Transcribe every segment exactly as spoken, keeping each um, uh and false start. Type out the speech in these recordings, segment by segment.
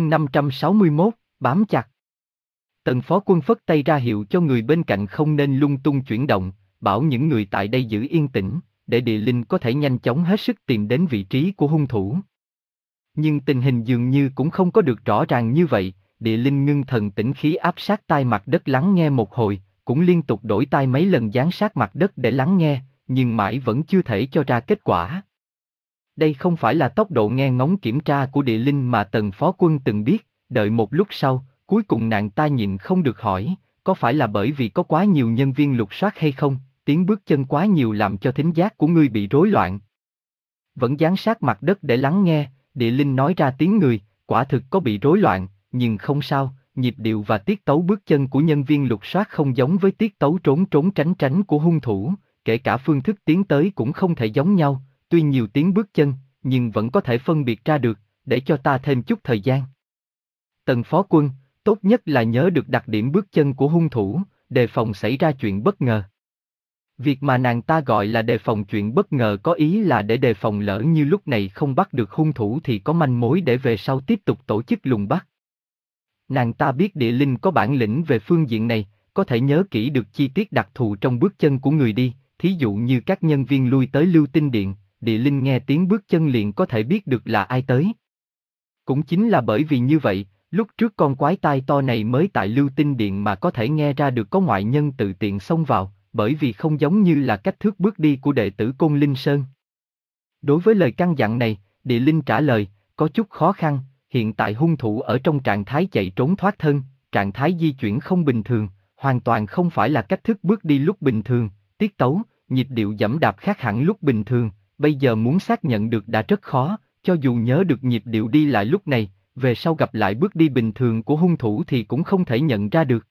Chương năm trăm sáu mươi mốt, bám chặt. Tần phó quân phất tay ra hiệu cho người bên cạnh không nên lung tung chuyển động, bảo những người tại đây giữ yên tĩnh, để địa linh có thể nhanh chóng hết sức tìm đến vị trí của hung thủ. Nhưng tình hình dường như cũng không có được rõ ràng như vậy, địa linh ngưng thần tĩnh khí áp sát tai mặt đất lắng nghe một hồi, cũng liên tục đổi tai mấy lần dán sát mặt đất để lắng nghe, nhưng mãi vẫn chưa thể cho ra kết quả. Đây không phải là tốc độ nghe ngóng kiểm tra của địa linh mà tần phó quân từng biết, đợi một lúc sau, cuối cùng nàng ta nhịn không được hỏi, có phải là bởi vì có quá nhiều nhân viên lục soát hay không, tiếng bước chân quá nhiều làm cho thính giác của ngươi bị rối loạn. Vẫn dán sát mặt đất để lắng nghe, địa linh nói ra tiếng người, quả thực có bị rối loạn, nhưng không sao, nhịp điệu và tiết tấu bước chân của nhân viên lục soát không giống với tiết tấu trốn trốn tránh tránh của hung thủ, kể cả phương thức tiến tới cũng không thể giống nhau, tuy nhiều tiếng bước chân, nhưng vẫn có thể phân biệt ra được, để cho ta thêm chút thời gian. Tần phó quân, tốt nhất là nhớ được đặc điểm bước chân của hung thủ, đề phòng xảy ra chuyện bất ngờ. Việc mà nàng ta gọi là đề phòng chuyện bất ngờ có ý là để đề phòng lỡ như lúc này không bắt được hung thủ thì có manh mối để về sau tiếp tục tổ chức lùng bắt. Nàng ta biết địa linh có bản lĩnh về phương diện này, có thể nhớ kỹ được chi tiết đặc thù trong bước chân của người đi, thí dụ như các nhân viên lui tới lưu tinh điện, địa linh nghe tiếng bước chân liền có thể biết được là ai tới. Cũng chính là bởi vì như vậy, lúc trước con quái tai to này mới tại lưu tinh điện mà có thể nghe ra được có ngoại nhân tự tiện xông vào, bởi vì không giống như là cách thước bước đi của đệ tử Côn Linh Sơn. Đối với lời căn dặn này, địa linh trả lời, có chút khó khăn, hiện tại hung thủ ở trong trạng thái chạy trốn thoát thân, trạng thái di chuyển không bình thường, hoàn toàn không phải là cách thức bước đi lúc bình thường, tiết tấu, nhịp điệu giẫm đạp khác hẳn lúc bình thường, bây giờ muốn xác nhận được đã rất khó, cho dù nhớ được nhịp điệu đi lại lúc này, về sau gặp lại bước đi bình thường của hung thủ thì cũng không thể nhận ra được.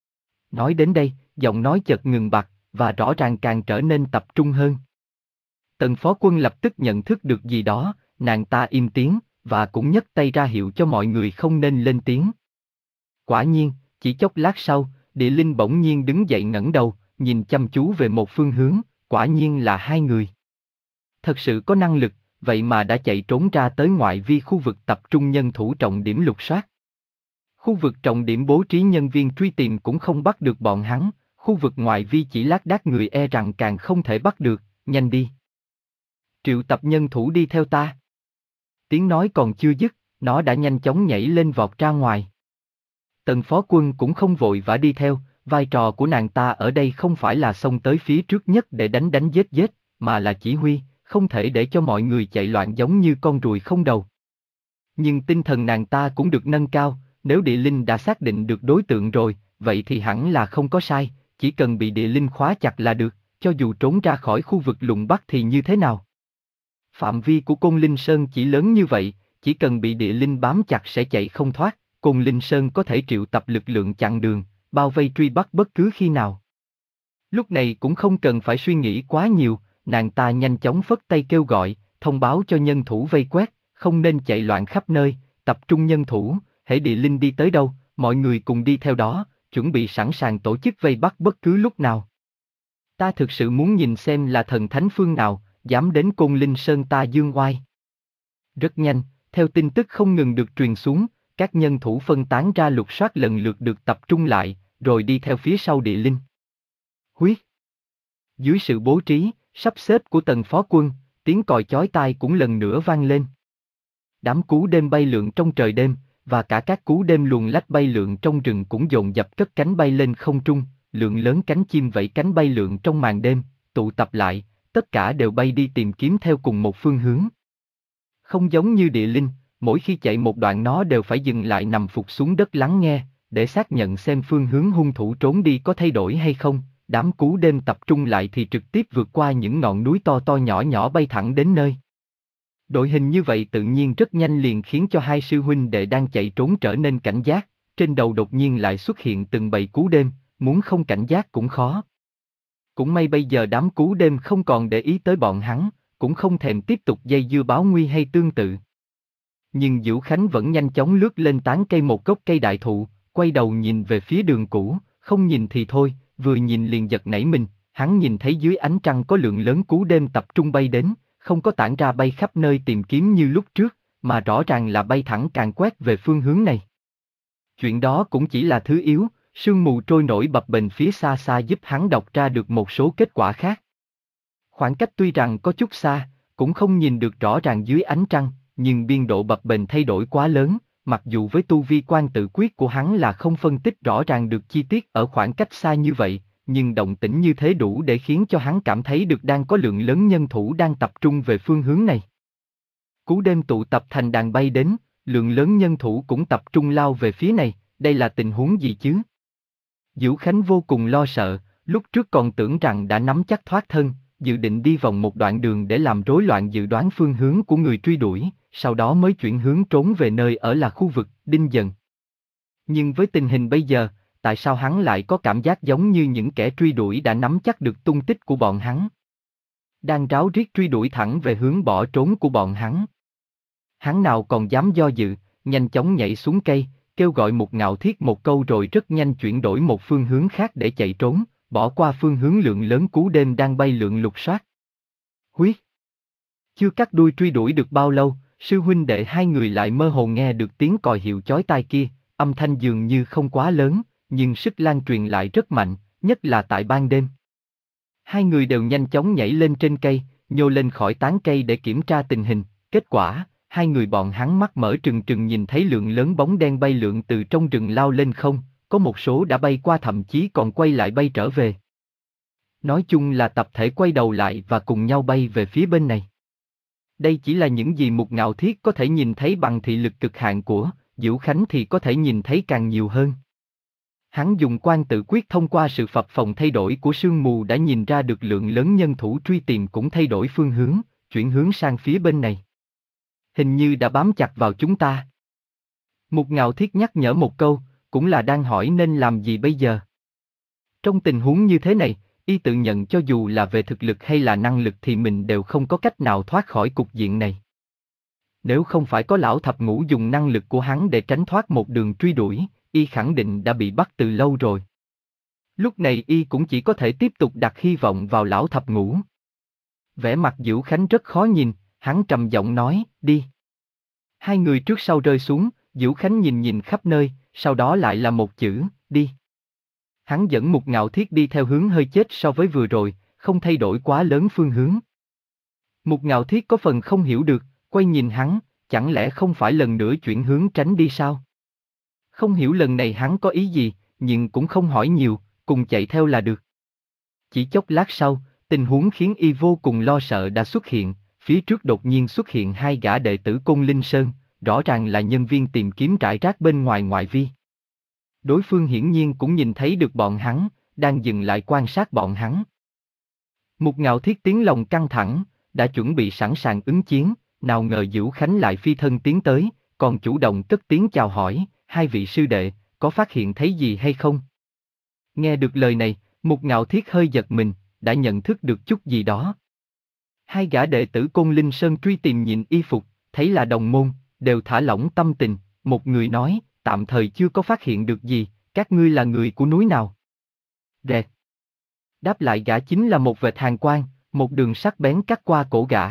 Nói đến đây, giọng nói chợt ngừng bặt, và rõ ràng càng trở nên tập trung hơn. Tần phó quân lập tức nhận thức được gì đó, nàng ta im tiếng, và cũng nhấc tay ra hiệu cho mọi người không nên lên tiếng. Quả nhiên, chỉ chốc lát sau, địa linh bỗng nhiên đứng dậy ngẩng đầu, nhìn chăm chú về một phương hướng, quả nhiên là hai người. Thật sự có năng lực, vậy mà đã chạy trốn ra tới ngoại vi khu vực tập trung nhân thủ trọng điểm lục soát. Khu vực trọng điểm bố trí nhân viên truy tìm cũng không bắt được bọn hắn, khu vực ngoại vi chỉ lác đác người e rằng càng không thể bắt được, nhanh đi. Triệu tập nhân thủ đi theo ta. Tiếng nói còn chưa dứt, nó đã nhanh chóng nhảy lên vọt ra ngoài. Tần phó quân cũng không vội vã đi theo, vai trò của nàng ta ở đây không phải là xông tới phía trước nhất để đánh đánh giết giết, mà là chỉ huy, không thể để cho mọi người chạy loạn giống như con ruồi không đầu. Nhưng tinh thần nàng ta cũng được nâng cao, nếu địa linh đã xác định được đối tượng rồi, vậy thì hẳn là không có sai, chỉ cần bị địa linh khóa chặt là được, cho dù trốn ra khỏi khu vực lùng bắt thì như thế nào. Phạm vi của Côn Linh Sơn chỉ lớn như vậy, chỉ cần bị địa linh bám chặt sẽ chạy không thoát, Côn Linh Sơn có thể triệu tập lực lượng chặn đường, bao vây truy bắt bất cứ khi nào. Lúc này cũng không cần phải suy nghĩ quá nhiều, nàng ta nhanh chóng phất tay kêu gọi, thông báo cho nhân thủ vây quét, không nên chạy loạn khắp nơi, tập trung nhân thủ, hễ địa linh đi tới đâu, mọi người cùng đi theo đó, chuẩn bị sẵn sàng tổ chức vây bắt bất cứ lúc nào. Ta thực sự muốn nhìn xem là thần thánh phương nào, dám đến Côn Linh Sơn ta dương oai. Rất nhanh, theo tin tức không ngừng được truyền xuống, các nhân thủ phân tán ra lục soát lần lượt được tập trung lại, rồi đi theo phía sau địa linh. Huyết. Dưới sự bố trí, sắp xếp của tần phó quân, tiếng còi chói tai cũng lần nữa vang lên. Đám cú đêm bay lượn trong trời đêm, và cả các cú đêm luồn lách bay lượn trong rừng cũng dồn dập cất cánh bay lên không trung, lượng lớn cánh chim vẫy cánh bay lượn trong màn đêm, tụ tập lại, tất cả đều bay đi tìm kiếm theo cùng một phương hướng. Không giống như địa linh, mỗi khi chạy một đoạn nó đều phải dừng lại nằm phục xuống đất lắng nghe, để xác nhận xem phương hướng hung thủ trốn đi có thay đổi hay không. Đám cú đêm tập trung lại thì trực tiếp vượt qua những ngọn núi to to nhỏ nhỏ bay thẳng đến nơi. Đội hình như vậy tự nhiên rất nhanh liền khiến cho hai sư huynh đệ đang chạy trốn trở nên cảnh giác, trên đầu đột nhiên lại xuất hiện từng bầy cú đêm, muốn không cảnh giác cũng khó. Cũng may bây giờ đám cú đêm không còn để ý tới bọn hắn, cũng không thèm tiếp tục dây dưa báo nguy hay tương tự. Nhưng Dữu Khánh vẫn nhanh chóng lướt lên tán cây một gốc cây đại thụ, quay đầu nhìn về phía đường cũ, không nhìn thì thôi, vừa nhìn liền giật nảy mình, hắn nhìn thấy dưới ánh trăng có lượng lớn cú đêm tập trung bay đến, không có tản ra bay khắp nơi tìm kiếm như lúc trước, mà rõ ràng là bay thẳng càng quét về phương hướng này. Chuyện đó cũng chỉ là thứ yếu, sương mù trôi nổi bập bềnh phía xa xa giúp hắn đọc ra được một số kết quả khác. Khoảng cách tuy rằng có chút xa, cũng không nhìn được rõ ràng dưới ánh trăng, nhưng biên độ bập bềnh thay đổi quá lớn, mặc dù với tu vi quan tự quyết của hắn là không phân tích rõ ràng được chi tiết ở khoảng cách xa như vậy, nhưng động tĩnh như thế đủ để khiến cho hắn cảm thấy được đang có lượng lớn nhân thủ đang tập trung về phương hướng này. Cú đêm tụ tập thành đàn bay đến, lượng lớn nhân thủ cũng tập trung lao về phía này, đây là tình huống gì chứ? Diệu Khánh vô cùng lo sợ, lúc trước còn tưởng rằng đã nắm chắc thoát thân, dự định đi vòng một đoạn đường để làm rối loạn dự đoán phương hướng của người truy đuổi, sau đó mới chuyển hướng trốn về nơi ở là khu vực Đinh Dần. Nhưng với tình hình bây giờ, tại sao hắn lại có cảm giác giống như những kẻ truy đuổi đã nắm chắc được tung tích của bọn hắn? Đang ráo riết truy đuổi thẳng về hướng bỏ trốn của bọn hắn. Hắn nào còn dám do dự, nhanh chóng nhảy xuống cây, kêu gọi một Ngạo Thiết một câu rồi rất nhanh chuyển đổi một phương hướng khác để chạy trốn, bỏ qua phương hướng lượng lớn cú đêm đang bay lượn lục soát. Huyết! Chưa cắt đuôi truy đuổi được bao lâu, sư huynh đệ hai người lại mơ hồ nghe được tiếng còi hiệu chói tai kia, âm thanh dường như không quá lớn, nhưng sức lan truyền lại rất mạnh, nhất là tại ban đêm. Hai người đều nhanh chóng nhảy lên trên cây, nhô lên khỏi tán cây để kiểm tra tình hình, kết quả, hai người bọn hắn mắt mở trừng trừng nhìn thấy lượng lớn bóng đen bay lượn từ trong rừng lao lên không, có một số đã bay qua thậm chí còn quay lại bay trở về. Nói chung là tập thể quay đầu lại và cùng nhau bay về phía bên này. Đây chỉ là những gì một Ngạo Thiết có thể nhìn thấy bằng thị lực cực hạn của, Diệu Khánh thì có thể nhìn thấy càng nhiều hơn. Hắn dùng quan tự quyết thông qua sự phập phồng thay đổi của sương mù đã nhìn ra được lượng lớn nhân thủ truy tìm cũng thay đổi phương hướng, chuyển hướng sang phía bên này. Hình như đã bám chặt vào chúng ta. Một Ngạo Thiết nhắc nhở một câu, cũng là đang hỏi nên làm gì bây giờ. Trong tình huống như thế này, y tự nhận cho dù là về thực lực hay là năng lực thì mình đều không có cách nào thoát khỏi cục diện này. Nếu không phải có lão thập ngũ dùng năng lực của hắn để tránh thoát một đường truy đuổi, y khẳng định đã bị bắt từ lâu rồi. Lúc này y cũng chỉ có thể tiếp tục đặt hy vọng vào lão thập ngũ. Vẻ mặt Diệu Khánh rất khó nhìn, hắn trầm giọng nói, đi. Hai người trước sau rơi xuống, Diệu Khánh nhìn nhìn khắp nơi, sau đó lại là một chữ, đi. Hắn dẫn một Ngạo Thiết đi theo hướng hơi chết so với vừa rồi, không thay đổi quá lớn phương hướng. Một Ngạo Thiết có phần không hiểu được, quay nhìn hắn, chẳng lẽ không phải lần nữa chuyển hướng tránh đi sao? Không hiểu lần này hắn có ý gì, nhưng cũng không hỏi nhiều, cùng chạy theo là được. Chỉ chốc lát sau, tình huống khiến y vô cùng lo sợ đã xuất hiện, phía trước đột nhiên xuất hiện hai gã đệ tử Côn Linh Sơn, rõ ràng là nhân viên tìm kiếm rải rác bên ngoài ngoại vi. Đối phương hiển nhiên cũng nhìn thấy được bọn hắn, đang dừng lại quan sát bọn hắn. Một Ngạo Thiết tiếng lòng căng thẳng, đã chuẩn bị sẵn sàng ứng chiến, nào ngờ Diệu Khánh lại phi thân tiến tới, còn chủ động cất tiếng chào hỏi, hai vị sư đệ, có phát hiện thấy gì hay không? Nghe được lời này, một Ngạo Thiết hơi giật mình, đã nhận thức được chút gì đó. Hai gã đệ tử Côn Linh Sơn truy tìm nhìn y phục, thấy là đồng môn, đều thả lỏng tâm tình, một người nói, tạm thời chưa có phát hiện được gì, các ngươi là người của núi nào? Rẹt. Đáp lại gã chính là một vệt hàn quang, một đường sắc bén cắt qua cổ gã.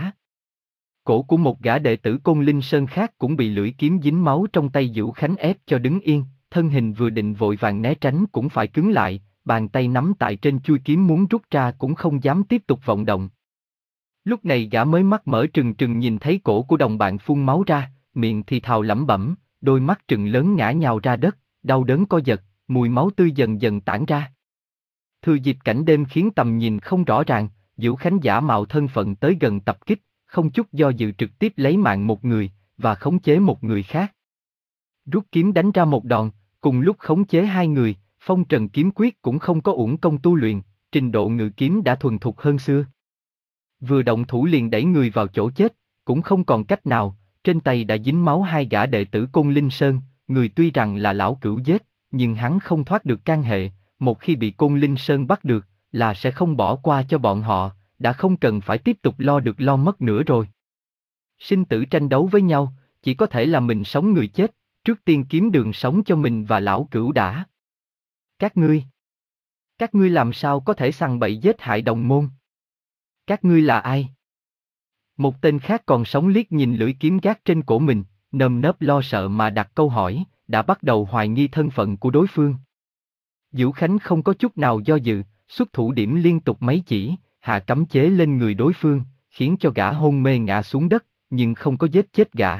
Cổ của một gã đệ tử Côn Linh Sơn khác cũng bị lưỡi kiếm dính máu trong tay Diệu Khánh ép cho đứng yên, thân hình vừa định vội vàng né tránh cũng phải cứng lại, bàn tay nắm tại trên chuôi kiếm muốn rút ra cũng không dám tiếp tục vọng động. Lúc này gã mới mắt mở trừng trừng nhìn thấy cổ của đồng bạn phun máu ra, miệng thì thào lẩm bẩm, đôi mắt trừng lớn ngã nhào ra đất, đau đớn co giật, mùi máu tươi dần dần tản ra. Thừa dịp cảnh đêm khiến tầm nhìn không rõ ràng, Diệu Khánh giả mạo thân phận tới gần tập kích, không chút do dự trực tiếp lấy mạng một người, và khống chế một người khác. Rút kiếm đánh ra một đòn, cùng lúc khống chế hai người, phong trần kiếm quyết cũng không có uổng công tu luyện, trình độ ngự kiếm đã thuần thục hơn xưa. Vừa động thủ liền đẩy người vào chỗ chết, cũng không còn cách nào, trên tay đã dính máu hai gã đệ tử Côn Linh Sơn, người tuy rằng là lão cửu giết, nhưng hắn không thoát được can hệ, một khi bị Côn Linh Sơn bắt được, là sẽ không bỏ qua cho bọn họ, đã không cần phải tiếp tục lo được lo mất nữa rồi. Sinh tử tranh đấu với nhau, chỉ có thể là mình sống người chết, trước tiên kiếm đường sống cho mình và lão cửu đã. Các ngươi, các ngươi làm sao có thể sằng bậy giết hại đồng môn? Các ngươi là ai? Một tên khác còn sống liếc nhìn lưỡi kiếm gác trên cổ mình, nơm nớp lo sợ mà đặt câu hỏi, đã bắt đầu hoài nghi thân phận của đối phương. Dữu Khánh không có chút nào do dự, xuất thủ điểm liên tục mấy chỉ, hạ cấm chế lên người đối phương, khiến cho gã hôn mê ngã xuống đất, nhưng không có giết chết gã.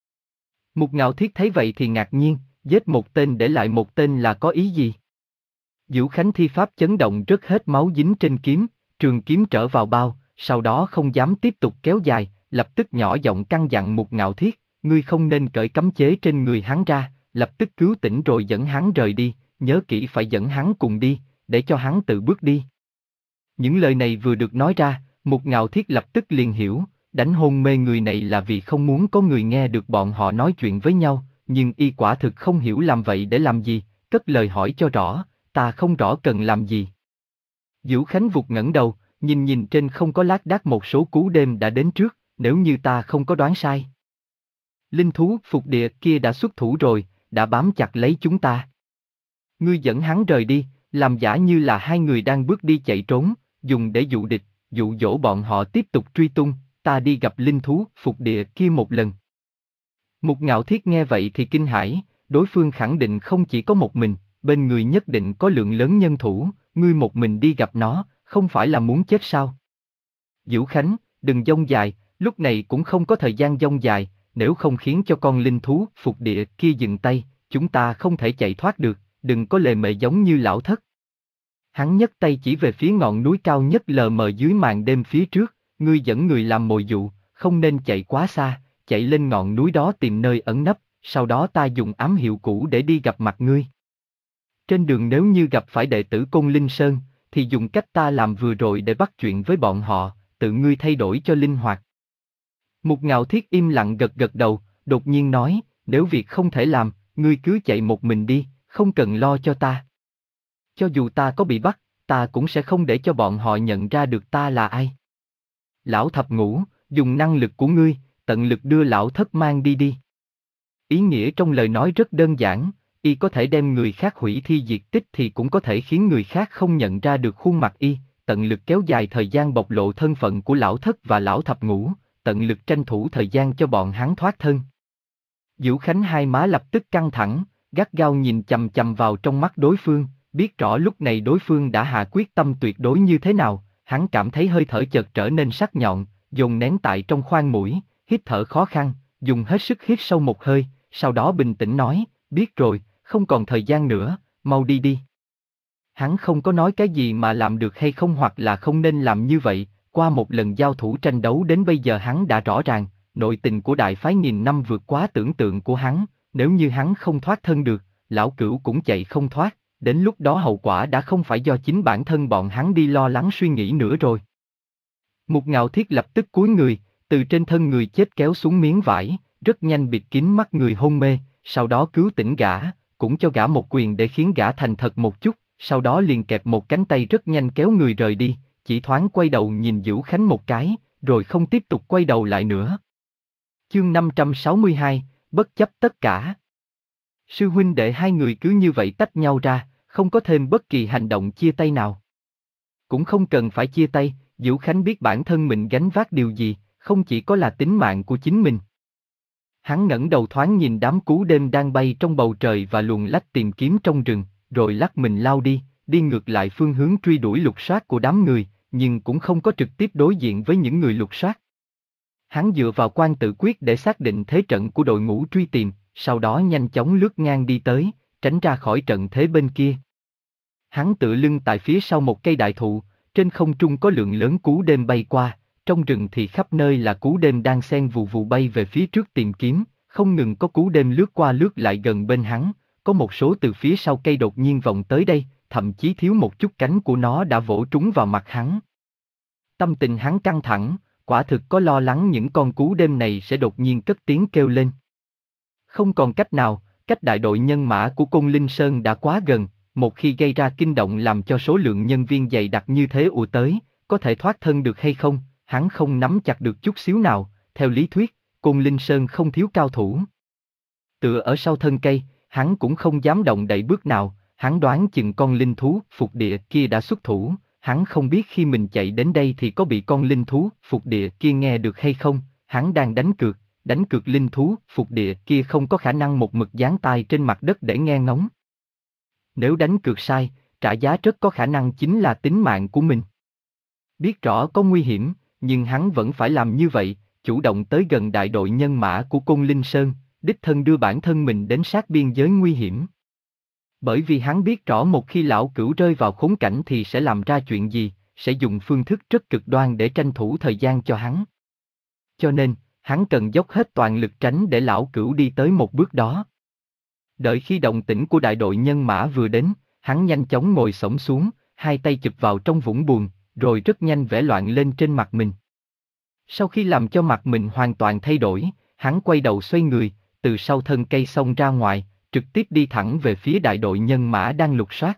Mục Ngạo Thiết thấy vậy thì ngạc nhiên, giết một tên để lại một tên là có ý gì? Dữu Khánh thi pháp chấn động rớt hết máu dính trên kiếm, trường kiếm trở vào bao, sau đó không dám tiếp tục kéo dài, lập tức nhỏ giọng căn dặn Mục Ngạo Thiết, ngươi không nên cởi cấm chế trên người hắn ra, lập tức cứu tỉnh rồi dẫn hắn rời đi, nhớ kỹ phải dẫn hắn cùng đi, để cho hắn tự bước đi. Những lời này vừa được nói ra, Mục Ngạo Thiết lập tức liền hiểu, đánh hôn mê người này là vì không muốn có người nghe được bọn họ nói chuyện với nhau, nhưng y quả thực không hiểu làm vậy để làm gì, cất lời hỏi cho rõ, ta không rõ cần làm gì. Dữu Khánh vụt ngẩng đầu, nhìn nhìn trên không có lác đác một số cú đêm đã đến trước, nếu như ta không có đoán sai. Linh thú phục địa kia đã xuất thủ rồi, đã bám chặt lấy chúng ta. Ngươi dẫn hắn rời đi, làm giả như là hai người đang bước đi chạy trốn, dùng để dụ địch, dụ dỗ bọn họ tiếp tục truy tung, ta đi gặp linh thú phục địa kia một lần. Mục Ngạo Thiết nghe vậy thì kinh hãi, đối phương khẳng định không chỉ có một mình, bên người nhất định có lượng lớn nhân thủ, ngươi một mình đi gặp nó, không phải là muốn chết sao? Dữu Khánh, đừng dông dài, lúc này cũng không có thời gian dông dài, nếu không khiến cho con linh thú phục địa kia dừng tay, chúng ta không thể chạy thoát được, đừng có lề mề giống như lão thất. Hắn nhấc tay chỉ về phía ngọn núi cao nhất lờ mờ dưới màn đêm phía trước, ngươi dẫn người làm mồi dụ, không nên chạy quá xa, chạy lên ngọn núi đó tìm nơi ẩn nấp, sau đó ta dùng ám hiệu cũ để đi gặp mặt ngươi. Trên đường nếu như gặp phải đệ tử Côn Linh Sơn, thì dùng cách ta làm vừa rồi để bắt chuyện với bọn họ, tự ngươi thay đổi cho linh hoạt. Mục Ngạo Thiết im lặng gật gật đầu, đột nhiên nói, nếu việc không thể làm, ngươi cứ chạy một mình đi, không cần lo cho ta. Cho dù ta có bị bắt, ta cũng sẽ không để cho bọn họ nhận ra được ta là ai. Lão thập ngũ, dùng năng lực của ngươi, tận lực đưa lão thất mang đi đi. Ý nghĩa trong lời nói rất đơn giản, y có thể đem người khác hủy thi diệt tích thì cũng có thể khiến người khác không nhận ra được khuôn mặt y, tận lực kéo dài thời gian bộc lộ thân phận của lão thất và lão thập ngũ, tận lực tranh thủ thời gian cho bọn hắn thoát thân. Dữu Khánh hai má lập tức căng thẳng, gắt gao nhìn chằm chằm vào trong mắt đối phương, biết rõ lúc này đối phương đã hạ quyết tâm tuyệt đối như thế nào, hắn cảm thấy hơi thở chợt trở nên sắc nhọn, dồn nén tại trong khoang mũi, hít thở khó khăn, dùng hết sức hít sâu một hơi, sau đó bình tĩnh nói, biết rồi, không còn thời gian nữa, mau đi đi. Hắn không có nói cái gì mà làm được hay không hoặc là không nên làm như vậy, qua một lần giao thủ tranh đấu đến bây giờ hắn đã rõ ràng, nội tình của đại phái nghìn năm vượt quá tưởng tượng của hắn, nếu như hắn không thoát thân được, lão cửu cũng chạy không thoát, đến lúc đó hậu quả đã không phải do chính bản thân bọn hắn đi lo lắng suy nghĩ nữa rồi. Mục Ngạo Thiết lập tức cúi người, từ trên thân người chết kéo xuống miếng vải, rất nhanh bịt kín mắt người hôn mê, sau đó cứu tỉnh gã, cũng cho gã một quyền để khiến gã thành thật một chút, sau đó liền kẹp một cánh tay rất nhanh kéo người rời đi, chỉ thoáng quay đầu nhìn Dữu Khánh một cái, rồi không tiếp tục quay đầu lại nữa. Chương năm trăm sáu mươi hai, bất chấp tất cả. Sư huynh đệ hai người cứ như vậy tách nhau ra, không có thêm bất kỳ hành động chia tay nào. Cũng không cần phải chia tay, Dữu Khánh biết bản thân mình gánh vác điều gì, không chỉ có là tính mạng của chính mình. Hắn ngẩng đầu thoáng nhìn đám cú đêm đang bay trong bầu trời và luồn lách tìm kiếm trong rừng, rồi lắc mình lao đi, đi ngược lại phương hướng truy đuổi lục soát của đám người, nhưng cũng không có trực tiếp đối diện với những người lục soát. Hắn dựa vào quan tự quyết để xác định thế trận của đội ngũ truy tìm, sau đó nhanh chóng lướt ngang đi tới, tránh ra khỏi trận thế bên kia. Hắn tựa lưng tại phía sau một cây đại thụ, trên không trung có lượng lớn cú đêm bay qua, trong rừng thì khắp nơi là cú đêm đang xen vù vù bay về phía trước tìm kiếm, không ngừng có cú đêm lướt qua lướt lại gần bên hắn, có một số từ phía sau cây đột nhiên vòng tới đây, thậm chí thiếu một chút cánh của nó đã vỗ trúng vào mặt hắn. Tâm tình hắn căng thẳng, quả thực có lo lắng những con cú đêm này sẽ đột nhiên cất tiếng kêu lên. Không còn cách nào, cách đại đội nhân mã của Côn Linh Sơn đã quá gần, một khi gây ra kinh động làm cho số lượng nhân viên dày đặc như thế ùa tới, có thể thoát thân được hay không, hắn không nắm chặt được chút xíu nào, theo lý thuyết, Côn Linh Sơn không thiếu cao thủ. Tựa ở sau thân cây, hắn cũng không dám động đậy bước nào, hắn đoán chừng con linh thú phục địa kia đã xuất thủ, hắn không biết khi mình chạy đến đây thì có bị con linh thú phục địa kia nghe được hay không, hắn đang đánh cược, đánh cược linh thú phục địa kia không có khả năng một mực dán tai trên mặt đất để nghe ngóng. Nếu đánh cược sai, trả giá rất có khả năng chính là tính mạng của mình. Biết rõ có nguy hiểm, nhưng hắn vẫn phải làm như vậy, chủ động tới gần đại đội nhân mã của Côn Linh Sơn, đích thân đưa bản thân mình đến sát biên giới nguy hiểm. Bởi vì hắn biết rõ một khi lão cửu rơi vào khốn cảnh thì sẽ làm ra chuyện gì, sẽ dùng phương thức rất cực đoan để tranh thủ thời gian cho hắn. Cho nên, hắn cần dốc hết toàn lực tránh để lão cửu đi tới một bước đó. Đợi khi động tĩnh của đại đội nhân mã vừa đến, hắn nhanh chóng ngồi xổm xuống, hai tay chụp vào trong vũng bùn, rồi rất nhanh vẽ loạn lên trên mặt mình. Sau khi làm cho mặt mình hoàn toàn thay đổi, hắn quay đầu xoay người, từ sau thân cây xông ra ngoài, trực tiếp đi thẳng về phía đại đội nhân mã đang lục soát.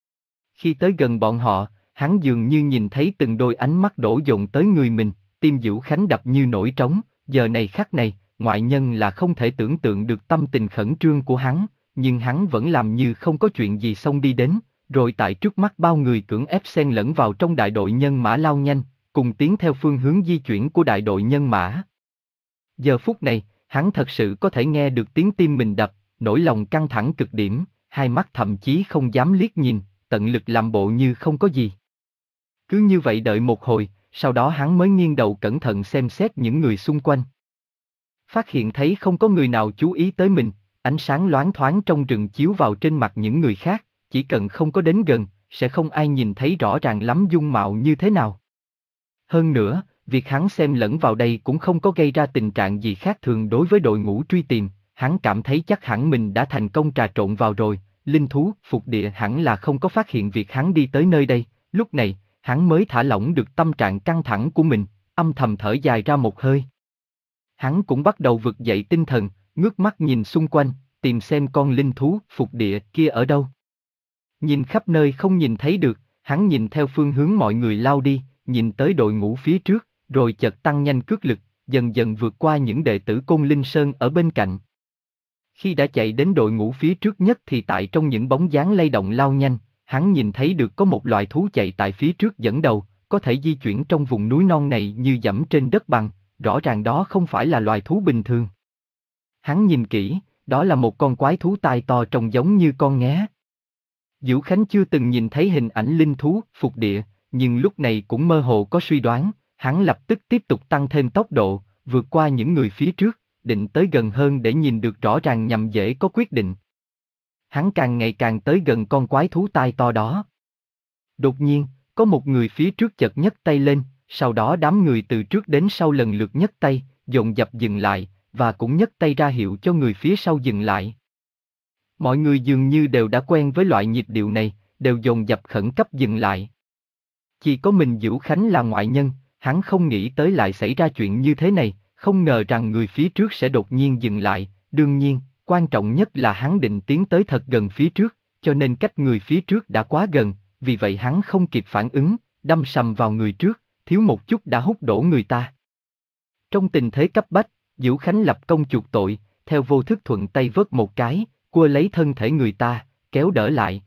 Khi tới gần bọn họ, hắn dường như nhìn thấy từng đôi ánh mắt đổ dồn tới người mình, tim Diễu Khánh đập như nổi trống, giờ này khắc này, ngoại nhân là không thể tưởng tượng được tâm tình khẩn trương của hắn, nhưng hắn vẫn làm như không có chuyện gì xông đi đến, rồi tại trước mắt bao người cưỡng ép xen lẫn vào trong đại đội nhân mã lao nhanh, cùng tiến theo phương hướng di chuyển của đại đội nhân mã. Giờ phút này, hắn thật sự có thể nghe được tiếng tim mình đập, nỗi lòng căng thẳng cực điểm, hai mắt thậm chí không dám liếc nhìn, tận lực làm bộ như không có gì. Cứ như vậy đợi một hồi, sau đó hắn mới nghiêng đầu cẩn thận xem xét những người xung quanh. Phát hiện thấy không có người nào chú ý tới mình, ánh sáng loáng thoáng trong rừng chiếu vào trên mặt những người khác, chỉ cần không có đến gần, sẽ không ai nhìn thấy rõ ràng lắm dung mạo như thế nào. Hơn nữa, việc hắn xem lẫn vào đây cũng không có gây ra tình trạng gì khác thường đối với đội ngũ truy tìm, hắn cảm thấy chắc hẳn mình đã thành công trà trộn vào rồi, linh thú phục địa hẳn là không có phát hiện việc hắn đi tới nơi đây, lúc này, hắn mới thả lỏng được tâm trạng căng thẳng của mình, âm thầm thở dài ra một hơi. Hắn cũng bắt đầu vực dậy tinh thần, ngước mắt nhìn xung quanh, tìm xem con linh thú phục địa kia ở đâu. Nhìn khắp nơi không nhìn thấy được, hắn nhìn theo phương hướng mọi người lao đi, nhìn tới đội ngũ phía trước, rồi chợt tăng nhanh cước lực, dần dần vượt qua những đệ tử Côn Linh Sơn ở bên cạnh. Khi đã chạy đến đội ngũ phía trước nhất thì tại trong những bóng dáng lay động lao nhanh, hắn nhìn thấy được có một loài thú chạy tại phía trước dẫn đầu, có thể di chuyển trong vùng núi non này như dẫm trên đất bằng, rõ ràng đó không phải là loài thú bình thường. Hắn nhìn kỹ, đó là một con quái thú tai to trông giống như con nghé. Diễu Khánh chưa từng nhìn thấy hình ảnh linh thú phục địa, nhưng lúc này cũng mơ hồ có suy đoán, hắn lập tức tiếp tục tăng thêm tốc độ, vượt qua những người phía trước, định tới gần hơn để nhìn được rõ ràng nhằm dễ có quyết định. Hắn càng ngày càng tới gần con quái thú tai to đó. Đột nhiên, có một người phía trước chợt nhấc tay lên, sau đó đám người từ trước đến sau lần lượt nhấc tay, dồn dập dừng lại, và cũng nhấc tay ra hiệu cho người phía sau dừng lại. Mọi người dường như đều đã quen với loại nhịp điệu này, đều dồn dập khẩn cấp dừng lại. Chỉ có mình Diễu Khánh là ngoại nhân, hắn không nghĩ tới lại xảy ra chuyện như thế này, không ngờ rằng người phía trước sẽ đột nhiên dừng lại, đương nhiên, quan trọng nhất là hắn định tiến tới thật gần phía trước, cho nên cách người phía trước đã quá gần, vì vậy hắn không kịp phản ứng, đâm sầm vào người trước, thiếu một chút đã hút đổ người ta. Trong tình thế cấp bách, Diễu Khánh lập công chuộc tội, theo vô thức thuận tay vớt một cái, cua lấy thân thể người ta, kéo đỡ lại.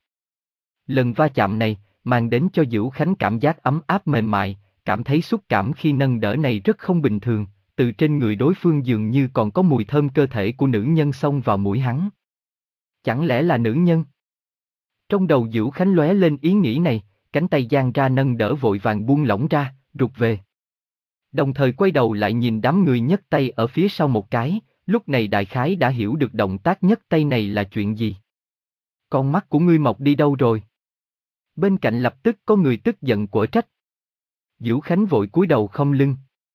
Lần va chạm này, mang đến cho Diễu Khánh cảm giác ấm áp mềm mại, cảm thấy xúc cảm khi nâng đỡ này rất không bình thường, từ trên người đối phương dường như còn có mùi thơm cơ thể của nữ nhân xông vào mũi hắn. Chẳng lẽ là nữ nhân? Trong đầu Diễu Khánh lóe lên ý nghĩ này, cánh tay giang ra nâng đỡ vội vàng buông lỏng ra, rụt về. Đồng thời quay đầu lại nhìn đám người nhấc tay ở phía sau một cái, lúc này đại khái đã hiểu được động tác nhấc tay này là chuyện gì. Con mắt của ngươi mọc đi đâu rồi? Bên cạnh lập tức có người tức giận quở trách. Diễu Khánh vội cúi đầu không lưng.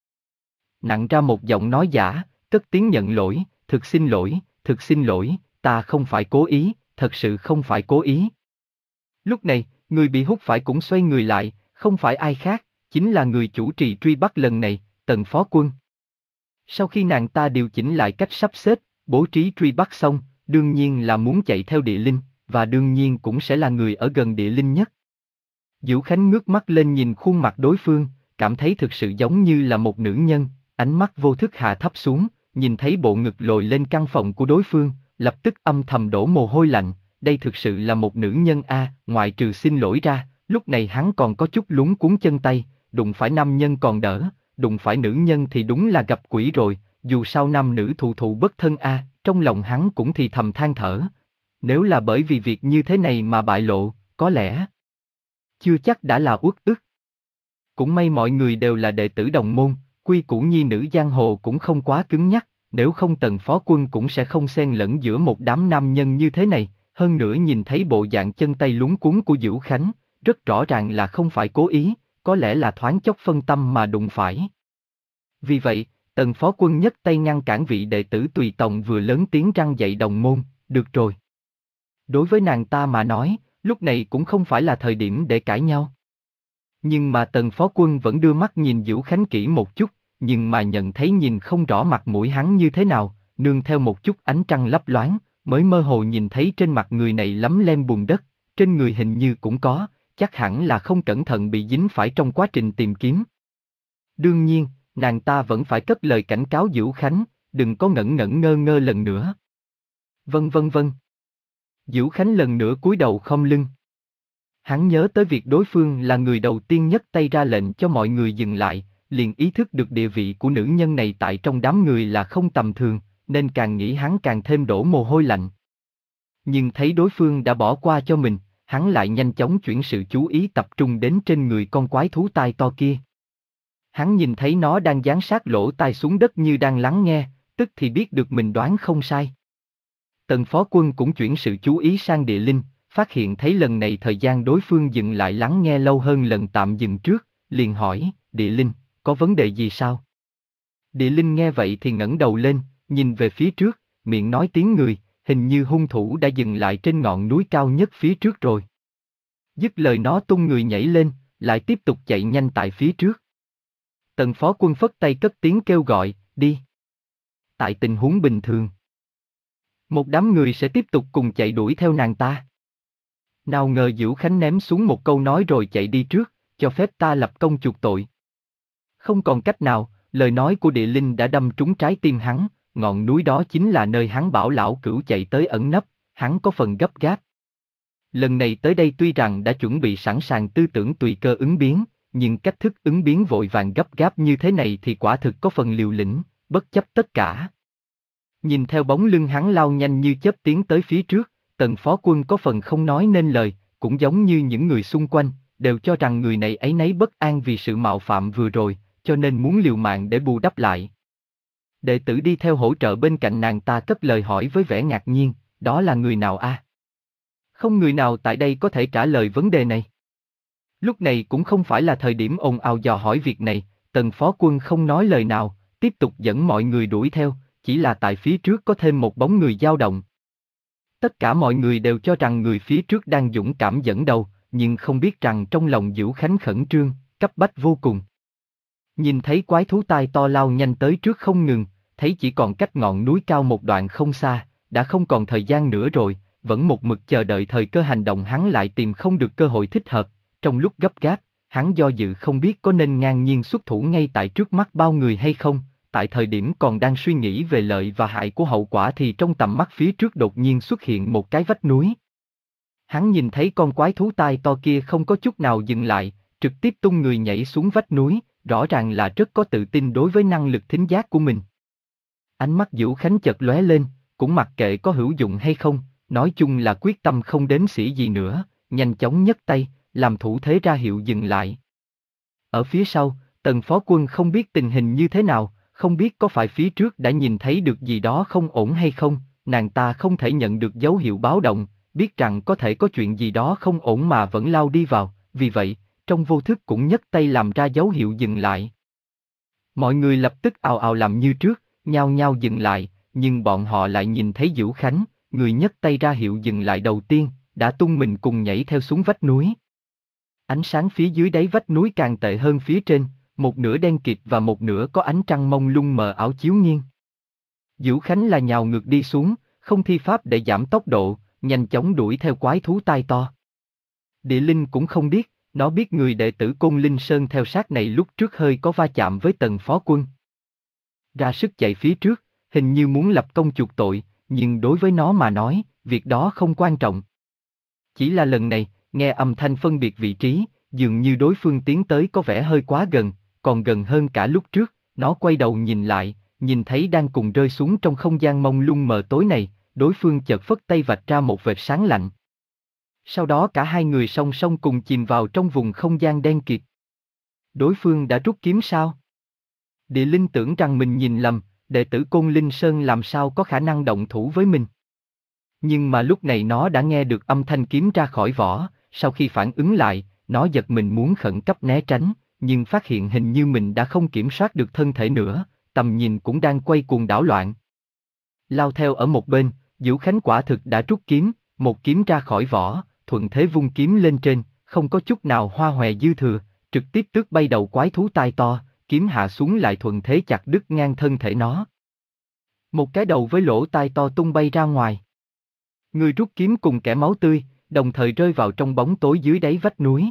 Nặng ra một giọng nói giả, cất tiếng nhận lỗi, thực xin lỗi, thực xin lỗi, ta không phải cố ý, thật sự không phải cố ý. Lúc này, người bị hút phải cũng xoay người lại, không phải ai khác, chính là người chủ trì truy bắt lần này, Tần Phó Quân. Sau khi nàng ta điều chỉnh lại cách sắp xếp, bố trí truy bắt xong, đương nhiên là muốn chạy theo địa linh, và đương nhiên cũng sẽ là người ở gần địa linh nhất. Diễu Khánh ngước mắt lên nhìn khuôn mặt đối phương, cảm thấy thực sự giống như là một nữ nhân, ánh mắt vô thức hạ thấp xuống, nhìn thấy bộ ngực lồi lên căn phòng của đối phương, lập tức âm thầm đổ mồ hôi lạnh, đây thực sự là một nữ nhân a, ngoại trừ xin lỗi ra, Lúc này hắn còn có chút luống cuống chân tay, đụng phải nam nhân còn đỡ, đụng phải nữ nhân thì đúng là gặp quỷ rồi, dù sao nam nữ thụ thụ bất thân a, trong lòng hắn cũng thì thầm than thở. Nếu là bởi vì việc như thế này mà bại lộ, có lẽ chưa chắc đã là uất ức. Cũng may mọi người đều là đệ tử đồng môn, quy củ nhi nữ giang hồ cũng không quá cứng nhắc, nếu không Tần Phó Quân cũng sẽ không xen lẫn giữa một đám nam nhân như thế này, hơn nữa nhìn thấy bộ dạng chân tay luống cuống của Dữu Khánh, rất rõ ràng là không phải cố ý, có lẽ là thoáng chốc phân tâm mà đụng phải. Vì vậy, Tần Phó Quân nhấc tay ngăn cản vị đệ tử tùy tòng vừa lớn tiếng răn dạy đồng môn, được rồi. Đối với nàng ta mà nói, lúc này cũng không phải là thời điểm để cãi nhau. Nhưng mà Tần Phó Quân vẫn đưa mắt nhìn Dữu Khánh kỹ một chút, nhưng mà nhận thấy nhìn không rõ mặt mũi hắn như thế nào, nương theo một chút ánh trăng lấp loáng, mới mơ hồ nhìn thấy trên mặt người này lấm lem bùn đất, trên người hình như cũng có, chắc hẳn là không cẩn thận bị dính phải trong quá trình tìm kiếm. Đương nhiên, nàng ta vẫn phải cất lời cảnh cáo Dữu Khánh, đừng có ngẩn ngẩn ngơ ngơ lần nữa. Vân vân vân. Dữu Khánh lần nữa cúi đầu khom lưng. Hắn nhớ tới việc đối phương là người đầu tiên nhấc tay ra lệnh cho mọi người dừng lại, liền ý thức được địa vị của nữ nhân này tại trong đám người là không tầm thường, nên càng nghĩ hắn càng thêm đổ mồ hôi lạnh. Nhưng thấy đối phương đã bỏ qua cho mình, hắn lại nhanh chóng chuyển sự chú ý tập trung đến trên người con quái thú tai to kia. Hắn nhìn thấy nó đang dán sát lỗ tai xuống đất như đang lắng nghe, tức thì biết được mình đoán không sai. Tần Phó Quân cũng chuyển sự chú ý sang Địa Linh, phát hiện thấy lần này thời gian đối phương dừng lại lắng nghe lâu hơn lần tạm dừng trước, liền hỏi, Địa Linh, có vấn đề gì sao? Địa Linh nghe vậy thì ngẩng đầu lên, nhìn về phía trước, miệng nói tiếng người, hình như hung thủ đã dừng lại trên ngọn núi cao nhất phía trước rồi. Dứt lời nó tung người nhảy lên, lại tiếp tục chạy nhanh tại phía trước. Tần Phó Quân phất tay cất tiếng kêu gọi, đi. Tại tình huống bình thường, một đám người sẽ tiếp tục cùng chạy đuổi theo nàng ta. Nào ngờ Dữu Khánh ném xuống một câu nói rồi chạy đi trước, cho phép ta lập công chuộc tội. Không còn cách nào, lời nói của Địa Linh đã đâm trúng trái tim hắn, ngọn núi đó chính là nơi hắn bảo lão cửu chạy tới ẩn nấp, hắn có phần gấp gáp. Lần này tới đây tuy rằng đã chuẩn bị sẵn sàng tư tưởng tùy cơ ứng biến, nhưng cách thức ứng biến vội vàng gấp gáp như thế này thì quả thực có phần liều lĩnh, bất chấp tất cả. Nhìn theo bóng lưng hắn lao nhanh như chớp tiến tới phía trước, Tần Phó Quân có phần không nói nên lời, cũng giống như những người xung quanh, đều cho rằng người này áy náy bất an vì sự mạo phạm vừa rồi, cho nên muốn liều mạng để bù đắp lại. Đệ tử đi theo hỗ trợ bên cạnh nàng ta cất lời hỏi với vẻ ngạc nhiên, đó là người nào a? À? Không người nào tại đây có thể trả lời vấn đề này. Lúc này cũng không phải là thời điểm ồn ào dò hỏi việc này, Tần Phó Quân không nói lời nào, tiếp tục dẫn mọi người đuổi theo, chỉ là tại phía trước có thêm một bóng người dao động. Tất cả mọi người đều cho rằng người phía trước đang dũng cảm dẫn đầu, nhưng không biết rằng trong lòng Dữu Khánh khẩn trương, cấp bách vô cùng. Nhìn thấy quái thú tai to lao nhanh tới trước không ngừng, thấy chỉ còn cách ngọn núi cao một đoạn không xa, đã không còn thời gian nữa rồi, vẫn một mực chờ đợi thời cơ hành động hắn lại tìm không được cơ hội thích hợp, trong lúc gấp gáp, hắn do dự không biết có nên ngang nhiên xuất thủ ngay tại trước mắt bao người hay không, tại thời điểm còn đang suy nghĩ về lợi và hại của hậu quả thì trong tầm mắt phía trước đột nhiên xuất hiện một cái vách núi. Hắn nhìn thấy con quái thú tai to kia không có chút nào dừng lại, trực tiếp tung người nhảy xuống vách núi, rõ ràng là rất có tự tin đối với năng lực thính giác của mình. Ánh mắt Dữu Khánh chợt lóe lên, cũng mặc kệ có hữu dụng hay không, nói chung là quyết tâm không đếm xỉa gì nữa, nhanh chóng nhấc tay, làm thủ thế ra hiệu dừng lại. Ở phía sau, Tần Phó Quân không biết tình hình như thế nào, không biết có phải phía trước đã nhìn thấy được gì đó không ổn hay không, nàng ta không thể nhận được dấu hiệu báo động, biết rằng có thể có chuyện gì đó không ổn mà vẫn lao đi vào, vì vậy, trong vô thức cũng nhấc tay làm ra dấu hiệu dừng lại. Mọi người lập tức ào ào làm như trước, nhao nhao dừng lại, nhưng bọn họ lại nhìn thấy Dữu Khánh, người nhấc tay ra hiệu dừng lại đầu tiên, đã tung mình cùng nhảy theo xuống vách núi. Ánh sáng phía dưới đáy vách núi càng tệ hơn phía trên, một nửa đen kịt và một nửa có ánh trăng mông lung mờ ảo chiếu nghiêng. Dữu Khánh là nhào ngược đi xuống, không thi pháp để giảm tốc độ, nhanh chóng đuổi theo quái thú tai to. Địa Linh cũng không biết, nó biết người đệ tử Côn Linh Sơn theo sát này lúc trước hơi có va chạm với Tần Phó Quân. Ra sức chạy phía trước, hình như muốn lập công chuộc tội, nhưng đối với nó mà nói, việc đó không quan trọng. Chỉ là lần này, nghe âm thanh phân biệt vị trí, dường như đối phương tiến tới có vẻ hơi quá gần, còn gần hơn cả lúc trước, nó quay đầu nhìn lại, nhìn thấy đang cùng rơi xuống trong không gian mông lung mờ tối này, đối phương chợt phất tay vạch ra một vệt sáng lạnh. Sau đó cả hai người song song cùng chìm vào trong vùng không gian đen kịt. Đối phương đã rút kiếm sao? Địa Linh tưởng rằng mình nhìn lầm, đệ tử Côn Linh Sơn làm sao có khả năng động thủ với mình. Nhưng mà lúc này nó đã nghe được âm thanh kiếm ra khỏi vỏ, sau khi phản ứng lại, nó giật mình muốn khẩn cấp né tránh, nhưng phát hiện hình như mình đã không kiểm soát được thân thể nữa, tầm nhìn cũng đang quay cuồng đảo loạn. Lao theo ở một bên, Vũ Khánh quả thực đã rút kiếm, một kiếm ra khỏi vỏ, thuận thế vung kiếm lên trên, không có chút nào hoa hòe dư thừa, trực tiếp tước bay đầu quái thú tai to, kiếm hạ xuống lại thuận thế chặt đứt ngang thân thể nó. Một cái đầu với lỗ tai to tung bay ra ngoài. Người rút kiếm cùng kẻ máu tươi, đồng thời rơi vào trong bóng tối dưới đáy vách núi.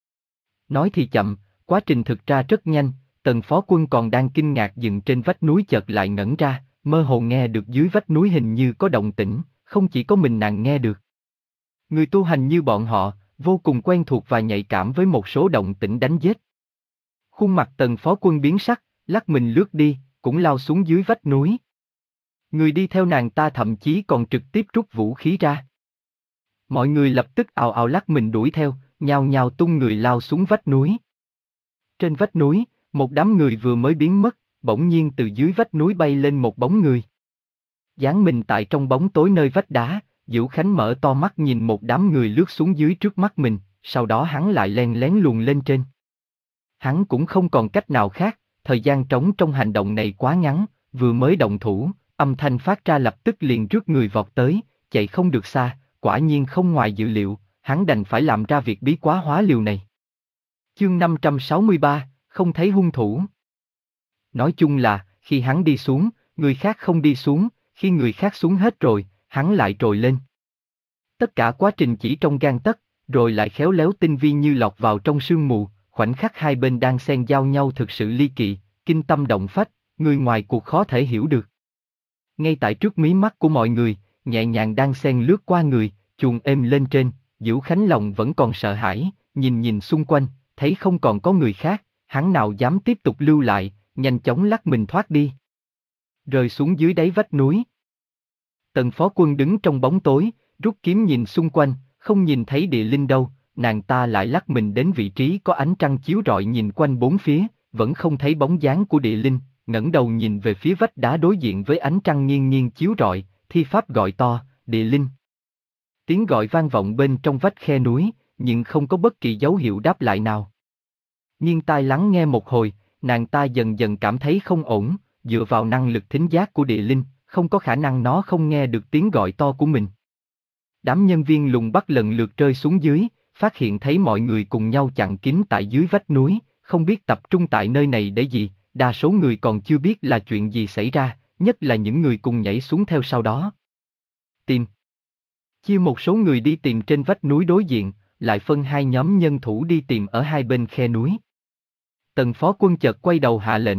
Nói thì chậm, quá trình thực ra rất nhanh, Tần Phó Quân còn đang kinh ngạc dừng trên vách núi chợt lại ngẩn ra, mơ hồ nghe được dưới vách núi hình như có động tĩnh, không chỉ có mình nàng nghe được. Người tu hành như bọn họ, vô cùng quen thuộc và nhạy cảm với một số động tĩnh đánh giết. Khuôn mặt Tần Phó Quân biến sắc, lắc mình lướt đi, cũng lao xuống dưới vách núi. Người đi theo nàng ta thậm chí còn trực tiếp rút vũ khí ra. Mọi người lập tức ào ào lắc mình đuổi theo, nhào nhào tung người lao xuống vách núi. Trên vách núi, một đám người vừa mới biến mất, bỗng nhiên từ dưới vách núi bay lên một bóng người. Dán mình tại trong bóng tối nơi vách đá, Vũ Khánh mở to mắt nhìn một đám người lướt xuống dưới trước mắt mình, sau đó hắn lại len lén luồn lên trên. Hắn cũng không còn cách nào khác, thời gian trống trong hành động này quá ngắn, vừa mới động thủ, âm thanh phát ra lập tức liền rước người vọt tới, chạy không được xa, quả nhiên không ngoài dự liệu, hắn đành phải làm ra việc bí quá hóa liều này. Chương năm trăm sáu mươi ba, không thấy hung thủ. Nói chung là, khi hắn đi xuống, người khác không đi xuống, khi người khác xuống hết rồi, hắn lại trồi lên. Tất cả quá trình chỉ trong gang tấc, rồi lại khéo léo tinh vi như lọt vào trong sương mù, khoảnh khắc hai bên đang xen giao nhau thực sự ly kỳ, kinh tâm động phách, người ngoài cuộc khó thể hiểu được. Ngay tại trước mí mắt của mọi người, nhẹ nhàng đang xen lướt qua người, chuồn êm lên trên, Vũ Khánh lòng vẫn còn sợ hãi, nhìn nhìn xung quanh, thấy không còn có người khác, hắn nào dám tiếp tục lưu lại, nhanh chóng lắc mình thoát đi. Rơi xuống dưới đáy vách núi. Tần Phó Quân đứng trong bóng tối, rút kiếm nhìn xung quanh, không nhìn thấy Địa Linh đâu, nàng ta lại lắc mình đến vị trí có ánh trăng chiếu rọi nhìn quanh bốn phía, vẫn không thấy bóng dáng của Địa Linh, ngẩng đầu nhìn về phía vách đá đối diện với ánh trăng nghiêng nghiêng chiếu rọi, thi pháp gọi to, Địa Linh. Tiếng gọi vang vọng bên trong vách khe núi, nhưng không có bất kỳ dấu hiệu đáp lại nào. Nhưng tai lắng nghe một hồi, nàng ta dần dần cảm thấy không ổn, dựa vào năng lực thính giác của Địa Linh, không có khả năng nó không nghe được tiếng gọi to của mình. Đám nhân viên lùng bắt lần lượt rơi xuống dưới, phát hiện thấy mọi người cùng nhau chặn kín tại dưới vách núi, không biết tập trung tại nơi này để gì, đa số người còn chưa biết là chuyện gì xảy ra, nhất là những người cùng nhảy xuống theo sau đó. Tìm. Chia một số người đi tìm trên vách núi đối diện, lại phân hai nhóm nhân thủ đi tìm ở hai bên khe núi. Tần Phó Quân chợt quay đầu hạ lệnh.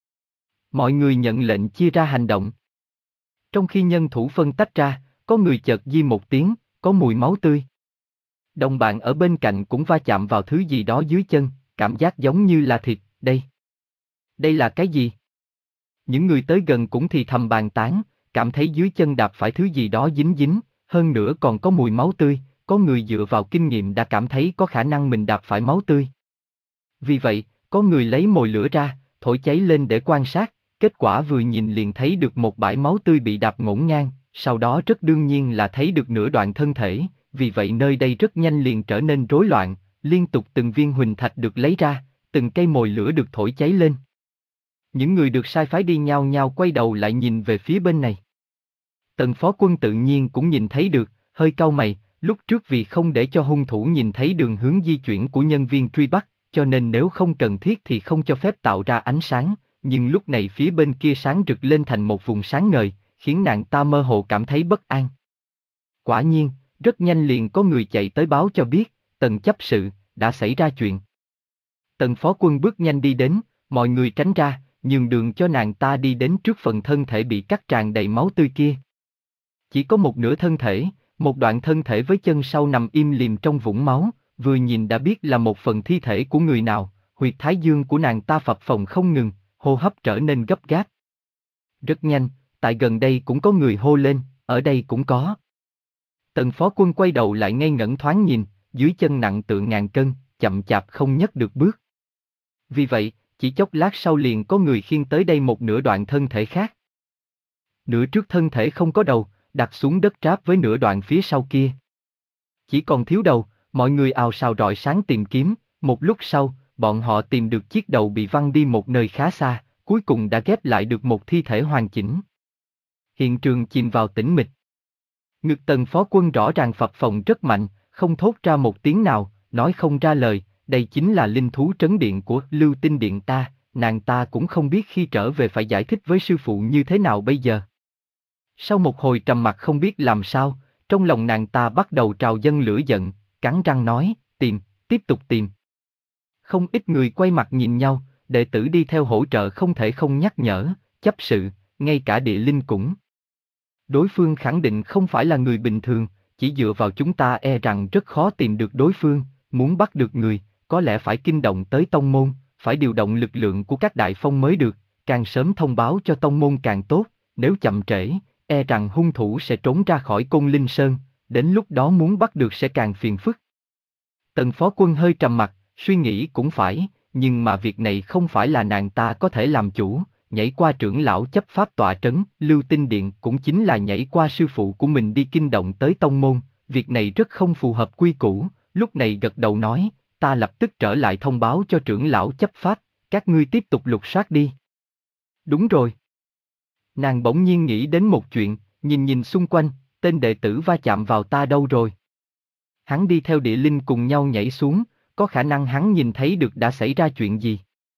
Mọi người nhận lệnh chia ra hành động. Trong khi nhân thủ phân tách ra, có người chợt di một tiếng, có mùi máu tươi. Đồng bạn ở bên cạnh cũng va chạm vào thứ gì đó dưới chân, cảm giác giống như là thịt, đây. Đây là cái gì? Những người tới gần cũng thì thầm bàn tán, cảm thấy dưới chân đạp phải thứ gì đó dính dính, hơn nữa còn có mùi máu tươi, có người dựa vào kinh nghiệm đã cảm thấy có khả năng mình đạp phải máu tươi. Vì vậy, có người lấy mồi lửa ra, thổi cháy lên để quan sát, kết quả vừa nhìn liền thấy được một bãi máu tươi bị đạp ngổn ngang, sau đó rất đương nhiên là thấy được nửa đoạn thân thể, vì vậy nơi đây rất nhanh liền trở nên rối loạn, liên tục từng viên huỳnh thạch được lấy ra, từng cây mồi lửa được thổi cháy lên. Những người được sai phái đi nhao nhao quay đầu lại nhìn về phía bên này. Tần Phó Quân tự nhiên cũng nhìn thấy được, hơi cau mày, lúc trước vì không để cho hung thủ nhìn thấy đường hướng di chuyển của nhân viên truy bắt, cho nên nếu không cần thiết thì không cho phép tạo ra ánh sáng, nhưng lúc này phía bên kia sáng rực lên thành một vùng sáng ngời, khiến nàng ta mơ hồ cảm thấy bất an. Quả nhiên, rất nhanh liền có người chạy tới báo cho biết, Tần chấp sự, đã xảy ra chuyện. Tần Phó Quân bước nhanh đi đến, mọi người tránh ra, nhường đường cho nàng ta đi đến trước phần thân thể bị cắt tràn đầy máu tươi kia. Chỉ có một nửa thân thể, một đoạn thân thể với chân sau nằm im lìm trong vũng máu, vừa nhìn đã biết là một phần thi thể của người nào, huyệt thái dương của nàng ta phập phồng không ngừng, hô hấp trở nên gấp gáp. Rất nhanh, tại gần đây cũng có người hô lên, ở đây cũng có. Tần phó quân quay đầu lại ngây ngẩn thoáng nhìn, dưới chân nặng tựa ngàn cân, chậm chạp không nhấc được bước. Vì vậy, chỉ chốc lát sau liền có người khiêng tới đây một nửa đoạn thân thể khác. Nửa trước thân thể không có đầu, đặt xuống đất ráp với nửa đoạn phía sau kia. Chỉ còn thiếu đầu, mọi người ào sào rọi sáng tìm kiếm, một lúc sau, bọn họ tìm được chiếc đầu bị văng đi một nơi khá xa, cuối cùng đã ghép lại được một thi thể hoàn chỉnh. Hiện trường chìm vào tĩnh mịch. Ngực Tần phó quân rõ ràng phập phồng rất mạnh, không thốt ra một tiếng nào, nói không ra lời, đây chính là linh thú trấn điện của Lưu Tinh Điện ta, nàng ta cũng không biết khi trở về phải giải thích với sư phụ như thế nào bây giờ. Sau một hồi trầm mặc không biết làm sao, trong lòng nàng ta bắt đầu trào dâng lửa giận, cắn răng nói, tìm, tiếp tục tìm. Không ít người quay mặt nhìn nhau, đệ tử đi theo hỗ trợ không thể không nhắc nhở, chấp sự, ngay cả địa linh cũng. Đối phương khẳng định không phải là người bình thường, chỉ dựa vào chúng ta e rằng rất khó tìm được đối phương, muốn bắt được người, có lẽ phải kinh động tới tông môn, phải điều động lực lượng của các đại phong mới được, càng sớm thông báo cho tông môn càng tốt, nếu chậm trễ, e rằng hung thủ sẽ trốn ra khỏi Côn Linh Sơn, đến lúc đó muốn bắt được sẽ càng phiền phức. Tần phó quân hơi trầm mặt, suy nghĩ cũng phải, nhưng mà việc này không phải là nàng ta có thể làm chủ, nhảy qua trưởng lão chấp pháp tọa trấn, Lưu Tinh Điện cũng chính là nhảy qua sư phụ của mình đi kinh động tới tông môn, việc này rất không phù hợp quy củ, lúc này gật đầu nói, ta lập tức trở lại thông báo cho trưởng lão chấp pháp, các ngươi tiếp tục lục soát đi. Đúng rồi. Nàng bỗng nhiên nghĩ đến một chuyện, nhìn nhìn xung quanh, tên đệ tử va chạm vào ta đâu rồi? Hắn đi theo địa linh cùng nhau nhảy xuống, có khả năng hắn nhìn thấy được đã xảy ra chuyện gì.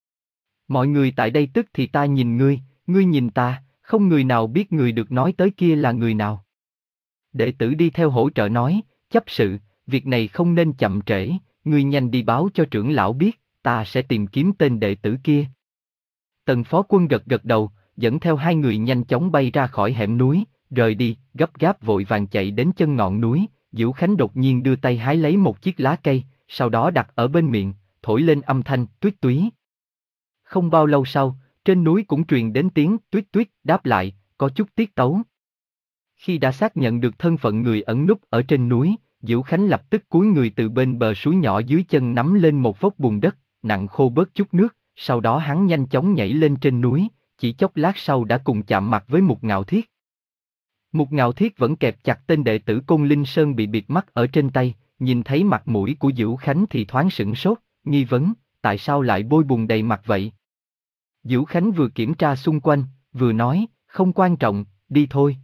Mọi người tại đây tức thì ta nhìn ngươi, ngươi nhìn ta, không người nào biết người được nói tới kia là người nào. Đệ tử đi theo hỗ trợ nói, chấp sự, việc này không nên chậm trễ, ngươi nhanh đi báo cho trưởng lão biết, ta sẽ tìm kiếm tên đệ tử kia. Tần phó quân gật gật đầu, dẫn theo hai người nhanh chóng bay ra khỏi hẻm núi, rời đi, gấp gáp vội vàng chạy đến chân ngọn núi. Diễu Khánh đột nhiên đưa tay hái lấy một chiếc lá cây, sau đó đặt ở bên miệng, thổi lên âm thanh tuýt túy. Không bao lâu sau, trên núi cũng truyền đến tiếng tuýt tuýt đáp lại, có chút tiết tấu. Khi đã xác nhận được thân phận người ẩn núp ở trên núi, Diễu Khánh lập tức cúi người từ bên bờ suối nhỏ dưới chân nắm lên một vốc bùn đất, nặng khô bớt chút nước, sau đó hắn nhanh chóng nhảy lên trên núi, chỉ chốc lát sau đã cùng chạm mặt với Mục Ngạo Thiết. Mục Ngạo Thiết vẫn kẹp chặt tên đệ tử Côn Linh Sơn bị bịt mắt ở trên tay, nhìn thấy mặt mũi của Diễu Khánh thì thoáng sửng sốt, nghi vấn, tại sao lại bôi bùn đầy mặt vậy? Diễu Khánh vừa kiểm tra xung quanh, vừa nói, không quan trọng, đi thôi.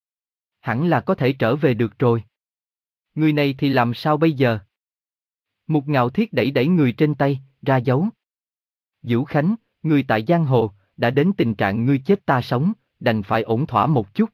Hẳn là có thể trở về được rồi. Người này thì làm sao bây giờ? Mục Ngạo Thiết đẩy đẩy người trên tay, ra dấu. Diễu Khánh, người tại giang hồ, đã đến tình trạng ngươi chết ta sống, đành phải ổn thỏa một chút.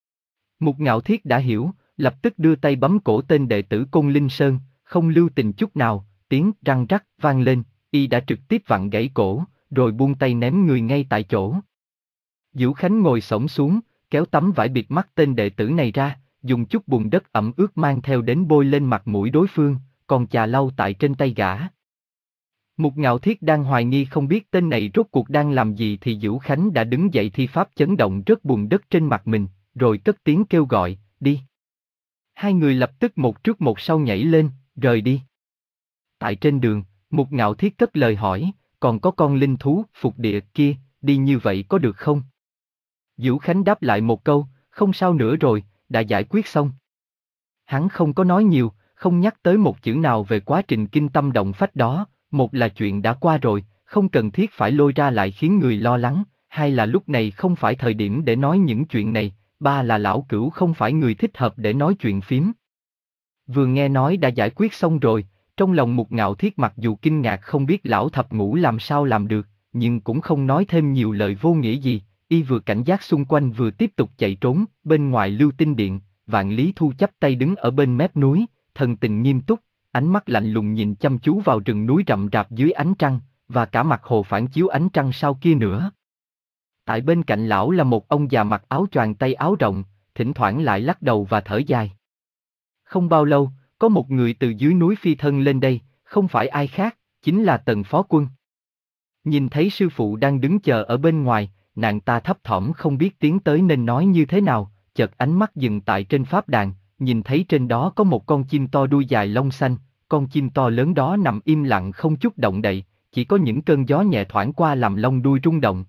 Mục Ngạo Thiết đã hiểu, lập tức đưa tay bấm cổ tên đệ tử Côn Linh Sơn, không lưu tình chút nào, tiếng răng rắc vang lên, y đã trực tiếp vặn gãy cổ, rồi buông tay ném người ngay tại chỗ. Diễu Khánh ngồi xổm xuống, kéo tấm vải bịt mắt tên đệ tử này ra, dùng chút bùn đất ẩm ướt mang theo đến bôi lên mặt mũi đối phương, còn chà lau tại trên tay gã. Mục Ngạo Thiết đang hoài nghi không biết tên này rốt cuộc đang làm gì thì Diễu Khánh đã đứng dậy thi pháp chấn động rớt bùn đất trên mặt mình, rồi cất tiếng kêu gọi, đi. Hai người lập tức một trước một sau nhảy lên, rời đi. Tại trên đường, Mục Ngạo Thiết cất lời hỏi, còn có con linh thú phục địa kia, đi như vậy có được không? Diễu Khánh đáp lại một câu, không sao nữa rồi, đã giải quyết xong. Hắn không có nói nhiều, không nhắc tới một chữ nào về quá trình kinh tâm động phách đó, một là chuyện đã qua rồi, không cần thiết phải lôi ra lại khiến người lo lắng, hai là lúc này không phải thời điểm để nói những chuyện này, ba là lão cửu không phải người thích hợp để nói chuyện phím. Vừa nghe nói đã giải quyết xong rồi, trong lòng Mục Ngạo Thiết mặc dù kinh ngạc không biết lão thập ngũ làm sao làm được, nhưng cũng không nói thêm nhiều lời vô nghĩa gì, y vừa cảnh giác xung quanh vừa tiếp tục chạy trốn, bên ngoài Lưu Tinh Điện, Vạn Lý Thu chắp tay đứng ở bên mép núi, thần tình nghiêm túc, ánh mắt lạnh lùng nhìn chăm chú vào rừng núi rậm rạp dưới ánh trăng, và cả mặt hồ phản chiếu ánh trăng sau kia nữa. Tại bên cạnh lão là một ông già mặc áo choàng tay áo rộng, thỉnh thoảng lại lắc đầu và thở dài. Không bao lâu, có một người từ dưới núi phi thân lên đây, không phải ai khác, chính là Tần Phó Quân. Nhìn thấy sư phụ đang đứng chờ ở bên ngoài, nàng ta thấp thỏm không biết tiến tới nên nói như thế nào, chợt ánh mắt dừng tại trên pháp đàn, nhìn thấy trên đó có một con chim to đuôi dài lông xanh, con chim to lớn đó nằm im lặng không chút động đậy, chỉ có những cơn gió nhẹ thoảng qua làm lông đuôi rung động.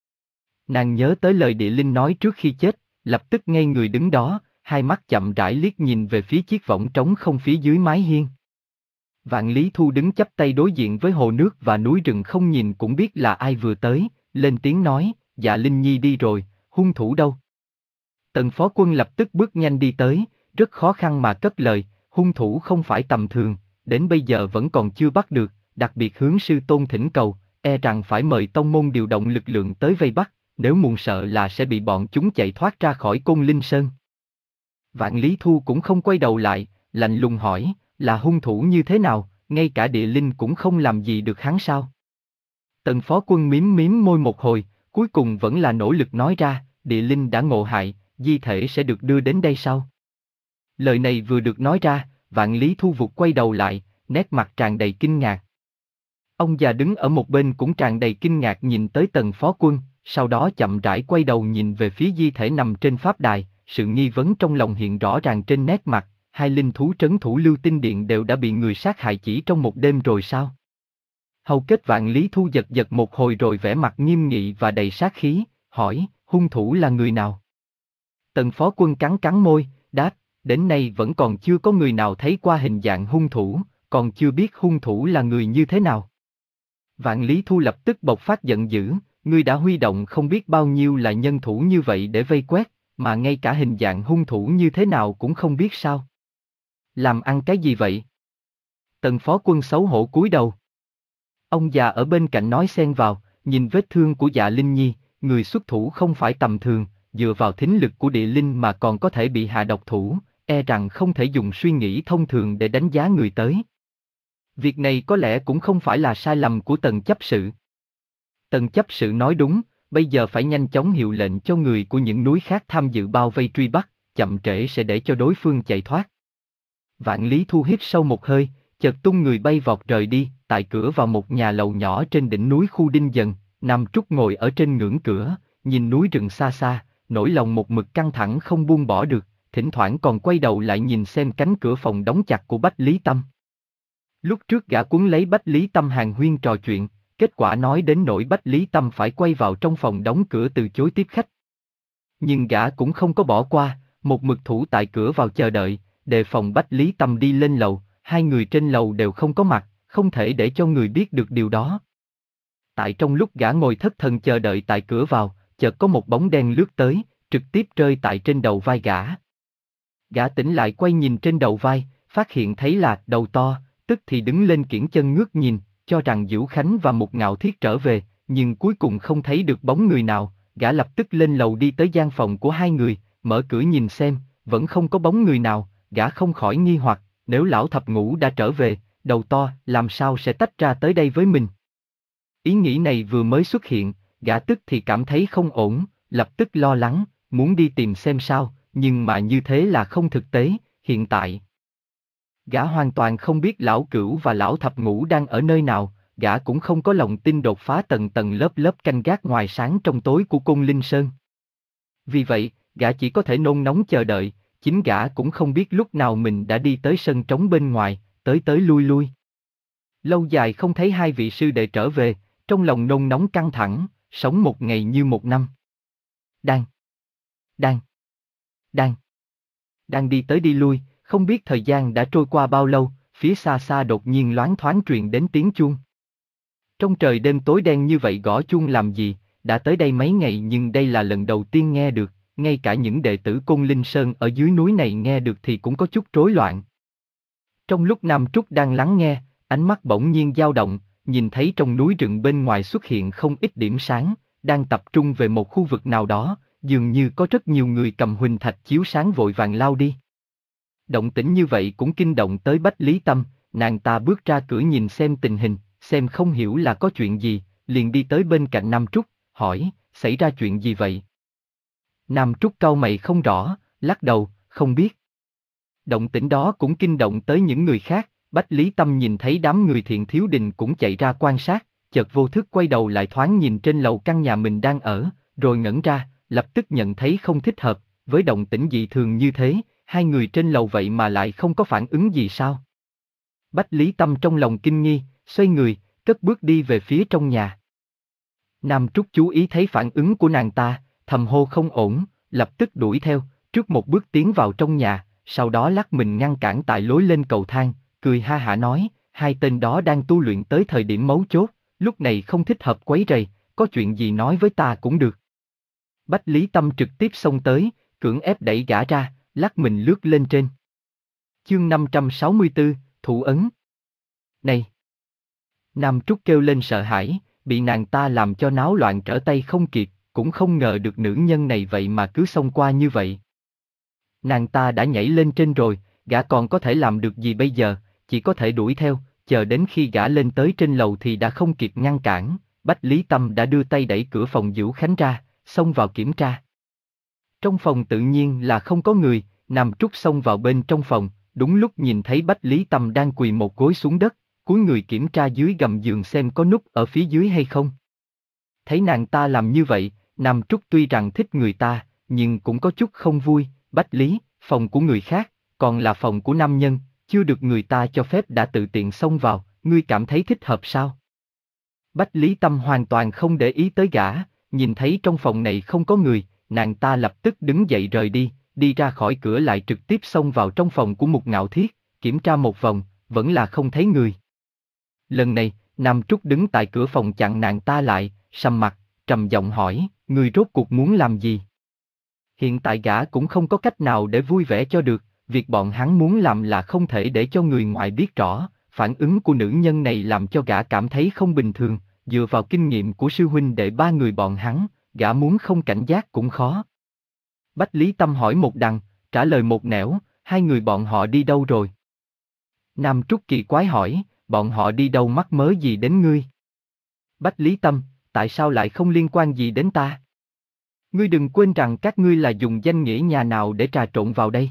Nàng nhớ tới lời địa linh nói trước khi chết, lập tức ngây người đứng đó, hai mắt chậm rãi liếc nhìn về phía chiếc võng trống không phía dưới mái hiên. Vạn Lý Thu đứng chắp tay đối diện với hồ nước và núi rừng không nhìn cũng biết là ai vừa tới, lên tiếng nói, dạ Linh Nhi đi rồi, hung thủ đâu? Tần Phó Quân lập tức bước nhanh đi tới, rất khó khăn mà cất lời, hung thủ không phải tầm thường, đến bây giờ vẫn còn chưa bắt được, đặc biệt hướng sư tôn thỉnh cầu, e rằng phải mời tông môn điều động lực lượng tới vây bắt, nếu muộn sợ là sẽ bị bọn chúng chạy thoát ra khỏi Côn Linh Sơn. Vạn Lý Thu cũng không quay đầu lại, lạnh lùng hỏi, là hung thủ như thế nào, ngay cả địa linh cũng không làm gì được hắn sao? Tần Phó Quân mím mím môi một hồi, cuối cùng vẫn là nỗ lực nói ra, địa linh đã ngộ hại, di thể sẽ được đưa đến đây sau. Lời này vừa được nói ra, Vạn Lý Thu vụt quay đầu lại, nét mặt tràn đầy kinh ngạc. Ông già đứng ở một bên cũng tràn đầy kinh ngạc nhìn tới Tần Phó Quân, sau đó chậm rãi quay đầu nhìn về phía di thể nằm trên pháp đài, sự nghi vấn trong lòng hiện rõ ràng trên nét mặt, hai linh thú trấn thủ Lưu Tinh Điện đều đã bị người sát hại chỉ trong một đêm rồi sao? Hầu kết Vạn Lý Thu giật giật một hồi rồi vẻ mặt nghiêm nghị và đầy sát khí, hỏi, hung thủ là người nào? Tần Phó Quân cắn cắn môi, đáp, đến nay vẫn còn chưa có người nào thấy qua hình dạng hung thủ, còn chưa biết hung thủ là người như thế nào. Vạn Lý Thu lập tức bộc phát giận dữ, ngươi đã huy động không biết bao nhiêu là nhân thủ như vậy để vây quét, mà ngay cả hình dạng hung thủ như thế nào cũng không biết sao? Làm ăn cái gì vậy? Tần Phó Quân xấu hổ cúi đầu. Ông già ở bên cạnh nói xen vào, nhìn vết thương của dạ Linh Nhi, người xuất thủ không phải tầm thường, dựa vào thính lực của địa linh mà còn có thể bị hạ độc thủ, e rằng không thể dùng suy nghĩ thông thường để đánh giá người tới. Việc này có lẽ cũng không phải là sai lầm của Tần chấp sự. Tần chấp sự nói đúng, bây giờ phải nhanh chóng hiệu lệnh cho người của những núi khác tham dự bao vây truy bắt, chậm trễ sẽ để cho đối phương chạy thoát. Vạn Lý Thu hít sâu một hơi, chợt tung người bay vọt rời đi, tại cửa vào một nhà lầu nhỏ trên đỉnh núi khu Đinh Dần, Nam Trúc ngồi ở trên ngưỡng cửa, nhìn núi rừng xa xa, nỗi lòng một mực căng thẳng không buông bỏ được, thỉnh thoảng còn quay đầu lại nhìn xem cánh cửa phòng đóng chặt của Bách Lý Tâm. Lúc trước gã cuốn lấy Bách Lý Tâm hàn huyên trò chuyện, kết quả nói đến nỗi Bách Lý Tâm phải quay vào trong phòng đóng cửa từ chối tiếp khách. Nhưng gã cũng không có bỏ qua, một mực thủ tại cửa vào chờ đợi, đề phòng Bách Lý Tâm đi lên lầu, hai người trên lầu đều không có mặt, không thể để cho người biết được điều đó. Tại trong lúc gã ngồi thất thần chờ đợi tại cửa vào, chợt có một bóng đen lướt tới, trực tiếp rơi tại trên đầu vai gã. Gã tỉnh lại quay nhìn trên đầu vai, phát hiện thấy là đầu to, tức thì đứng lên kiễng chân ngước nhìn, cho rằng Dữu Khánh và Mục Ngạo Thiết trở về, nhưng cuối cùng không thấy được bóng người nào, gã lập tức lên lầu đi tới gian phòng của hai người, mở cửa nhìn xem, vẫn không có bóng người nào, gã không khỏi nghi hoặc, nếu lão thập ngũ đã trở về, đầu to làm sao sẽ tách ra tới đây với mình. Ý nghĩ này vừa mới xuất hiện, gã tức thì cảm thấy không ổn, lập tức lo lắng, muốn đi tìm xem sao, nhưng mà như thế là không thực tế, hiện tại. Gã hoàn toàn không biết lão cửu và lão thập ngũ đang ở nơi nào, gã cũng không có lòng tin đột phá tầng tầng lớp lớp canh gác ngoài sáng trong tối của Côn Linh Sơn. Vì vậy, gã chỉ có thể nôn nóng chờ đợi, chính gã cũng không biết lúc nào mình đã đi tới sân trống bên ngoài, tới tới lui lui. Lâu dài không thấy hai vị sư đệ trở về, trong lòng nôn nóng căng thẳng, sống một ngày như một năm. Đang, đang, đang, đang đi tới đi lui, không biết thời gian đã trôi qua bao lâu, phía xa xa đột nhiên loáng thoáng truyền đến tiếng chuông. Trong trời đêm tối đen như vậy gõ chuông làm gì, đã tới đây mấy ngày nhưng đây là lần đầu tiên nghe được, ngay cả những đệ tử Côn Linh Sơn ở dưới núi này nghe được thì cũng có chút rối loạn. Trong lúc Nam Trúc đang lắng nghe, ánh mắt bỗng nhiên dao động, nhìn thấy trong núi rừng bên ngoài xuất hiện không ít điểm sáng, đang tập trung về một khu vực nào đó, dường như có rất nhiều người cầm huỳnh thạch chiếu sáng vội vàng lao đi. Động tĩnh như vậy cũng kinh động tới Bách Lý Tâm, nàng ta bước ra cửa nhìn xem tình hình, xem không hiểu là có chuyện gì, liền đi tới bên cạnh Nam Trúc, hỏi, xảy ra chuyện gì vậy? Nam Trúc cau mày không rõ, lắc đầu, không biết. Động tĩnh đó cũng kinh động tới những người khác, Bách Lý Tâm nhìn thấy đám người Thiện Thiếu Đình cũng chạy ra quan sát, chợt vô thức quay đầu lại thoáng nhìn trên lầu căn nhà mình đang ở, rồi ngẩn ra, lập tức nhận thấy không thích hợp, với động tĩnh dị thường như thế, hai người trên lầu vậy mà lại không có phản ứng gì sao? Bách Lý Tâm trong lòng kinh nghi, xoay người, cất bước đi về phía trong nhà. Nam Trúc chú ý thấy phản ứng của nàng ta, thầm hô không ổn, lập tức đuổi theo, trước một bước tiến vào trong nhà, sau đó lắc mình ngăn cản tại lối lên cầu thang, cười ha hả nói, hai tên đó đang tu luyện tới thời điểm mấu chốt, lúc này không thích hợp quấy rầy, có chuyện gì nói với ta cũng được. Bách Lý Tâm trực tiếp xông tới, cưỡng ép đẩy gã ra, lắc mình lướt lên trên. Chương năm trăm sáu mươi tư, Thủ ấn. Này! Nam Trúc kêu lên sợ hãi, bị nàng ta làm cho náo loạn trở tay không kịp, cũng không ngờ được nữ nhân này vậy mà cứ xông qua như vậy. Nàng ta đã nhảy lên trên rồi, gã còn có thể làm được gì bây giờ, chỉ có thể đuổi theo, chờ đến khi gã lên tới trên lầu thì đã không kịp ngăn cản, Bách Lý Tâm đã đưa tay đẩy cửa phòng Vũ Khánh ra, xông vào kiểm tra. Trong phòng tự nhiên là không có người, Nam Trúc xông vào bên trong phòng, đúng lúc nhìn thấy Bách Lý Tâm đang quỳ một gối xuống đất, cúi người kiểm tra dưới gầm giường xem có nút ở phía dưới hay không. Thấy nàng ta làm như vậy, Nam Trúc tuy rằng thích người ta, nhưng cũng có chút không vui, Bách Lý, phòng của người khác, còn là phòng của nam nhân, chưa được người ta cho phép đã tự tiện xông vào, ngươi cảm thấy thích hợp sao? Bách Lý Tâm hoàn toàn không để ý tới gã, nhìn thấy trong phòng này không có người, nàng ta lập tức đứng dậy rời đi, đi ra khỏi cửa lại trực tiếp xông vào trong phòng của Mục Ngạo Thiết, kiểm tra một vòng, vẫn là không thấy người. Lần này, Nam Trúc đứng tại cửa phòng chặn nàng ta lại, sầm mặt, trầm giọng hỏi, ngươi rốt cuộc muốn làm gì? Hiện tại gã cũng không có cách nào để vui vẻ cho được, việc bọn hắn muốn làm là không thể để cho người ngoài biết rõ, phản ứng của nữ nhân này làm cho gã cảm thấy không bình thường, dựa vào kinh nghiệm của sư huynh đệ ba người bọn hắn, gã muốn không cảnh giác cũng khó. Bách Lý Tâm hỏi một đằng, trả lời một nẻo, hai người bọn họ đi đâu rồi? Nam Trúc kỳ quái hỏi, bọn họ đi đâu mắc mớ gì đến ngươi? Bách Lý Tâm, tại sao lại không liên quan gì đến ta? Ngươi đừng quên rằng các ngươi là dùng danh nghĩa nhà nào để trà trộn vào đây.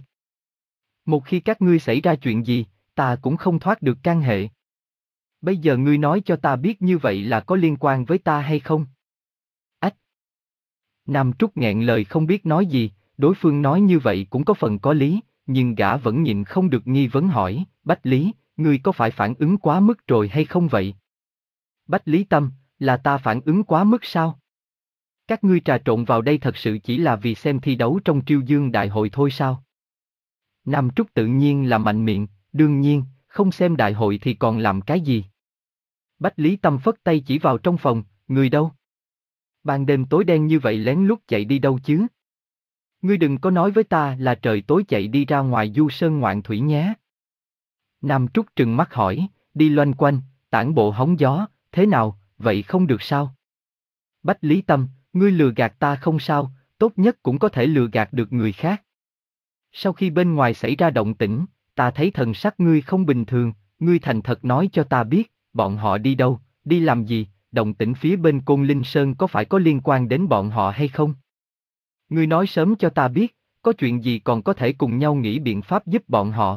Một khi các ngươi xảy ra chuyện gì, ta cũng không thoát được can hệ. Bây giờ ngươi nói cho ta biết như vậy là có liên quan với ta hay không? Ách! Nam Trúc nghẹn lời không biết nói gì, đối phương nói như vậy cũng có phần có lý, nhưng gã vẫn nhịn không được nghi vấn hỏi, Bách Lý, ngươi có phải phản ứng quá mức rồi hay không vậy? Bách Lý Tâm, là ta phản ứng quá mức sao? Các ngươi trà trộn vào đây thật sự chỉ là vì xem thi đấu trong Triêu Dương Đại hội thôi sao? Nam Trúc tự nhiên là mạnh miệng, đương nhiên, không xem đại hội thì còn làm cái gì? Bách Lý Tâm phất tay chỉ vào trong phòng, người đâu? Ban đêm tối đen như vậy lén lút chạy đi đâu chứ? Ngươi đừng có nói với ta là trời tối chạy đi ra ngoài du sơn ngoạn thủy nhé. Nam Trúc trừng mắt hỏi, đi loanh quanh, tản bộ hóng gió, thế nào, vậy không được sao? Bách Lý Tâm, ngươi lừa gạt ta không sao, tốt nhất cũng có thể lừa gạt được người khác. Sau khi bên ngoài xảy ra động tĩnh, ta thấy thần sắc ngươi không bình thường, ngươi thành thật nói cho ta biết, bọn họ đi đâu, đi làm gì, động tĩnh phía bên Côn Linh Sơn có phải có liên quan đến bọn họ hay không? Ngươi nói sớm cho ta biết, có chuyện gì còn có thể cùng nhau nghĩ biện pháp giúp bọn họ.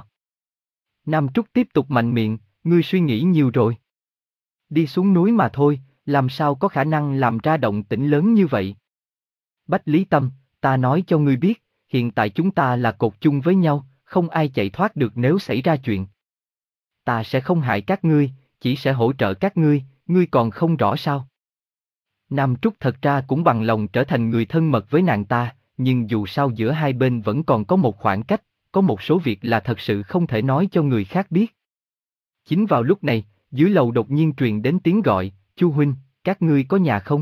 Nam Trúc tiếp tục mạnh miệng, ngươi suy nghĩ nhiều rồi. Đi xuống núi mà thôi, làm sao có khả năng làm ra động tĩnh lớn như vậy? Bách Lý Tâm, ta nói cho ngươi biết, hiện tại chúng ta là cột chung với nhau, không ai chạy thoát được nếu xảy ra chuyện. Ta sẽ không hại các ngươi, chỉ sẽ hỗ trợ các ngươi, ngươi còn không rõ sao? Nam Trúc thật ra cũng bằng lòng trở thành người thân mật với nàng ta, nhưng dù sao giữa hai bên vẫn còn có một khoảng cách, có một số việc là thật sự không thể nói cho người khác biết. Chính vào lúc này, dưới lầu đột nhiên truyền đến tiếng gọi, Chu huynh, các ngươi có nhà không?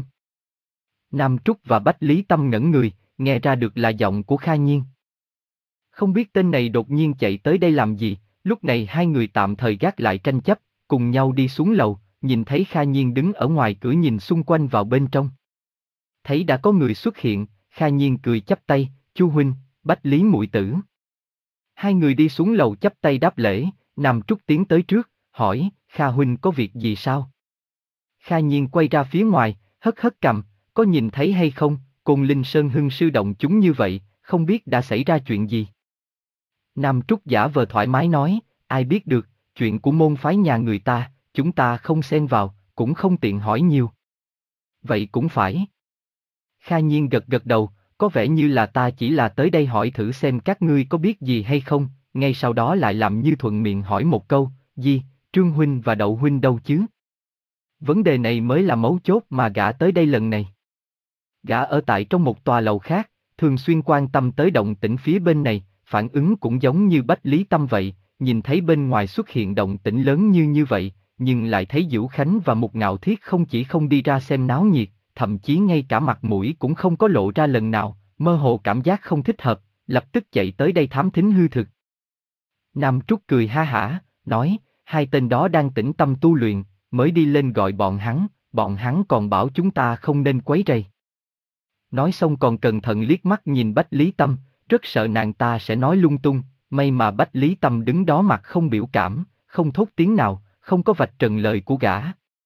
Nam Trúc và Bách Lý Tâm ngẩn người, nghe ra được là giọng của Kha Nhiên. Không biết tên này đột nhiên chạy tới đây làm gì, lúc này hai người tạm thời gác lại tranh chấp, cùng nhau đi xuống lầu, nhìn thấy Kha Nhiên đứng ở ngoài cửa nhìn xung quanh vào bên trong. Thấy đã có người xuất hiện, Kha Nhiên cười chắp tay, Chu huynh, Bách Lý muội tử. Hai người đi xuống lầu chắp tay đáp lễ, Nam Trúc tiến tới trước, hỏi, Kha huynh có việc gì sao? Kha Nhiên quay ra phía ngoài, hất hất cằm, có nhìn thấy hay không, Côn Linh Sơn hưng sư động chúng như vậy, không biết đã xảy ra chuyện gì. Nam Trúc giả vờ thoải mái nói, ai biết được, chuyện của môn phái nhà người ta, chúng ta không xen vào, cũng không tiện hỏi nhiều. Vậy cũng phải. Kha Nhiên gật gật đầu, có vẻ như là ta chỉ là tới đây hỏi thử xem các ngươi có biết gì hay không, ngay sau đó lại làm như thuận miệng hỏi một câu, gì, Trương Huynh và Đậu Huynh đâu chứ? Vấn đề này mới là mấu chốt mà gã tới đây lần này. Gã ở tại trong một tòa lầu khác, thường xuyên quan tâm tới động tĩnh phía bên này, phản ứng cũng giống như Bách Lý Tâm vậy, nhìn thấy bên ngoài xuất hiện động tĩnh lớn như như vậy, nhưng lại thấy Dữu Khánh và Mục Ngạo Thiết không chỉ không đi ra xem náo nhiệt, thậm chí ngay cả mặt mũi cũng không có lộ ra lần nào, mơ hồ cảm giác không thích hợp, lập tức chạy tới đây thám thính hư thực. Nam Trúc cười ha hả, nói, hai tên đó đang tĩnh tâm tu luyện, mới đi lên gọi bọn hắn, bọn hắn còn bảo chúng ta không nên quấy rầy. Nói xong còn cẩn thận liếc mắt nhìn Bách Lý Tâm, rất sợ nàng ta sẽ nói lung tung, may mà Bách Lý Tâm đứng đó mặt không biểu cảm, không thốt tiếng nào, không có vạch trần lời của gã.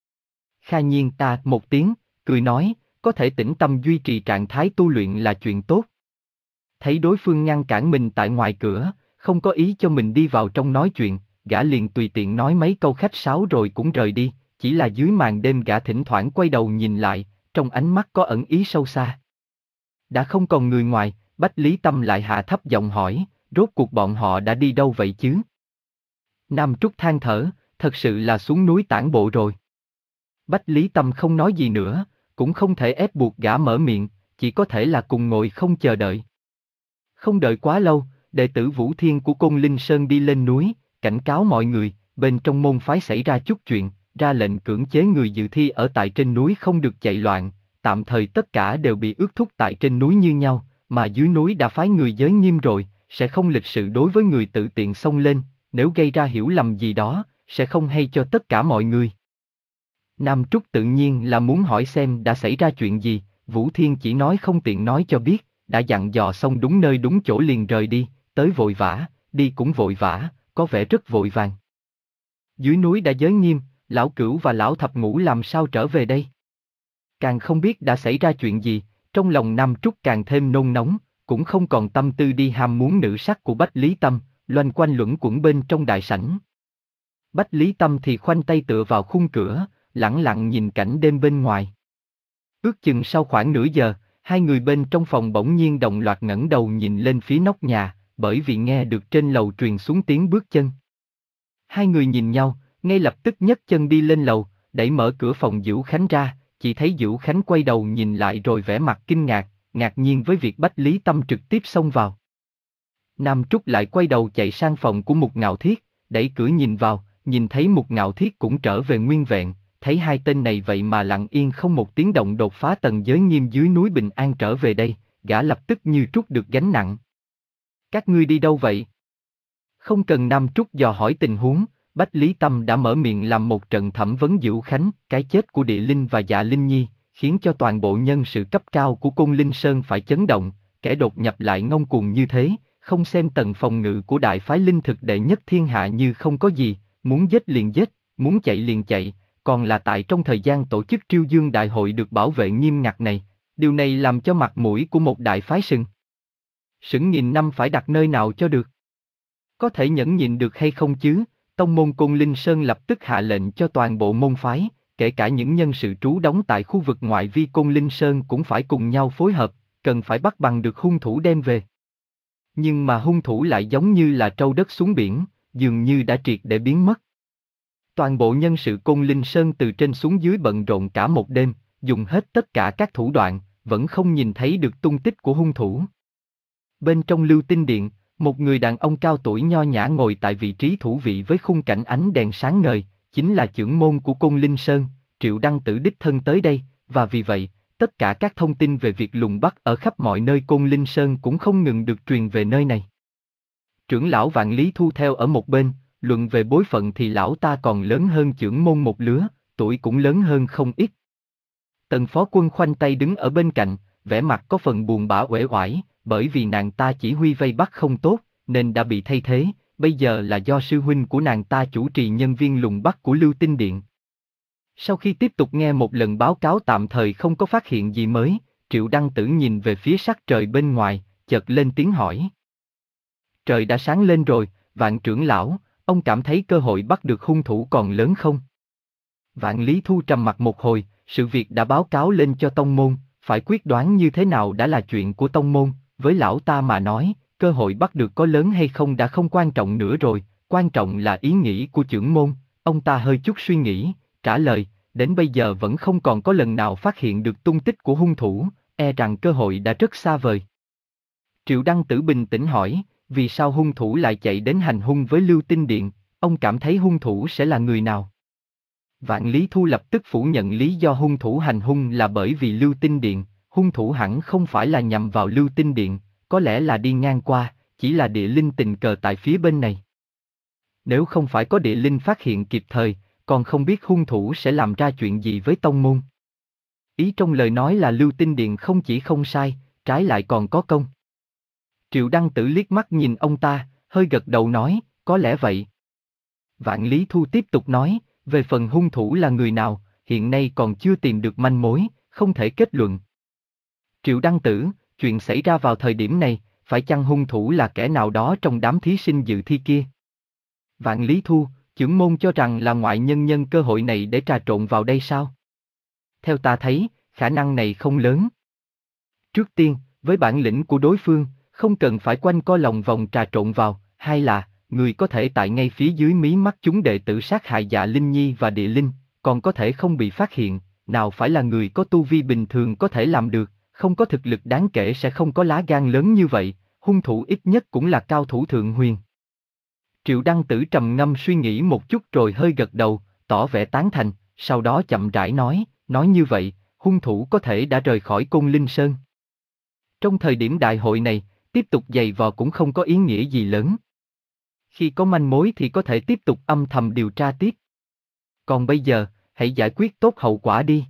Kha Nhiên ta một tiếng, cười nói, có thể tĩnh tâm duy trì trạng thái tu luyện là chuyện tốt. Thấy đối phương ngăn cản mình tại ngoài cửa, không có ý cho mình đi vào trong nói chuyện, gã liền tùy tiện nói mấy câu khách sáo rồi cũng rời đi, chỉ là dưới màn đêm gã thỉnh thoảng quay đầu nhìn lại, trong ánh mắt có ẩn ý sâu xa. Đã không còn người ngoài, Bách Lý Tâm lại hạ thấp giọng hỏi, rốt cuộc bọn họ đã đi đâu vậy chứ? Nam Trúc than thở, thật sự là xuống núi tản bộ rồi. Bách Lý Tâm không nói gì nữa, cũng không thể ép buộc gã mở miệng, chỉ có thể là cùng ngồi không chờ đợi. Không đợi quá lâu, đệ tử Vũ Thiên của Côn Linh Sơn đi lên núi, cảnh cáo mọi người, bên trong môn phái xảy ra chút chuyện, ra lệnh cưỡng chế người dự thi ở tại trên núi không được chạy loạn, tạm thời tất cả đều bị ước thúc tại trên núi như nhau, mà dưới núi đã phái người giới nghiêm rồi, sẽ không lịch sự đối với người tự tiện xông lên, nếu gây ra hiểu lầm gì đó, sẽ không hay cho tất cả mọi người. Nam Trúc tự nhiên là muốn hỏi xem đã xảy ra chuyện gì, Vũ Thiên chỉ nói không tiện nói cho biết, đã dặn dò xong đúng nơi đúng chỗ liền rời đi, tới vội vã, đi cũng vội vã, có vẻ rất vội vàng. Dưới núi đã giới nghiêm, lão Cửu và lão Thập Ngũ làm sao trở về đây? Càng không biết đã xảy ra chuyện gì, trong lòng Nam Trúc càng thêm nôn nóng, cũng không còn tâm tư đi ham muốn nữ sắc của Bách Lý Tâm, loanh quanh luẩn quẩn bên trong đại sảnh. Bách Lý Tâm thì khoanh tay tựa vào khung cửa, lẳng lặng nhìn cảnh đêm bên ngoài. Ước chừng sau khoảng nửa giờ, hai người bên trong phòng bỗng nhiên đồng loạt ngẩng đầu nhìn lên phía nóc nhà, bởi vì nghe được trên lầu truyền xuống tiếng bước chân. Hai người nhìn nhau, ngay lập tức nhấc chân đi lên lầu, đẩy mở cửa phòng Dữu Khánh ra, chỉ thấy Dữu Khánh quay đầu nhìn lại rồi vẻ mặt kinh ngạc, ngạc nhiên với việc Bách Lý Tâm trực tiếp xông vào. Nam Trúc lại quay đầu chạy sang phòng của Mục Ngạo Thiết, đẩy cửa nhìn vào, nhìn thấy Mục Ngạo Thiết cũng trở về nguyên vẹn, thấy hai tên này vậy mà lặng yên không một tiếng động đột phá tầng giới nghiêm dưới núi bình an trở về đây, gã lập tức như trút được gánh nặng. Các ngươi đi đâu vậy? Không cần Nam Trúc dò hỏi tình huống, Bách Lý Tâm đã mở miệng làm một trận thẩm vấn Dữu Khánh, cái chết của Địa Linh và Dạ Linh Nhi, khiến cho toàn bộ nhân sự cấp cao của Côn Linh Sơn phải chấn động, kẻ đột nhập lại ngông cuồng như thế, không xem tầng phòng ngự của đại phái linh thực đệ nhất thiên hạ như không có gì, muốn giết liền giết, muốn chạy liền chạy, còn là tại trong thời gian tổ chức Triêu Dương đại hội được bảo vệ nghiêm ngặt này, điều này làm cho mặt mũi của một đại phái sừng. Sững nghìn năm phải đặt nơi nào cho được? Có thể nhẫn nhịn được hay không chứ? Tông môn Côn Linh Sơn lập tức hạ lệnh cho toàn bộ môn phái, kể cả những nhân sự trú đóng tại khu vực ngoại vi Côn Linh Sơn cũng phải cùng nhau phối hợp, cần phải bắt bằng được hung thủ đem về. Nhưng mà hung thủ lại giống như là trâu đất xuống biển, dường như đã triệt để biến mất. Toàn bộ nhân sự Côn Linh Sơn từ trên xuống dưới bận rộn cả một đêm, dùng hết tất cả các thủ đoạn, vẫn không nhìn thấy được tung tích của hung thủ. Bên trong Lưu Tinh Điện, một người đàn ông cao tuổi nho nhã ngồi tại vị trí thủ vị với khung cảnh ánh đèn sáng ngời, chính là chưởng môn của Côn Linh Sơn, Triệu Đăng Tử đích thân tới đây, và vì vậy, tất cả các thông tin về việc lùng bắt ở khắp mọi nơi Côn Linh Sơn cũng không ngừng được truyền về nơi này. Trưởng lão Vạn Lý Thu theo ở một bên, luận về bối phận thì lão ta còn lớn hơn chưởng môn một lứa, tuổi cũng lớn hơn không ít. Tần Phó Quân khoanh tay đứng ở bên cạnh, vẻ mặt có phần buồn bã uể oải, bởi vì nàng ta chỉ huy vây bắt không tốt, nên đã bị thay thế, bây giờ là do sư huynh của nàng ta chủ trì nhân viên lùng bắt của Lưu Tinh Điện. Sau khi tiếp tục nghe một lần báo cáo tạm thời không có phát hiện gì mới, Triệu Đăng Tử nhìn về phía sắc trời bên ngoài, chợt lên tiếng hỏi. trời đã sáng lên rồi, Vạn trưởng lão, ông cảm thấy cơ hội bắt được hung thủ còn lớn không? Vạn Lý Thu trầm mặt một hồi, sự việc đã báo cáo lên cho tông môn, phải quyết đoán như thế nào đã là chuyện của tông môn, với lão ta mà nói, cơ hội bắt được có lớn hay không đã không quan trọng nữa rồi, quan trọng là ý nghĩ của trưởng môn. Ông ta hơi chút suy nghĩ, trả lời, đến bây giờ vẫn không còn có lần nào phát hiện được tung tích của hung thủ, e rằng cơ hội đã rất xa vời. Triệu Đăng Tử bình tĩnh hỏi, vì sao hung thủ lại chạy đến hành hung với Lưu Tinh Điện, ông cảm thấy hung thủ sẽ là người nào? Vạn Lý Thu lập tức phủ nhận lý do hung thủ hành hung là bởi vì Lưu Tinh Điện, hung thủ hẳn không phải là nhằm vào Lưu Tinh Điện, có lẽ là đi ngang qua, chỉ là địa linh tình cờ tại phía bên này. Nếu không phải có địa linh phát hiện kịp thời, còn không biết hung thủ sẽ làm ra chuyện gì với tông môn. Ý trong lời nói là Lưu Tinh Điện không chỉ không sai, trái lại còn có công. Triệu Đăng Tử liếc mắt nhìn ông ta, hơi gật đầu nói, có lẽ vậy. Vạn Lý Thu tiếp tục nói, về phần hung thủ là người nào, hiện nay còn chưa tìm được manh mối, không thể kết luận. Triệu Đăng Tử, chuyện xảy ra vào thời điểm này, phải chăng hung thủ là kẻ nào đó trong đám thí sinh dự thi kia? Vạn Lý Thu, trưởng môn cho rằng là ngoại nhân nhân cơ hội này để trà trộn vào đây sao? Theo ta thấy, khả năng này không lớn. Trước tiên, với bản lĩnh của đối phương, không cần phải quanh co lòng vòng trà trộn vào, hay là, người có thể tại ngay phía dưới mí mắt chúng đệ tử sát hại Dạ Linh Nhi và Địa Linh, còn có thể không bị phát hiện, nào phải là người có tu vi bình thường có thể làm được, không có thực lực đáng kể sẽ không có lá gan lớn như vậy, hung thủ ít nhất cũng là cao thủ thượng huyền. Triệu Đăng Tử trầm ngâm suy nghĩ một chút rồi hơi gật đầu, tỏ vẻ tán thành, sau đó chậm rãi nói, nói như vậy, hung thủ có thể đã rời khỏi Côn Linh Sơn. Trong thời điểm đại hội này, tiếp tục giày vò cũng không có ý nghĩa gì lớn. Khi có manh mối thì có thể tiếp tục âm thầm điều tra tiếp. Còn bây giờ, hãy giải quyết tốt hậu quả đi.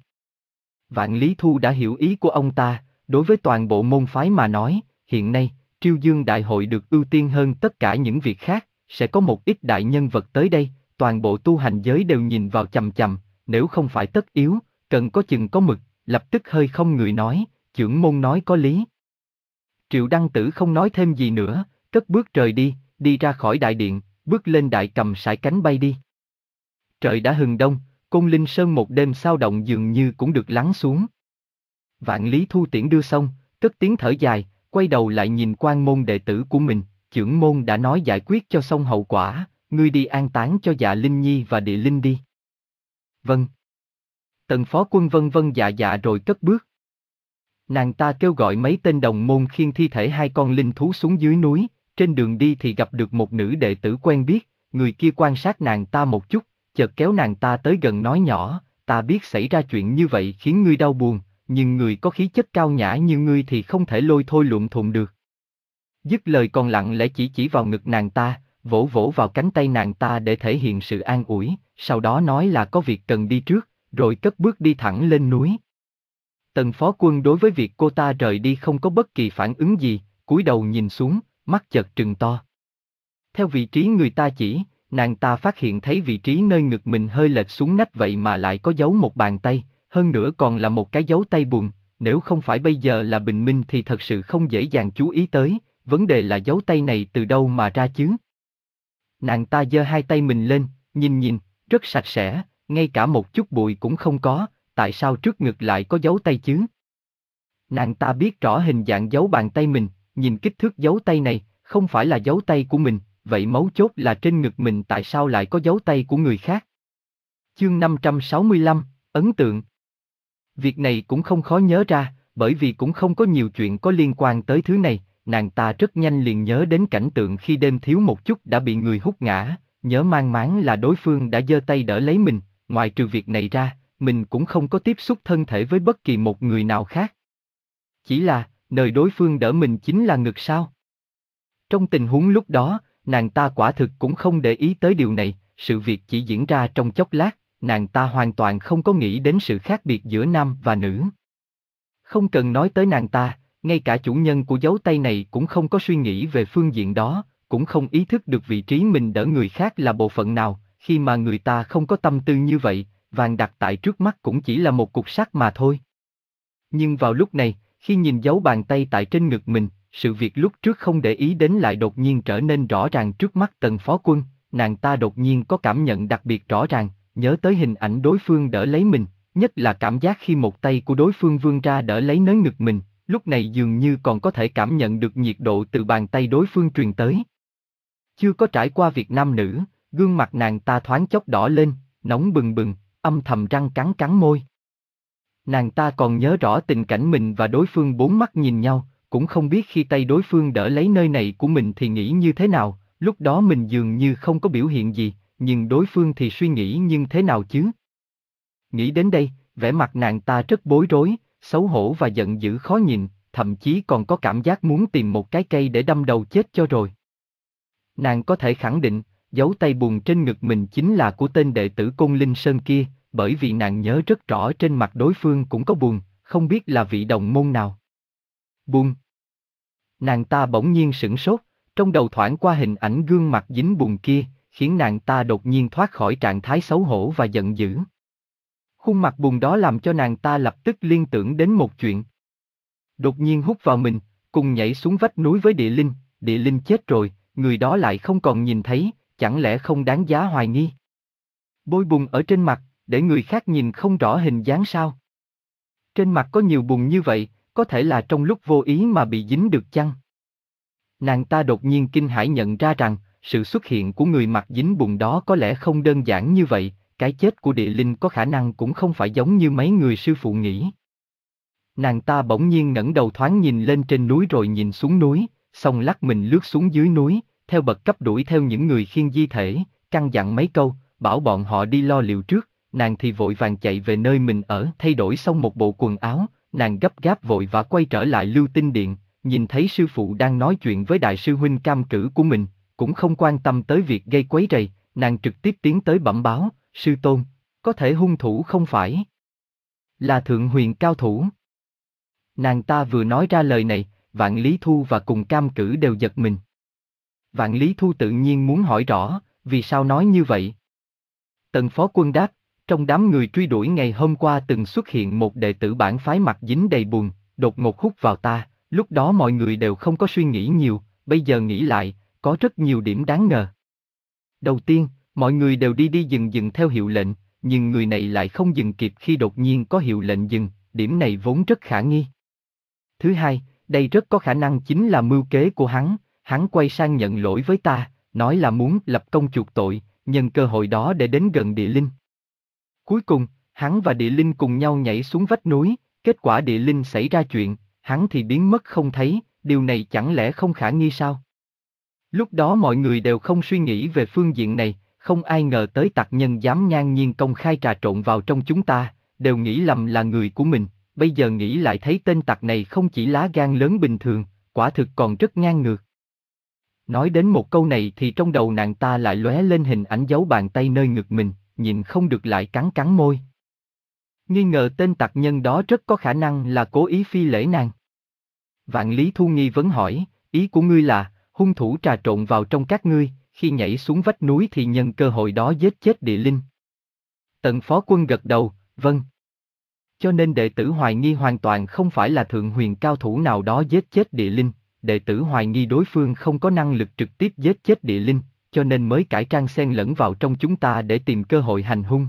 Vạn Lý Thu đã hiểu ý của ông ta, đối với toàn bộ môn phái mà nói, hiện nay, Triêu Dương Đại hội được ưu tiên hơn tất cả những việc khác, sẽ có một ít đại nhân vật tới đây, toàn bộ tu hành giới đều nhìn vào chằm chằm, nếu không phải tất yếu, cần có chừng có mực, lập tức hơi không người nói, trưởng môn nói có lý. Triệu Đăng Tử không nói thêm gì nữa, cất bước rời đi, đi ra khỏi đại điện, bước lên đại cầm sải cánh bay đi. Trời đã hừng đông, Côn Linh Sơn một đêm sao động dường như cũng được lắng xuống. Vạn Lý Thu tiễn đưa xong, cất tiếng thở dài, quay đầu lại nhìn quan môn đệ tử của mình, trưởng môn đã nói giải quyết cho xong hậu quả, ngươi đi an táng cho Dạ Linh Nhi và Địa Linh đi. Vâng. Tần phó quân vân vân dạ dạ rồi cất bước. Nàng ta kêu gọi mấy tên đồng môn khiêng thi thể hai con linh thú xuống dưới núi, trên đường đi thì gặp được một nữ đệ tử quen biết, người kia quan sát nàng ta một chút, chợt kéo nàng ta tới gần nói nhỏ, ta biết xảy ra chuyện như vậy khiến ngươi đau buồn, nhưng người có khí chất cao nhã như ngươi thì không thể lôi thôi luộm thuộm được. Dứt lời còn lặng lẽ chỉ chỉ vào ngực nàng ta, vỗ vỗ vào cánh tay nàng ta để thể hiện sự an ủi, sau đó nói là có việc cần đi trước, rồi cất bước đi thẳng lên núi. Tần phó quân đối với việc cô ta rời đi không có bất kỳ phản ứng gì, cúi đầu nhìn xuống, mắt chợt trừng to. Theo vị trí người ta chỉ, nàng ta phát hiện thấy vị trí nơi ngực mình hơi lệch xuống nách vậy mà lại có dấu một bàn tay, hơn nữa còn là một cái dấu tay buồn, nếu không phải bây giờ là bình minh thì thật sự không dễ dàng chú ý tới, vấn đề là dấu tay này từ đâu mà ra chứ. Nàng ta giơ hai tay mình lên, nhìn nhìn, rất sạch sẽ, ngay cả một chút bụi cũng không có, tại sao trước ngực lại có dấu tay chứ? Nàng ta biết rõ hình dạng dấu bàn tay mình, nhìn kích thước dấu tay này, không phải là dấu tay của mình, vậy mấu chốt là trên ngực mình tại sao lại có dấu tay của người khác? Chương năm trăm sáu mươi lăm, ấn tượng. Việc này cũng không khó nhớ ra, bởi vì cũng không có nhiều chuyện có liên quan tới thứ này, nàng ta rất nhanh liền nhớ đến cảnh tượng khi đêm thiếu một chút đã bị người hút ngã, nhớ mang máng là đối phương đã giơ tay đỡ lấy mình, ngoài trừ việc này ra, mình cũng không có tiếp xúc thân thể với bất kỳ một người nào khác. Chỉ là, nơi đối phương đỡ mình chính là ngực sao? Trong tình huống lúc đó, nàng ta quả thực cũng không để ý tới điều này, sự việc chỉ diễn ra trong chốc lát, nàng ta hoàn toàn không có nghĩ đến sự khác biệt giữa nam và nữ. Không cần nói tới nàng ta, ngay cả chủ nhân của dấu tay này cũng không có suy nghĩ về phương diện đó, cũng không ý thức được vị trí mình đỡ người khác là bộ phận nào, khi mà người ta không có tâm tư như vậy, vàng đặt tại trước mắt cũng chỉ là một cục sắt mà thôi. Nhưng vào lúc này, khi nhìn dấu bàn tay tại trên ngực mình, sự việc lúc trước không để ý đến lại đột nhiên trở nên rõ ràng trước mắt Tần Phó Quân, nàng ta đột nhiên có cảm nhận đặc biệt rõ ràng, nhớ tới hình ảnh đối phương đỡ lấy mình, nhất là cảm giác khi một tay của đối phương vươn ra đỡ lấy nới ngực mình, lúc này dường như còn có thể cảm nhận được nhiệt độ từ bàn tay đối phương truyền tới. Chưa có trải qua việc nam nữ, gương mặt nàng ta thoáng chốc đỏ lên, nóng bừng bừng, âm thầm răng cắn cắn môi. Nàng ta còn nhớ rõ tình cảnh mình và đối phương bốn mắt nhìn nhau, cũng không biết khi tay đối phương đỡ lấy nơi này của mình thì nghĩ như thế nào, lúc đó mình dường như không có biểu hiện gì, nhưng đối phương thì suy nghĩ nhưng thế nào chứ? Nghĩ đến đây, vẻ mặt nàng ta rất bối rối, xấu hổ và giận dữ khó nhìn, thậm chí còn có cảm giác muốn tìm một cái cây để đâm đầu chết cho rồi. Nàng có thể khẳng định, dấu tay buồn trên ngực mình chính là của tên đệ tử Côn Linh Sơn kia, bởi vì nàng nhớ rất rõ trên mặt đối phương cũng có buồn, không biết là vị đồng môn nào. Buồn. Nàng ta bỗng nhiên sửng sốt, trong đầu thoảng qua hình ảnh gương mặt dính buồn kia, khiến nàng ta đột nhiên thoát khỏi trạng thái xấu hổ và giận dữ. Khuôn mặt buồn đó làm cho nàng ta lập tức liên tưởng đến một chuyện. Đột nhiên hút vào mình, cùng nhảy xuống vách núi với địa linh, địa linh chết rồi, người đó lại không còn nhìn thấy, chẳng lẽ không đáng giá hoài nghi? Bôi bùn ở trên mặt, để người khác nhìn không rõ hình dáng sao? Trên mặt có nhiều bùn như vậy, có thể là trong lúc vô ý mà bị dính được chăng? Nàng ta đột nhiên kinh hãi nhận ra rằng, sự xuất hiện của người mặt dính bùn đó có lẽ không đơn giản như vậy, cái chết của địa linh có khả năng cũng không phải giống như mấy người sư phụ nghĩ. Nàng ta bỗng nhiên ngẩng đầu thoáng nhìn lên trên núi rồi nhìn xuống núi, xong lắc mình lướt xuống dưới núi, theo bậc cấp đuổi theo những người khiêng di thể, căn dặn mấy câu, bảo bọn họ đi lo liệu trước, nàng thì vội vàng chạy về nơi mình ở, thay đổi xong một bộ quần áo, nàng gấp gáp vội và quay trở lại Lưu Tinh Điện, nhìn thấy sư phụ đang nói chuyện với đại sư huynh Cam Cử của mình, cũng không quan tâm tới việc gây quấy rầy, nàng trực tiếp tiến tới bẩm báo, sư tôn, có thể hung thủ không phải là thượng huyền cao thủ. Nàng ta vừa nói ra lời này, Vạn Lý Thu và cùng Cam Cử đều giật mình. Vạn Lý Thu tự nhiên muốn hỏi rõ, vì sao nói như vậy? Tần Phó Quân đáp, trong đám người truy đuổi ngày hôm qua từng xuất hiện một đệ tử bản phái mặt dính đầy bùn, đột ngột hút vào ta, lúc đó mọi người đều không có suy nghĩ nhiều, bây giờ nghĩ lại, có rất nhiều điểm đáng ngờ. Đầu tiên, mọi người đều đi đi dừng dừng theo hiệu lệnh, nhưng người này lại không dừng kịp khi đột nhiên có hiệu lệnh dừng, điểm này vốn rất khả nghi. Thứ hai, đây rất có khả năng chính là mưu kế của hắn, hắn quay sang nhận lỗi với ta, nói là muốn lập công chuộc tội, nhân cơ hội đó để đến gần địa linh. Cuối cùng, hắn và địa linh cùng nhau nhảy xuống vách núi, kết quả địa linh xảy ra chuyện, hắn thì biến mất không thấy, điều này chẳng lẽ không khả nghi sao? Lúc đó mọi người đều không suy nghĩ về phương diện này, không ai ngờ tới tặc nhân dám ngang nhiên công khai trà trộn vào trong chúng ta, đều nghĩ lầm là người của mình, bây giờ nghĩ lại thấy tên tặc này không chỉ lá gan lớn bình thường, quả thực còn rất ngang ngược. Nói đến một câu này thì trong đầu nàng ta lại lóe lên hình ảnh dấu bàn tay nơi ngực mình, nhìn không được lại cắn cắn môi. Nghi ngờ tên tặc nhân đó rất có khả năng là cố ý phi lễ nàng. Vạn Lý Thu nghi vấn hỏi, ý của ngươi là, hung thủ trà trộn vào trong các ngươi, khi nhảy xuống vách núi thì nhân cơ hội đó giết chết địa linh. Tần Phó Quân gật đầu, vâng. Cho nên đệ tử hoài nghi hoàn toàn không phải là thượng huyền cao thủ nào đó giết chết địa linh, đệ tử hoài nghi đối phương không có năng lực trực tiếp giết chết địa linh, cho nên mới cải trang xen lẫn vào trong chúng ta để tìm cơ hội hành hung.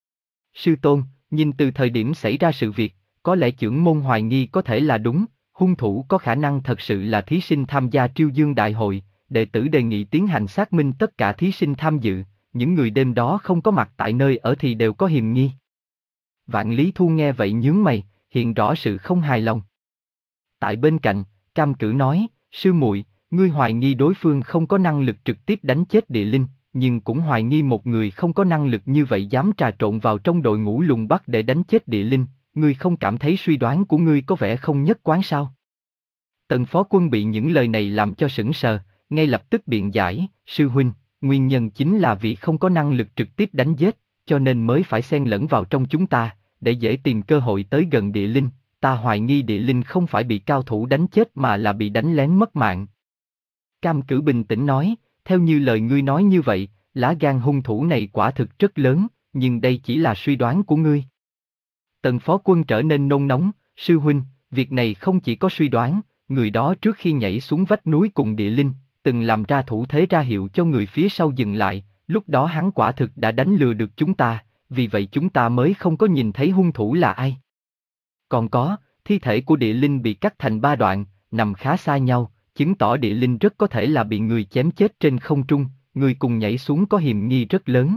Sư tôn, nhìn từ thời điểm xảy ra sự việc, có lẽ chưởng môn hoài nghi có thể là đúng, hung thủ có khả năng thật sự là thí sinh tham gia Triêu Dương Đại hội, đệ tử đề nghị tiến hành xác minh tất cả thí sinh tham dự, những người đêm đó không có mặt tại nơi ở thì đều có hiềm nghi. Vạn Lý Thu nghe vậy nhướng mày, hiện rõ sự không hài lòng. Tại bên cạnh, Cam Cử nói, sư muội, ngươi hoài nghi đối phương không có năng lực trực tiếp đánh chết địa linh, nhưng cũng hoài nghi một người không có năng lực như vậy dám trà trộn vào trong đội ngũ lùng bắt để đánh chết địa linh, ngươi không cảm thấy suy đoán của ngươi có vẻ không nhất quán sao? Tần Phó Quân bị những lời này làm cho sững sờ, ngay lập tức biện giải, sư huynh, nguyên nhân chính là vì không có năng lực trực tiếp đánh giết, cho nên mới phải xen lẫn vào trong chúng ta, để dễ tìm cơ hội tới gần địa linh, ta hoài nghi địa linh không phải bị cao thủ đánh chết mà là bị đánh lén mất mạng. Cam Cử bình tĩnh nói, theo như lời ngươi nói như vậy, lá gan hung thủ này quả thực rất lớn, nhưng đây chỉ là suy đoán của ngươi. Tần Phó Quân trở nên nôn nóng, sư huynh, việc này không chỉ có suy đoán, người đó trước khi nhảy xuống vách núi cùng địa linh, từng làm ra thủ thế ra hiệu cho người phía sau dừng lại, lúc đó hắn quả thực đã đánh lừa được chúng ta, vì vậy chúng ta mới không có nhìn thấy hung thủ là ai. Còn có, thi thể của địa linh bị cắt thành ba đoạn, nằm khá xa nhau, chứng tỏ địa linh rất có thể là bị người chém chết trên không trung, người cùng nhảy xuống có hiềm nghi rất lớn.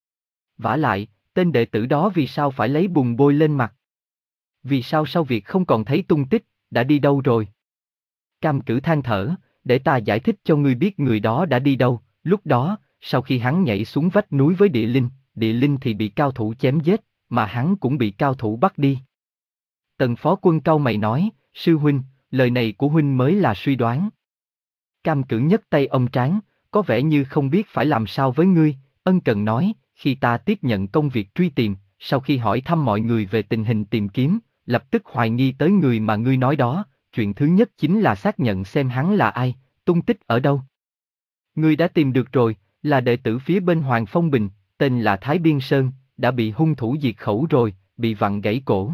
Vả lại, tên đệ tử đó vì sao phải lấy bùn bôi lên mặt? Vì sao sau việc không còn thấy tung tích, đã đi đâu rồi? Cam Cử than thở, để ta giải thích cho ngươi biết người đó đã đi đâu. Lúc đó, sau khi hắn nhảy xuống vách núi với địa linh, địa linh thì bị cao thủ chém giết, mà hắn cũng bị cao thủ bắt đi. Tần Phó Quân cau mày nói, sư huynh, lời này của huynh mới là suy đoán. Cam Cử nhấc tay ông trán, có vẻ như không biết phải làm sao với ngươi, ân cần nói, khi ta tiếp nhận công việc truy tìm, sau khi hỏi thăm mọi người về tình hình tìm kiếm, lập tức hoài nghi tới người mà ngươi nói đó, chuyện thứ nhất chính là xác nhận xem hắn là ai, tung tích ở đâu. Ngươi đã tìm được rồi, là đệ tử phía bên Hoàng Phong Bình, tên là Thái Biên Sơn, đã bị hung thủ diệt khẩu rồi, bị vặn gãy cổ.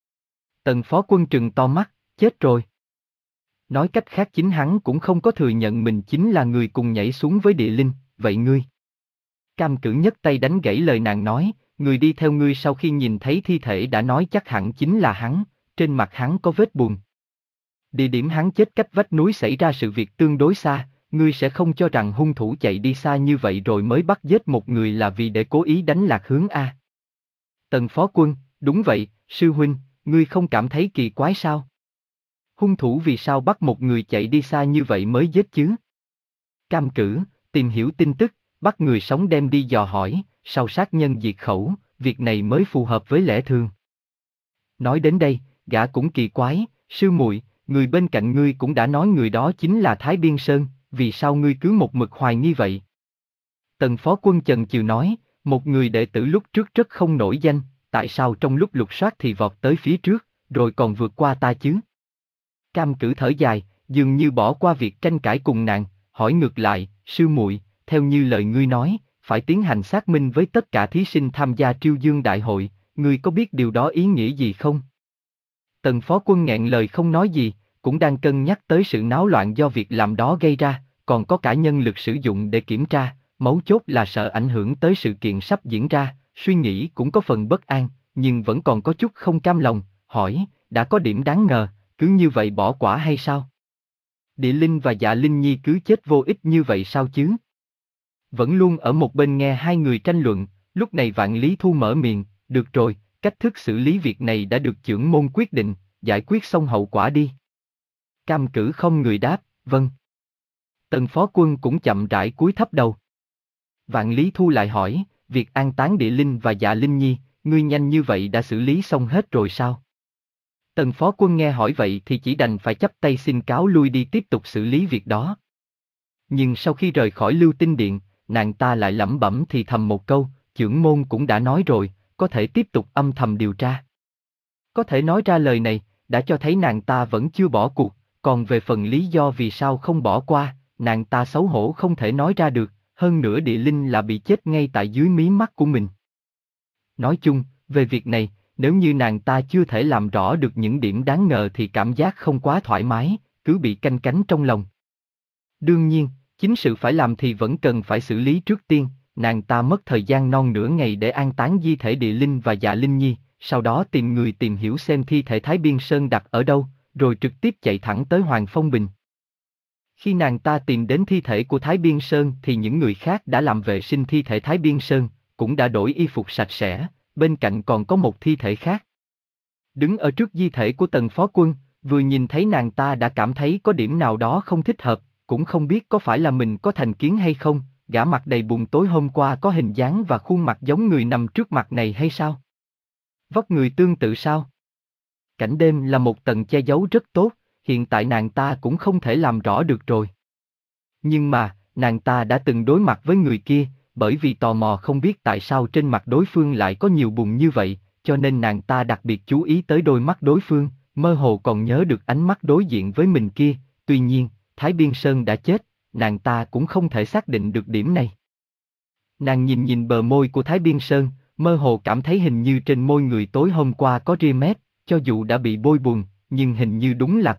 Tần Phó Quân trừng to mắt, chết rồi. Nói cách khác chính hắn cũng không có thừa nhận mình chính là người cùng nhảy xuống với địa linh, vậy ngươi? Cam Cử nhấc tay đánh gãy lời nàng nói, người đi theo ngươi sau khi nhìn thấy thi thể đã nói chắc hẳn chính là hắn, trên mặt hắn có vết bùn. Địa điểm hắn chết cách vách núi xảy ra sự việc tương đối xa, ngươi sẽ không cho rằng hung thủ chạy đi xa như vậy rồi mới bắt giết một người là vì để cố ý đánh lạc hướng A. Tần Phó Quân, đúng vậy, sư huynh, ngươi không cảm thấy kỳ quái sao? Hung thủ vì sao bắt một người chạy đi xa như vậy mới giết chứ? Cam Cử, tìm hiểu tin tức, bắt người sống đem đi dò hỏi, sau sát nhân diệt khẩu, việc này mới phù hợp với lẽ thường. Nói đến đây, gã cũng kỳ quái, sư muội, người bên cạnh ngươi cũng đã nói người đó chính là Thái Biên Sơn, vì sao ngươi cứ một mực hoài nghi vậy? Tần Phó Quân chần chừ nói, một người đệ tử lúc trước rất không nổi danh, tại sao trong lúc lục soát thì vọt tới phía trước, rồi còn vượt qua ta chứ? Cam Cử thở dài, dường như bỏ qua việc tranh cãi cùng nàng, hỏi ngược lại, sư muội, theo như lời ngươi nói, phải tiến hành xác minh với tất cả thí sinh tham gia Triêu Dương Đại hội, ngươi có biết điều đó ý nghĩa gì không? Tần Phó Quân nghẹn lời không nói gì, cũng đang cân nhắc tới sự náo loạn do việc làm đó gây ra, còn có cả nhân lực sử dụng để kiểm tra, mấu chốt là sợ ảnh hưởng tới sự kiện sắp diễn ra, suy nghĩ cũng có phần bất an, nhưng vẫn còn có chút không cam lòng, hỏi, đã có điểm đáng ngờ, cứ như vậy bỏ quả hay sao? Địa Linh và Dạ Linh Nhi cứ chết vô ích như vậy sao chứ? Vẫn luôn ở một bên nghe hai người tranh luận, lúc này Vạn Lý Thu mở miệng, được rồi, cách thức xử lý việc này đã được chưởng môn quyết định, giải quyết xong hậu quả đi. Cam Cử không người đáp, vâng. Tần Phó Quân cũng chậm rãi cúi thấp đầu. Vạn Lý Thu lại hỏi, việc an táng Địa Linh và Dạ Linh Nhi, ngươi nhanh như vậy đã xử lý xong hết rồi sao? Tần Phó Quân nghe hỏi vậy thì chỉ đành phải chắp tay xin cáo lui đi tiếp tục xử lý việc đó. Nhưng sau khi rời khỏi Lưu Tinh Điện, nàng ta lại lẩm bẩm thì thầm một câu, chưởng môn cũng đã nói rồi, có thể tiếp tục âm thầm điều tra. Có thể nói ra lời này, đã cho thấy nàng ta vẫn chưa bỏ cuộc, còn về phần lý do vì sao không bỏ qua, nàng ta xấu hổ không thể nói ra được, hơn nữa Địa Linh là bị chết ngay tại dưới mí mắt của mình. Nói chung, về việc này, nếu như nàng ta chưa thể làm rõ được những điểm đáng ngờ thì cảm giác không quá thoải mái, cứ bị canh cánh trong lòng. Đương nhiên, chính sự phải làm thì vẫn cần phải xử lý trước tiên, nàng ta mất thời gian non nửa ngày để an táng di thể Địa Linh và Dạ Linh Nhi, sau đó tìm người tìm hiểu xem thi thể Thái Biên Sơn đặt ở đâu, rồi trực tiếp chạy thẳng tới Hoàng Phong Bình. Khi nàng ta tìm đến thi thể của Thái Biên Sơn thì những người khác đã làm vệ sinh thi thể Thái Biên Sơn, cũng đã đổi y phục sạch sẽ, bên cạnh còn có một thi thể khác. Đứng ở trước di thể của Tần Phó Quân, vừa nhìn thấy nàng ta đã cảm thấy có điểm nào đó không thích hợp, cũng không biết có phải là mình có thành kiến hay không, gã mặt đầy bùn tối hôm qua có hình dáng và khuôn mặt giống người nằm trước mặt này hay sao? Vóc người tương tự sao? Cảnh đêm là một tầng che giấu rất tốt, hiện tại nàng ta cũng không thể làm rõ được rồi. Nhưng mà, nàng ta đã từng đối mặt với người kia, bởi vì tò mò không biết tại sao trên mặt đối phương lại có nhiều bùn như vậy, cho nên nàng ta đặc biệt chú ý tới đôi mắt đối phương, mơ hồ còn nhớ được ánh mắt đối diện với mình kia, tuy nhiên, Thái Biên Sơn đã chết, nàng ta cũng không thể xác định được điểm này. Nàng nhìn nhìn bờ môi của Thái Biên Sơn, mơ hồ cảm thấy hình như trên môi người tối hôm qua có ria mép, cho dù đã bị bôi bùn, nhưng hình như đúng là có,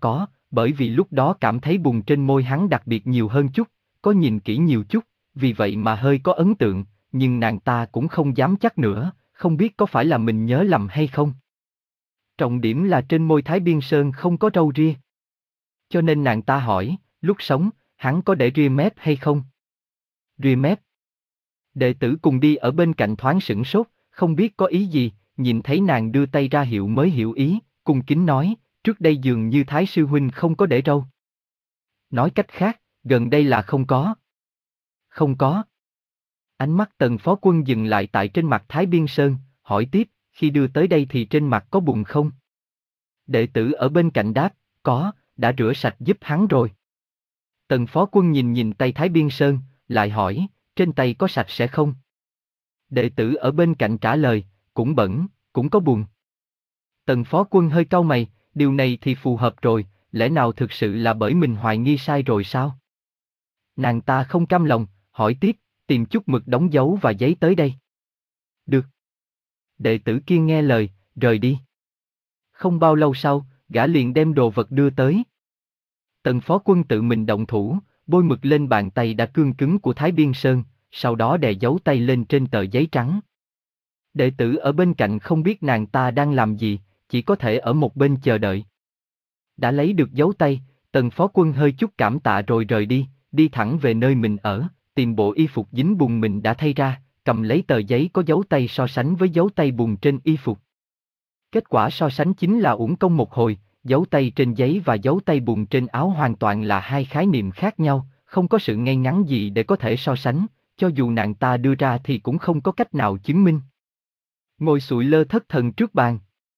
bởi vì lúc đó cảm thấy bùn trên môi hắn đặc biệt nhiều hơn chút, có nhìn kỹ nhiều chút, vì vậy mà hơi có ấn tượng, nhưng nàng ta cũng không dám chắc nữa, không biết có phải là mình nhớ lầm hay không. Trọng điểm là trên môi Thái Biên Sơn không có râu ria. Cho nên nàng ta hỏi, lúc sống, hắn có để ria mép hay không? Ria mép. Đệ tử cùng đi ở bên cạnh thoáng sửng sốt, không biết có ý gì, nhìn thấy nàng đưa tay ra hiệu mới hiểu ý, cung kính nói, trước đây dường như Thái sư huynh không có để râu. Nói cách khác, gần đây là không có. Không có. Ánh mắt Tần Phó Quân dừng lại tại trên mặt Thái Biên Sơn, hỏi tiếp, khi đưa tới đây thì trên mặt có bùn không? Đệ tử ở bên cạnh đáp, có, đã rửa sạch giúp hắn rồi. Tần Phó Quân nhìn nhìn tay Thái Biên Sơn, lại hỏi, trên tay có sạch sẽ không? Đệ tử ở bên cạnh trả lời, cũng bẩn, cũng có bùn. Tần Phó Quân hơi cau mày, điều này thì phù hợp rồi, lẽ nào thực sự là bởi mình hoài nghi sai rồi sao? Nàng ta không cam lòng, hỏi tiếp, tìm chút mực đóng dấu và giấy tới đây. Được. Đệ tử kia nghe lời, rời đi. Không bao lâu sau, gã liền đem đồ vật đưa tới. Tần Phó Quân tự mình động thủ, bôi mực lên bàn tay đã cương cứng của Thái Biên Sơn, sau đó đè dấu tay lên trên tờ giấy trắng. Đệ tử ở bên cạnh không biết nàng ta đang làm gì, chỉ có thể ở một bên chờ đợi. Đã lấy được dấu tay, Tần Phó Quân hơi chút cảm tạ rồi rời đi, đi thẳng về nơi mình ở, tìm bộ y phục dính bùn mình đã thay ra, cầm lấy tờ giấy có dấu tay so sánh với dấu tay bùn trên y phục. Kết quả so sánh chính là uổng công một hồi, dấu tay trên giấy và dấu tay bùn trên áo hoàn toàn là hai khái niệm khác nhau, không có sự ngay ngắn gì để có thể so sánh, cho dù nàng ta đưa ra thì cũng không có cách nào chứng minh. Ngồi sụi lơ thất thần trước bàn.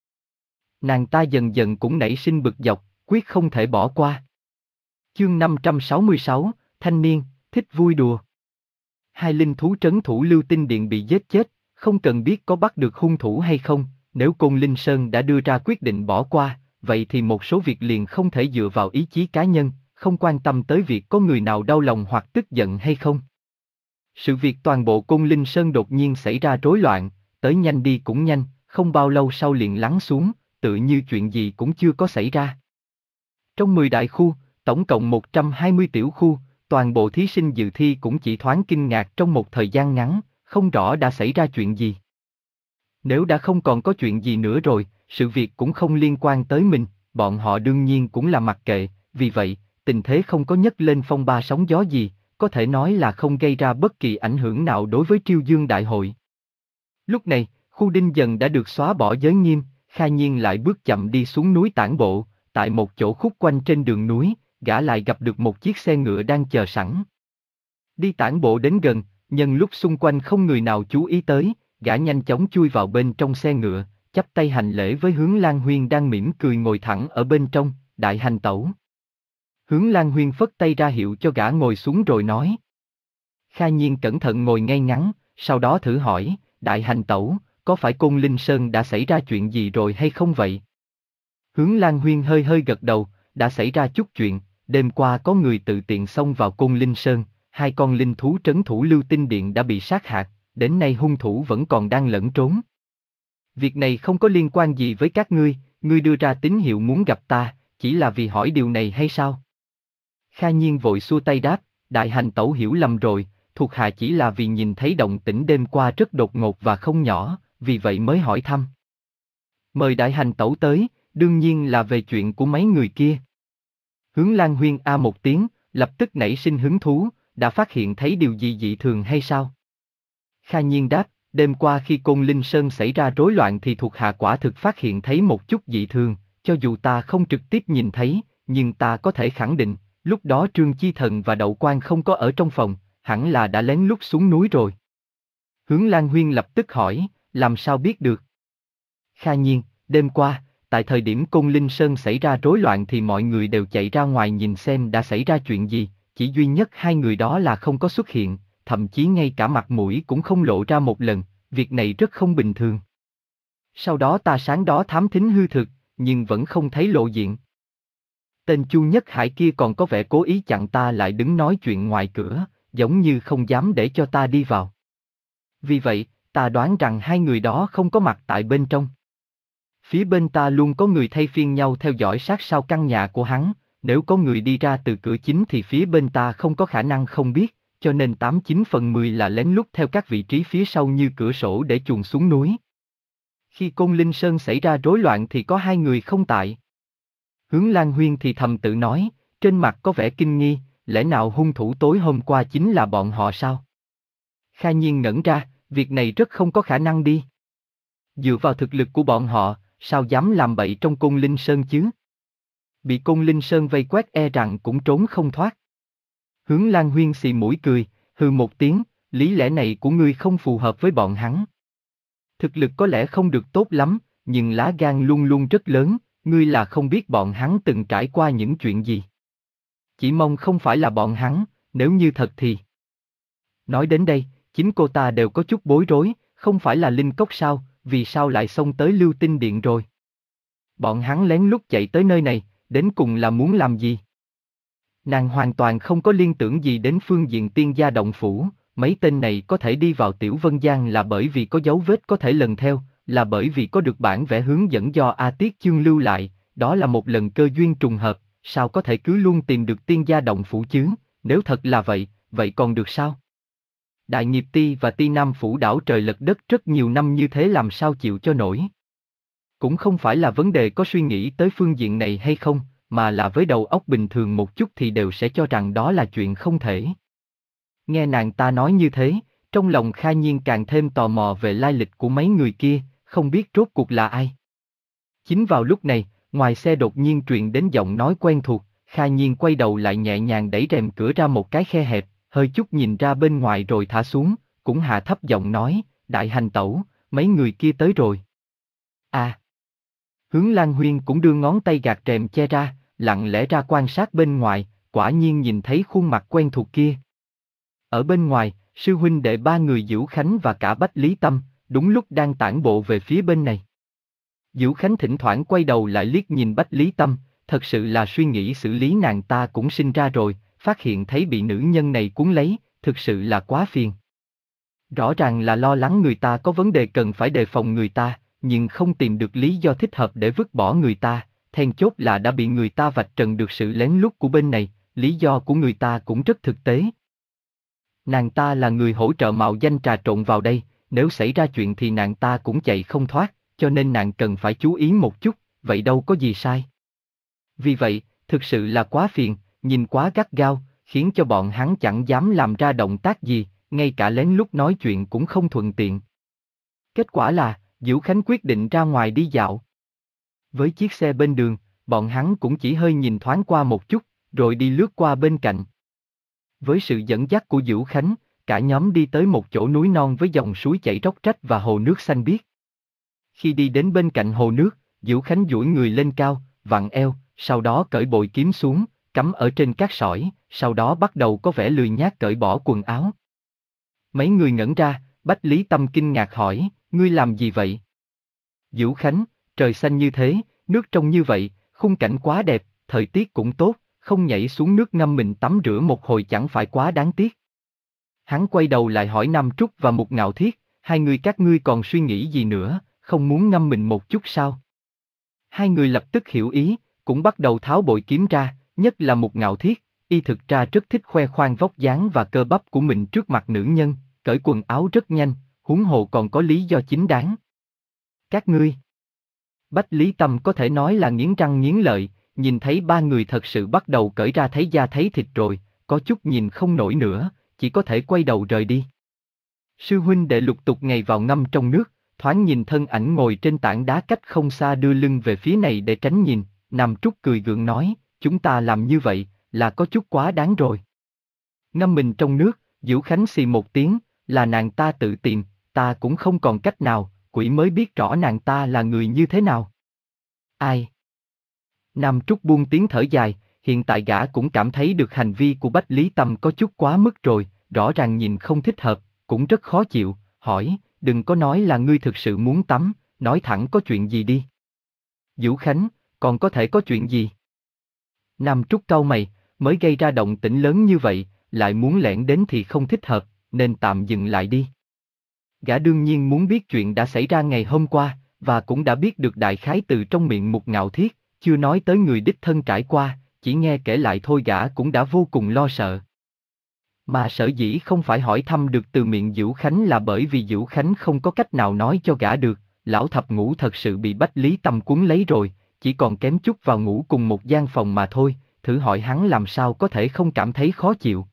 Nàng ta dần dần cũng nảy sinh bực dọc, quyết không thể bỏ qua. Chương năm trăm sáu mươi sáu, thanh niên, thích vui đùa. Hai linh thú trấn thủ Lưu Tinh Điện bị giết chết, không cần biết có bắt được hung thủ hay không, nếu Côn Linh Sơn đã đưa ra quyết định bỏ qua, vậy thì một số việc liền không thể dựa vào ý chí cá nhân, không quan tâm tới việc có người nào đau lòng hoặc tức giận hay không. Sự việc toàn bộ Côn Linh Sơn đột nhiên xảy ra rối loạn, tới nhanh đi cũng nhanh, không bao lâu sau liền lắng xuống, tự như chuyện gì cũng chưa có xảy ra. Trong mười đại khu, tổng cộng một trăm hai mươi tiểu khu, toàn bộ thí sinh dự thi cũng chỉ thoáng kinh ngạc trong một thời gian ngắn, không rõ đã xảy ra chuyện gì. Nếu đã không còn có chuyện gì nữa rồi, sự việc cũng không liên quan tới mình, bọn họ đương nhiên cũng là mặc kệ, vì vậy, tình thế không có nhấc lên phong ba sóng gió gì, có thể nói là không gây ra bất kỳ ảnh hưởng nào đối với Triêu Dương Đại hội. Lúc này, khu Đinh Dần đã được xóa bỏ giới nghiêm, Kha Nhiên lại bước chậm đi xuống núi tản bộ, tại một chỗ khúc quanh trên đường núi, gã lại gặp được một chiếc xe ngựa đang chờ sẵn. Đi tản bộ đến gần, nhân lúc xung quanh không người nào chú ý tới, gã nhanh chóng chui vào bên trong xe ngựa, chắp tay hành lễ với Hướng Lan Huyên đang mỉm cười ngồi thẳng ở bên trong, đại hành tẩu. Hướng Lan Huyên phất tay ra hiệu cho gã ngồi xuống rồi nói. Kha Nhiên cẩn thận ngồi ngay ngắn, sau đó thử hỏi, đại hành tẩu, có phải Côn Linh Sơn đã xảy ra chuyện gì rồi hay không vậy? Hướng Lan Huyên hơi hơi gật đầu, đã xảy ra chút chuyện, đêm qua có người tự tiện xông vào Côn Linh Sơn, hai con linh thú trấn thủ Lưu Tinh Điện đã bị sát hại, đến nay hung thủ vẫn còn đang lẫn trốn. Việc này không có liên quan gì với các ngươi, ngươi đưa ra tín hiệu muốn gặp ta, chỉ là vì hỏi điều này hay sao? Kha Nhiên vội xua tay đáp, đại hành tẩu hiểu lầm rồi, thuộc hạ chỉ là vì nhìn thấy động tĩnh đêm qua rất đột ngột và không nhỏ, vì vậy mới hỏi thăm. Mời đại hành tẩu tới, đương nhiên là về chuyện của mấy người kia. Hướng Lan Huyên a một tiếng, lập tức nảy sinh hứng thú, đã phát hiện thấy điều gì dị thường hay sao? Kha Nhiên đáp, đêm qua khi Côn Linh Sơn xảy ra rối loạn thì thuộc hạ quả thực phát hiện thấy một chút dị thường, cho dù ta không trực tiếp nhìn thấy, nhưng ta có thể khẳng định, lúc đó Trương Chi Thần và Đậu Quan không có ở trong phòng, hẳn là đã lén lút xuống núi rồi. Hướng Lan Huyên lập tức hỏi, làm sao biết được? Kha Nhiên, đêm qua, tại thời điểm Côn Linh Sơn xảy ra rối loạn thì mọi người đều chạy ra ngoài nhìn xem đã xảy ra chuyện gì, chỉ duy nhất hai người đó là không có xuất hiện, thậm chí ngay cả mặt mũi cũng không lộ ra một lần, việc này rất không bình thường. Sau đó ta sáng đó thám thính hư thực, nhưng vẫn không thấy lộ diện. Tên Chu Nhất Hải kia còn có vẻ cố ý chặn ta lại đứng nói chuyện ngoài cửa, giống như không dám để cho ta đi vào. Vì vậy, ta đoán rằng hai người đó không có mặt tại bên trong. Phía bên ta luôn có người thay phiên nhau theo dõi sát sao căn nhà của hắn, Nếu có người đi ra từ cửa chính thì phía bên ta không có khả năng không biết, cho nên tám chín phần mười là lén lút theo các vị trí phía sau như cửa sổ để chuồn xuống núi. Khi Côn Linh Sơn xảy ra rối loạn thì có hai người không tại. Hướng Lan Huyên thì thầm tự nói, trên mặt có vẻ kinh nghi, lẽ nào hung thủ tối hôm qua chính là bọn họ sao? Kha Nhiên ngẩn ra, việc này rất không có khả năng đi. Dựa vào thực lực của bọn họ, sao dám làm bậy trong Côn Linh Sơn chứ? Bị Côn Linh Sơn vây quét e rằng cũng trốn không thoát. Hướng Lan Huyên xì mũi cười, hừ một tiếng, lý lẽ này của ngươi không phù hợp với bọn hắn. Thực lực có lẽ không được tốt lắm, nhưng lá gan luôn luôn rất lớn, ngươi là không biết bọn hắn từng trải qua những chuyện gì. Chỉ mong không phải là bọn hắn, nếu như thật thì... Nói đến đây, chính cô ta đều có chút bối rối, không phải là Linh Cốc sao, vì sao lại xông tới Lưu Tinh Điện rồi? Bọn hắn lén lút chạy tới nơi này, đến cùng là muốn làm gì? Nàng hoàn toàn không có liên tưởng gì đến phương diện tiên gia động phủ, mấy tên này có thể đi vào Tiểu Vân Giang là bởi vì có dấu vết có thể lần theo, là bởi vì có được bản vẽ hướng dẫn do A Tiết Chương lưu lại, đó là một lần cơ duyên trùng hợp, sao có thể cứ luôn tìm được tiên gia động phủ chứ, nếu thật là vậy, vậy còn được sao? Đại Nghiệp Ti và Ti Nam phủ đảo trời lật đất rất nhiều năm như thế làm sao chịu cho nổi. Cũng không phải là vấn đề có suy nghĩ tới phương diện này hay không, mà là với đầu óc bình thường một chút thì đều sẽ cho rằng đó là chuyện không thể. Nghe nàng ta nói như thế, trong lòng Kha Nhiên càng thêm tò mò về lai lịch của mấy người kia, không biết rốt cuộc là ai. Chính vào lúc này, ngoài xe đột nhiên truyền đến giọng nói quen thuộc, Kha Nhiên quay đầu lại nhẹ nhàng đẩy rèm cửa ra một cái khe hẹp, hơi chút nhìn ra bên ngoài rồi thả xuống, cũng hạ thấp giọng nói, đại hành tẩu, mấy người kia tới rồi. À! Hướng Lan Huyên cũng đưa ngón tay gạt rèm che ra, lặng lẽ ra quan sát bên ngoài, quả nhiên nhìn thấy khuôn mặt quen thuộc kia. Ở bên ngoài, sư huynh đệ ba người Dữu Khánh và cả Bách Lý Tâm, đúng lúc đang tản bộ về phía bên này. Dữu Khánh thỉnh thoảng quay đầu lại liếc nhìn Bách Lý Tâm, thật sự là suy nghĩ xử lý nàng ta cũng sinh ra rồi, phát hiện thấy bị nữ nhân này cuốn lấy, thực sự là quá phiền. Rõ ràng là lo lắng người ta có vấn đề cần phải đề phòng người ta, nhưng không tìm được lý do thích hợp để vứt bỏ người ta, then chốt là đã bị người ta vạch trần được sự lén lút của bên này, lý do của người ta cũng rất thực tế. Nàng ta là người hỗ trợ mạo danh trà trộn vào đây, nếu xảy ra chuyện thì nàng ta cũng chạy không thoát, cho nên nàng cần phải chú ý một chút, vậy đâu có gì sai. Vì vậy, thực sự là quá phiền, nhìn quá gắt gao, khiến cho bọn hắn chẳng dám làm ra động tác gì, ngay cả lén lút nói chuyện cũng không thuận tiện. Kết quả là, Dữu Khánh quyết định ra ngoài đi dạo. Với chiếc xe bên đường, bọn hắn cũng chỉ hơi nhìn thoáng qua một chút, rồi đi lướt qua bên cạnh. Với sự dẫn dắt của Dữu Khánh, cả nhóm đi tới một chỗ núi non với dòng suối chảy róc rách và hồ nước xanh biếc. Khi đi đến bên cạnh hồ nước, Dữu Khánh duỗi người lên cao, vặn eo, sau đó cởi bội kiếm xuống, cắm ở trên cát sỏi, sau đó bắt đầu có vẻ lười nhác cởi bỏ quần áo. Mấy người ngẩn ra, Bách Lý Tâm kinh ngạc hỏi, ngươi làm gì vậy? Dữu Khánh, trời xanh như thế, nước trong như vậy, khung cảnh quá đẹp, thời tiết cũng tốt, không nhảy xuống nước ngâm mình tắm rửa một hồi chẳng phải quá đáng tiếc. Hắn quay đầu lại hỏi Nam Trúc và Mục Ngạo Thiết, hai người các ngươi còn suy nghĩ gì nữa, không muốn ngâm mình một chút sao? Hai người lập tức hiểu ý, cũng bắt đầu tháo bội kiếm ra, nhất là Mục Ngạo Thiết, y thực ra rất thích khoe khoang vóc dáng và cơ bắp của mình trước mặt nữ nhân, cởi quần áo rất nhanh, huống hồ còn có lý do chính đáng. Các ngươi. Bách Lý Tâm có thể nói là nghiến răng nghiến lợi, nhìn thấy ba người thật sự bắt đầu cởi ra thấy da thấy thịt rồi, có chút nhìn không nổi nữa, chỉ có thể quay đầu rời đi. Sư huynh đệ lục tục ngày vào ngâm trong nước, thoáng nhìn thân ảnh ngồi trên tảng đá cách không xa đưa lưng về phía này để tránh nhìn, Nam Trúc cười gượng nói, chúng ta làm như vậy, là có chút quá đáng rồi. Ngâm mình trong nước, Dữu Khánh xì một tiếng, là nàng ta tự tìm, ta cũng không còn cách nào, quỷ mới biết rõ nàng ta là người như thế nào. Ai? Nam Trúc buông tiếng thở dài, hiện tại gã cũng cảm thấy được hành vi của Bách Lý Tâm có chút quá mức rồi, rõ ràng nhìn không thích hợp, cũng rất khó chịu, hỏi, đừng có nói là ngươi thực sự muốn tắm, nói thẳng có chuyện gì đi. Dữu Khánh, còn có thể có chuyện gì? Nam Trúc cau mày, mới gây ra động tĩnh lớn như vậy, lại muốn lẻn đến thì không thích hợp, nên tạm dừng lại đi. Gã đương nhiên muốn biết chuyện đã xảy ra ngày hôm qua, và cũng đã biết được đại khái từ trong miệng Mục Ngạo Thiết, chưa nói tới người đích thân trải qua, chỉ nghe kể lại thôi gã cũng đã vô cùng lo sợ. Mà sở dĩ không phải hỏi thăm được từ miệng Dữu Khánh là bởi vì Dữu Khánh không có cách nào nói cho gã được, lão thập ngũ thật sự bị Bách Lý Tâm cuốn lấy rồi, chỉ còn kém chút vào ngủ cùng một gian phòng mà thôi, thử hỏi hắn làm sao có thể không cảm thấy khó chịu.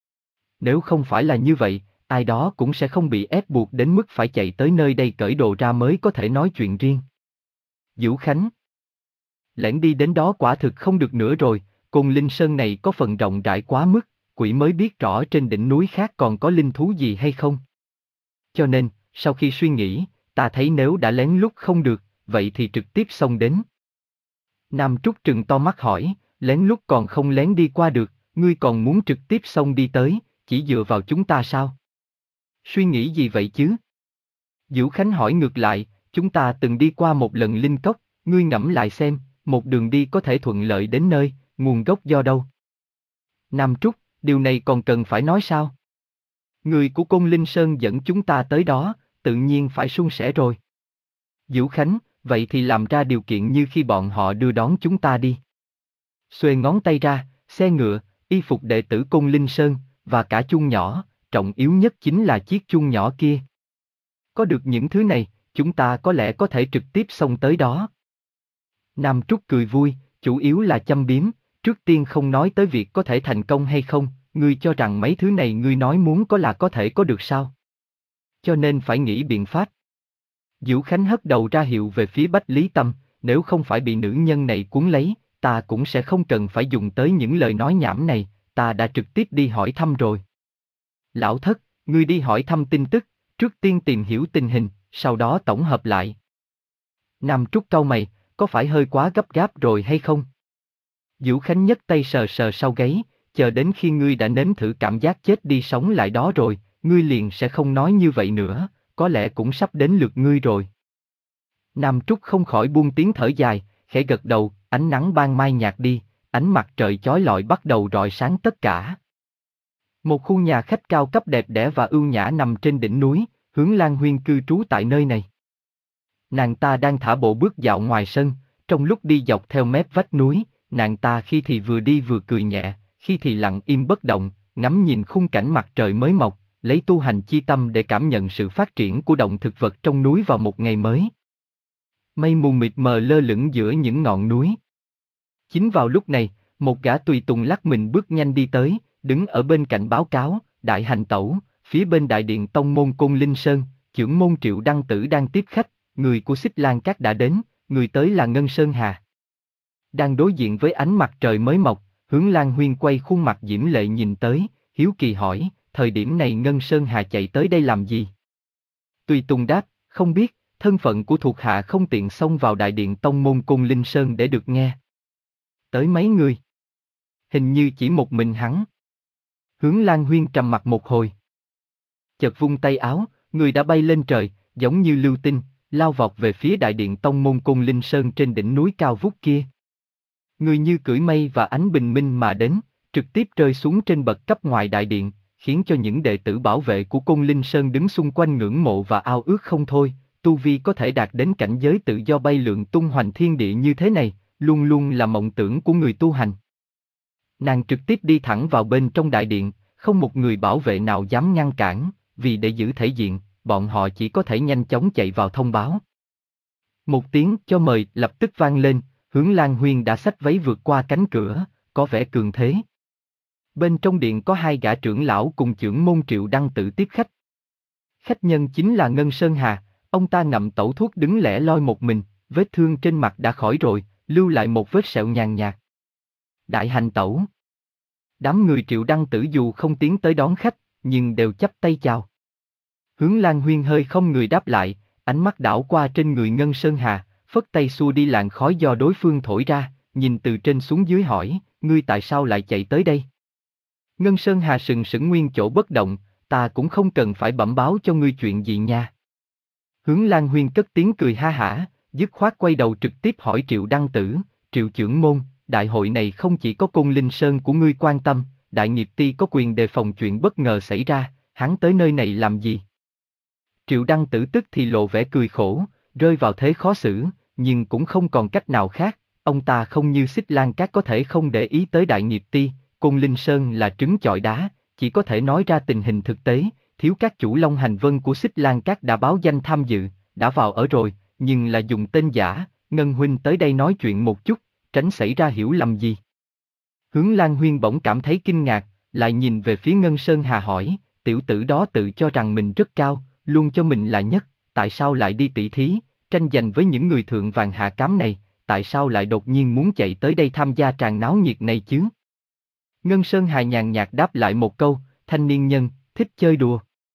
Nếu không phải là như vậy, ai đó cũng sẽ không bị ép buộc đến mức phải chạy tới nơi đây cởi đồ ra mới có thể nói chuyện riêng. Dữu Khánh lẻn đi đến đó quả thực không được nữa rồi, Côn Linh Sơn này có phần rộng rãi quá mức, quỷ mới biết rõ trên đỉnh núi khác còn có linh thú gì hay không. Cho nên, sau khi suy nghĩ, ta thấy nếu đã lén lút không được, vậy thì trực tiếp xông đến. Nam Trúc trừng to mắt hỏi, lén lút còn không lén đi qua được, ngươi còn muốn trực tiếp xông đi tới, chỉ dựa vào chúng ta sao? Suy nghĩ gì vậy chứ? Dữu Khánh hỏi ngược lại, chúng ta từng đi qua một lần linh cốc, ngươi ngẫm lại xem, một đường đi có thể thuận lợi đến nơi, nguồn gốc do đâu? Nam Trúc, điều này còn cần phải nói sao? Người của Côn Linh Sơn dẫn chúng ta tới đó, tự nhiên phải suôn sẻ rồi. Dữu Khánh, vậy thì làm ra điều kiện như khi bọn họ đưa đón chúng ta đi. Xuề ngón tay ra, xe ngựa, y phục đệ tử Côn Linh Sơn, và cả chuông nhỏ, trọng yếu nhất chính là chiếc chuông nhỏ kia. Có được những thứ này, chúng ta có lẽ có thể trực tiếp xông tới đó. Nam Trúc cười vui, chủ yếu là châm biếm, trước tiên không nói tới việc có thể thành công hay không, ngươi cho rằng mấy thứ này ngươi nói muốn có là có thể có được sao? Cho nên phải nghĩ biện pháp. Dữu Khánh hất đầu ra hiệu về phía Bách Lý Tâm, nếu không phải bị nữ nhân này cuốn lấy, ta cũng sẽ không cần phải dùng tới những lời nói nhảm này, ta đã trực tiếp đi hỏi thăm rồi. Lão thất, ngươi đi hỏi thăm tin tức, trước tiên tìm hiểu tình hình, sau đó tổng hợp lại. Nam Trúc cau mày, có phải hơi quá gấp gáp rồi hay không? Dữu Khánh nhấc tay sờ sờ sau gáy, chờ đến khi ngươi đã nếm thử cảm giác chết đi sống lại đó rồi, ngươi liền sẽ không nói như vậy nữa, có lẽ cũng sắp đến lượt ngươi rồi. Nam Trúc không khỏi buông tiếng thở dài, khẽ gật đầu, ánh nắng ban mai nhạt đi, ánh mặt trời chói lọi bắt đầu rọi sáng tất cả. Một khu nhà khách cao cấp đẹp đẽ và ưu nhã nằm trên đỉnh núi, Hướng Lan Huyên cư trú tại nơi này. Nàng ta đang thả bộ bước dạo ngoài sân, trong lúc đi dọc theo mép vách núi, nàng ta khi thì vừa đi vừa cười nhẹ, khi thì lặng im bất động, ngắm nhìn khung cảnh mặt trời mới mọc, lấy tu hành chi tâm để cảm nhận sự phát triển của động thực vật trong núi vào một ngày mới. Mây mù mịt mờ lơ lửng giữa những ngọn núi. Chính vào lúc này, một gã tùy tùng lắc mình bước nhanh đi tới, đứng ở bên cạnh báo cáo, đại hành tẩu, phía bên đại điện tông môn Côn Linh Sơn, chưởng môn Triệu Đăng Tử đang tiếp khách, người của Xích Lan Các đã đến, người tới là Ngân Sơn Hà. Đang đối diện với ánh mặt trời mới mọc, Hướng Lan Huyên quay khuôn mặt diễm lệ nhìn tới, hiếu kỳ hỏi, thời điểm này Ngân Sơn Hà chạy tới đây làm gì? Tùy tùng đáp, không biết, thân phận của thuộc hạ không tiện xông vào đại điện tông môn Côn Linh Sơn để được nghe. Tới mấy người? Hình như chỉ một mình hắn. Hướng Lan Huyên trầm mặt một hồi. Chợt vung tay áo, người đã bay lên trời, giống như lưu tinh, lao vọt về phía đại điện tông môn Côn Linh Sơn trên đỉnh núi cao vút kia. Người như cưỡi mây và ánh bình minh mà đến, trực tiếp rơi xuống trên bậc cấp ngoài đại điện, khiến cho những đệ tử bảo vệ của Côn Linh Sơn đứng xung quanh ngưỡng mộ và ao ước không thôi. Tu vi có thể đạt đến cảnh giới tự do bay lượn tung hoành thiên địa như thế này, luôn luôn là mộng tưởng của người tu hành. Nàng trực tiếp đi thẳng vào bên trong đại điện, không một người bảo vệ nào dám ngăn cản, vì để giữ thể diện, bọn họ chỉ có thể nhanh chóng chạy vào thông báo. Một tiếng cho mời lập tức vang lên, Hướng Lan Huyên đã xách váy vượt qua cánh cửa, có vẻ cường thế. Bên trong điện có hai gã trưởng lão cùng chưởng môn Triệu Đăng Tử tiếp khách. Khách nhân chính là Ngân Sơn Hà, ông ta ngậm tẩu thuốc đứng lẻ loi một mình, vết thương trên mặt đã khỏi rồi, lưu lại một vết sẹo nhàn nhạt. Đại hành tẩu. Đám người Triệu Đăng Tử dù không tiến tới đón khách, nhưng đều chắp tay chào. Hướng Lan Huyên hơi không người đáp lại, ánh mắt đảo qua trên người Ngân Sơn Hà, phất tay xua đi làn khói do đối phương thổi ra, nhìn từ trên xuống dưới hỏi, ngươi tại sao lại chạy tới đây? Ngân Sơn Hà sừng sững nguyên chỗ bất động, ta cũng không cần phải bẩm báo cho ngươi chuyện gì nha. Hướng Lan Huyên cất tiếng cười ha hả, dứt khoát quay đầu trực tiếp hỏi Triệu Đăng Tử, Triệu trưởng môn, đại hội này không chỉ có Côn Linh Sơn của ngươi quan tâm, đại nghiệp ty có quyền đề phòng chuyện bất ngờ xảy ra, hắn tới nơi này làm gì? Triệu Đăng Tử tức thì lộ vẻ cười khổ, rơi vào thế khó xử, nhưng cũng không còn cách nào khác, Ông ta không như Xích Lan Cát có thể không để ý tới Đại Nghiệp Ti, Côn Linh Sơn là trứng chọi đá, chỉ có thể nói ra tình hình thực tế, thiếu các chủ Long Hành Vân của Xích Lan Cát đã báo danh tham dự, đã vào ở rồi, nhưng là dùng tên giả, Ngân huynh tới đây nói chuyện một chút, tránh xảy ra hiểu lầm gì. Hướng Lan Huyên bỗng cảm thấy kinh ngạc, lại nhìn về phía Ngân Sơn Hà hỏi, tiểu tử đó tự cho rằng mình rất cao, luôn cho mình là nhất, tại sao lại đi tỷ thí, tranh giành với những người thượng vàng hạ cám này, tại sao lại đột nhiên muốn chạy tới đây tham gia tràng náo nhiệt này chứ? Ngân Sơn Hà nhàn nhạt đáp lại một câu, thanh niên nhân, thích chơi đùa.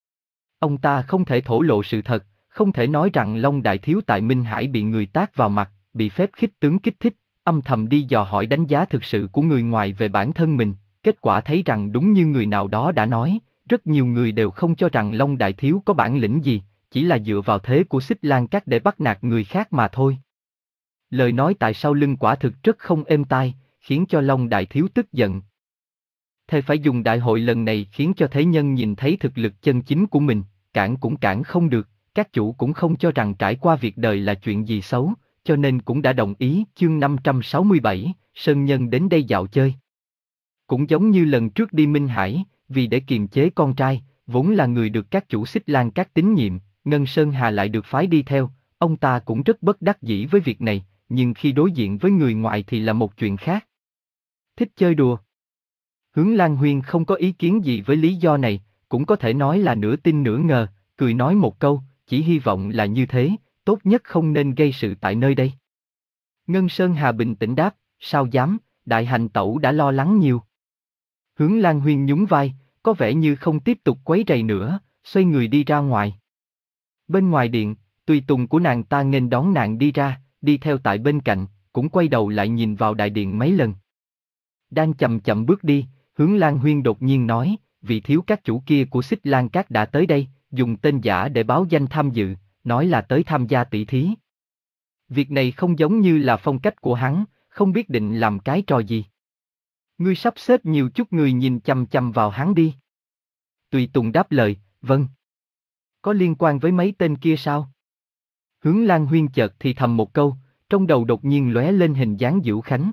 Ông ta không thể thổ lộ sự thật, không thể nói rằng Long Đại Thiếu tại Minh Hải bị người tát vào mặt, bị phép khích tướng kích thích, âm thầm đi dò hỏi đánh giá thực sự của người ngoài về bản thân mình, kết quả thấy rằng đúng như người nào đó đã nói, rất nhiều người đều không cho rằng Long Đại Thiếu có bản lĩnh gì, chỉ là dựa vào thế của Xích Lan Cát để bắt nạt người khác mà thôi. Lời nói tại sau lưng quả thực rất không êm tai, khiến cho Long Đại Thiếu tức giận. Thề phải dùng đại hội lần này khiến cho thế nhân nhìn thấy thực lực chân chính của mình, cản cũng cản không được, các chủ cũng không cho rằng trải qua việc đời là chuyện gì xấu, cho nên cũng đã đồng ý. Chương năm trăm sáu mươi bảy, Sơn Nhân đến đây dạo chơi. Cũng giống như lần trước đi Minh Hải, vì để kiềm chế con trai, vốn là người được các chủ Xích Lan Cát tín nhiệm, Ngân Sơn Hà lại được phái đi theo, ông ta cũng rất bất đắc dĩ với việc này, nhưng khi đối diện với người ngoài thì là một chuyện khác. Thích chơi đùa. Hướng Lan Huyên không có ý kiến gì với lý do này, cũng có thể nói là nửa tin nửa ngờ, cười nói một câu, chỉ hy vọng là như thế, tốt nhất không nên gây sự tại nơi đây. Ngân Sơn Hà bình tĩnh đáp, sao dám, đại hành tẩu đã lo lắng nhiều. Hướng Lan Huyên nhún vai, có vẻ như không tiếp tục quấy rầy nữa, xoay người đi ra ngoài. Bên ngoài điện, tùy tùng của nàng ta nghênh đón nàng đi ra, đi theo tại bên cạnh, cũng quay đầu lại nhìn vào đại điện mấy lần. Đang chậm chậm bước đi, Hướng Lan Huyên đột nhiên nói, vị thiếu các chủ kia của Xích Lan Cát đã tới đây, dùng tên giả để báo danh tham dự, nói là tới tham gia tỷ thí. Việc này không giống như là phong cách của hắn, không biết định làm cái trò gì. Ngươi sắp xếp nhiều chút người nhìn chằm chằm vào hắn đi. Tùy tùng đáp lời, vâng. Có liên quan với mấy tên kia sao? Hướng Lan Huyên chợt thì thầm một câu, trong đầu đột nhiên lóe lên hình dáng Dữu Khánh.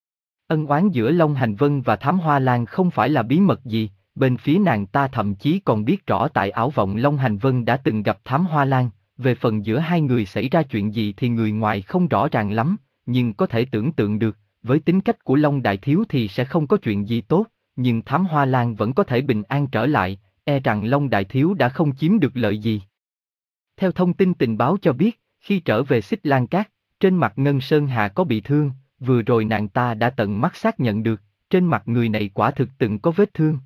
Ân oán giữa Long Hành Vân và Thám Hoa Lan không phải là bí mật gì, bên phía nàng ta thậm chí còn biết rõ tại ảo vọng Long Hành Vân đã từng gặp Thám Hoa Lan, về phần giữa hai người xảy ra chuyện gì thì người ngoài không rõ ràng lắm, nhưng có thể tưởng tượng được, với tính cách của Long Đại Thiếu thì sẽ không có chuyện gì tốt, nhưng Thám Hoa Lan vẫn có thể bình an trở lại, e rằng Long Đại Thiếu đã không chiếm được lợi gì. Theo thông tin tình báo cho biết, khi trở về Xích Lan Cát, trên mặt Ngân Sơn Hà có bị thương, vừa rồi nàng ta đã tận mắt xác nhận được, trên mặt người này quả thực từng có vết thương.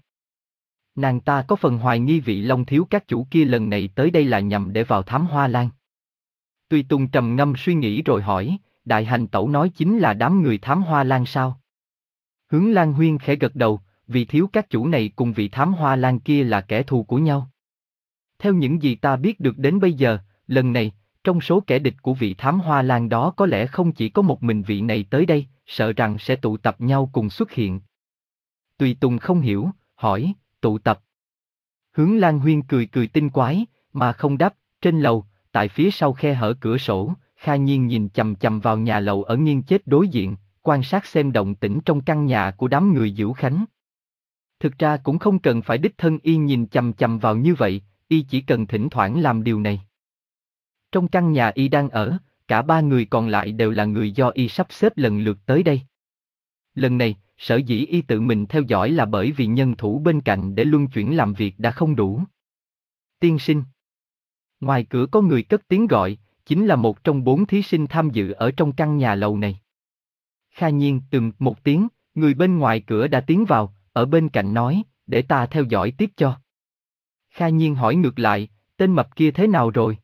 Nàng ta có phần hoài nghi vị Long Thiếu các chủ kia lần này tới đây là nhằm để vào Thám Hoa Lan. Tùy Tùng trầm ngâm suy nghĩ rồi hỏi, đại hành tẩu nói chính là đám người Thám Hoa Lan sao? Hướng Lan Huyên khẽ gật đầu, vị thiếu các chủ này cùng vị Thám Hoa Lan kia là kẻ thù của nhau. Theo những gì ta biết được đến bây giờ, lần này, trong số kẻ địch của vị Thám Hoa Lan đó có lẽ không chỉ có một mình vị này tới đây, sợ rằng sẽ tụ tập nhau cùng xuất hiện. Tùy Tùng không hiểu, hỏi, tụ tập. Hướng Lan Huyên cười cười tinh quái, mà không đáp, trên lầu, tại phía sau khe hở cửa sổ, Kha Nhiên nhìn chằm chằm vào nhà lầu ở nghiêng chết đối diện, quan sát xem động tĩnh trong căn nhà của đám người Dữu Khánh. Thực ra cũng không cần phải đích thân y nhìn chằm chằm vào như vậy, y chỉ cần thỉnh thoảng làm điều này. Trong căn nhà y đang ở, cả ba người còn lại đều là người do y sắp xếp lần lượt tới đây. Lần này, sở dĩ y tự mình theo dõi là bởi vì nhân thủ bên cạnh để luân chuyển làm việc đã không đủ. Tiên sinh. Ngoài cửa có người cất tiếng gọi, chính là một trong bốn thí sinh tham dự ở trong căn nhà lầu này. Kha Nhiên từng một tiếng, người bên ngoài cửa đã tiến vào, ở bên cạnh nói, để ta theo dõi tiếp cho. Kha Nhiên hỏi ngược lại, tên mập kia thế nào rồi?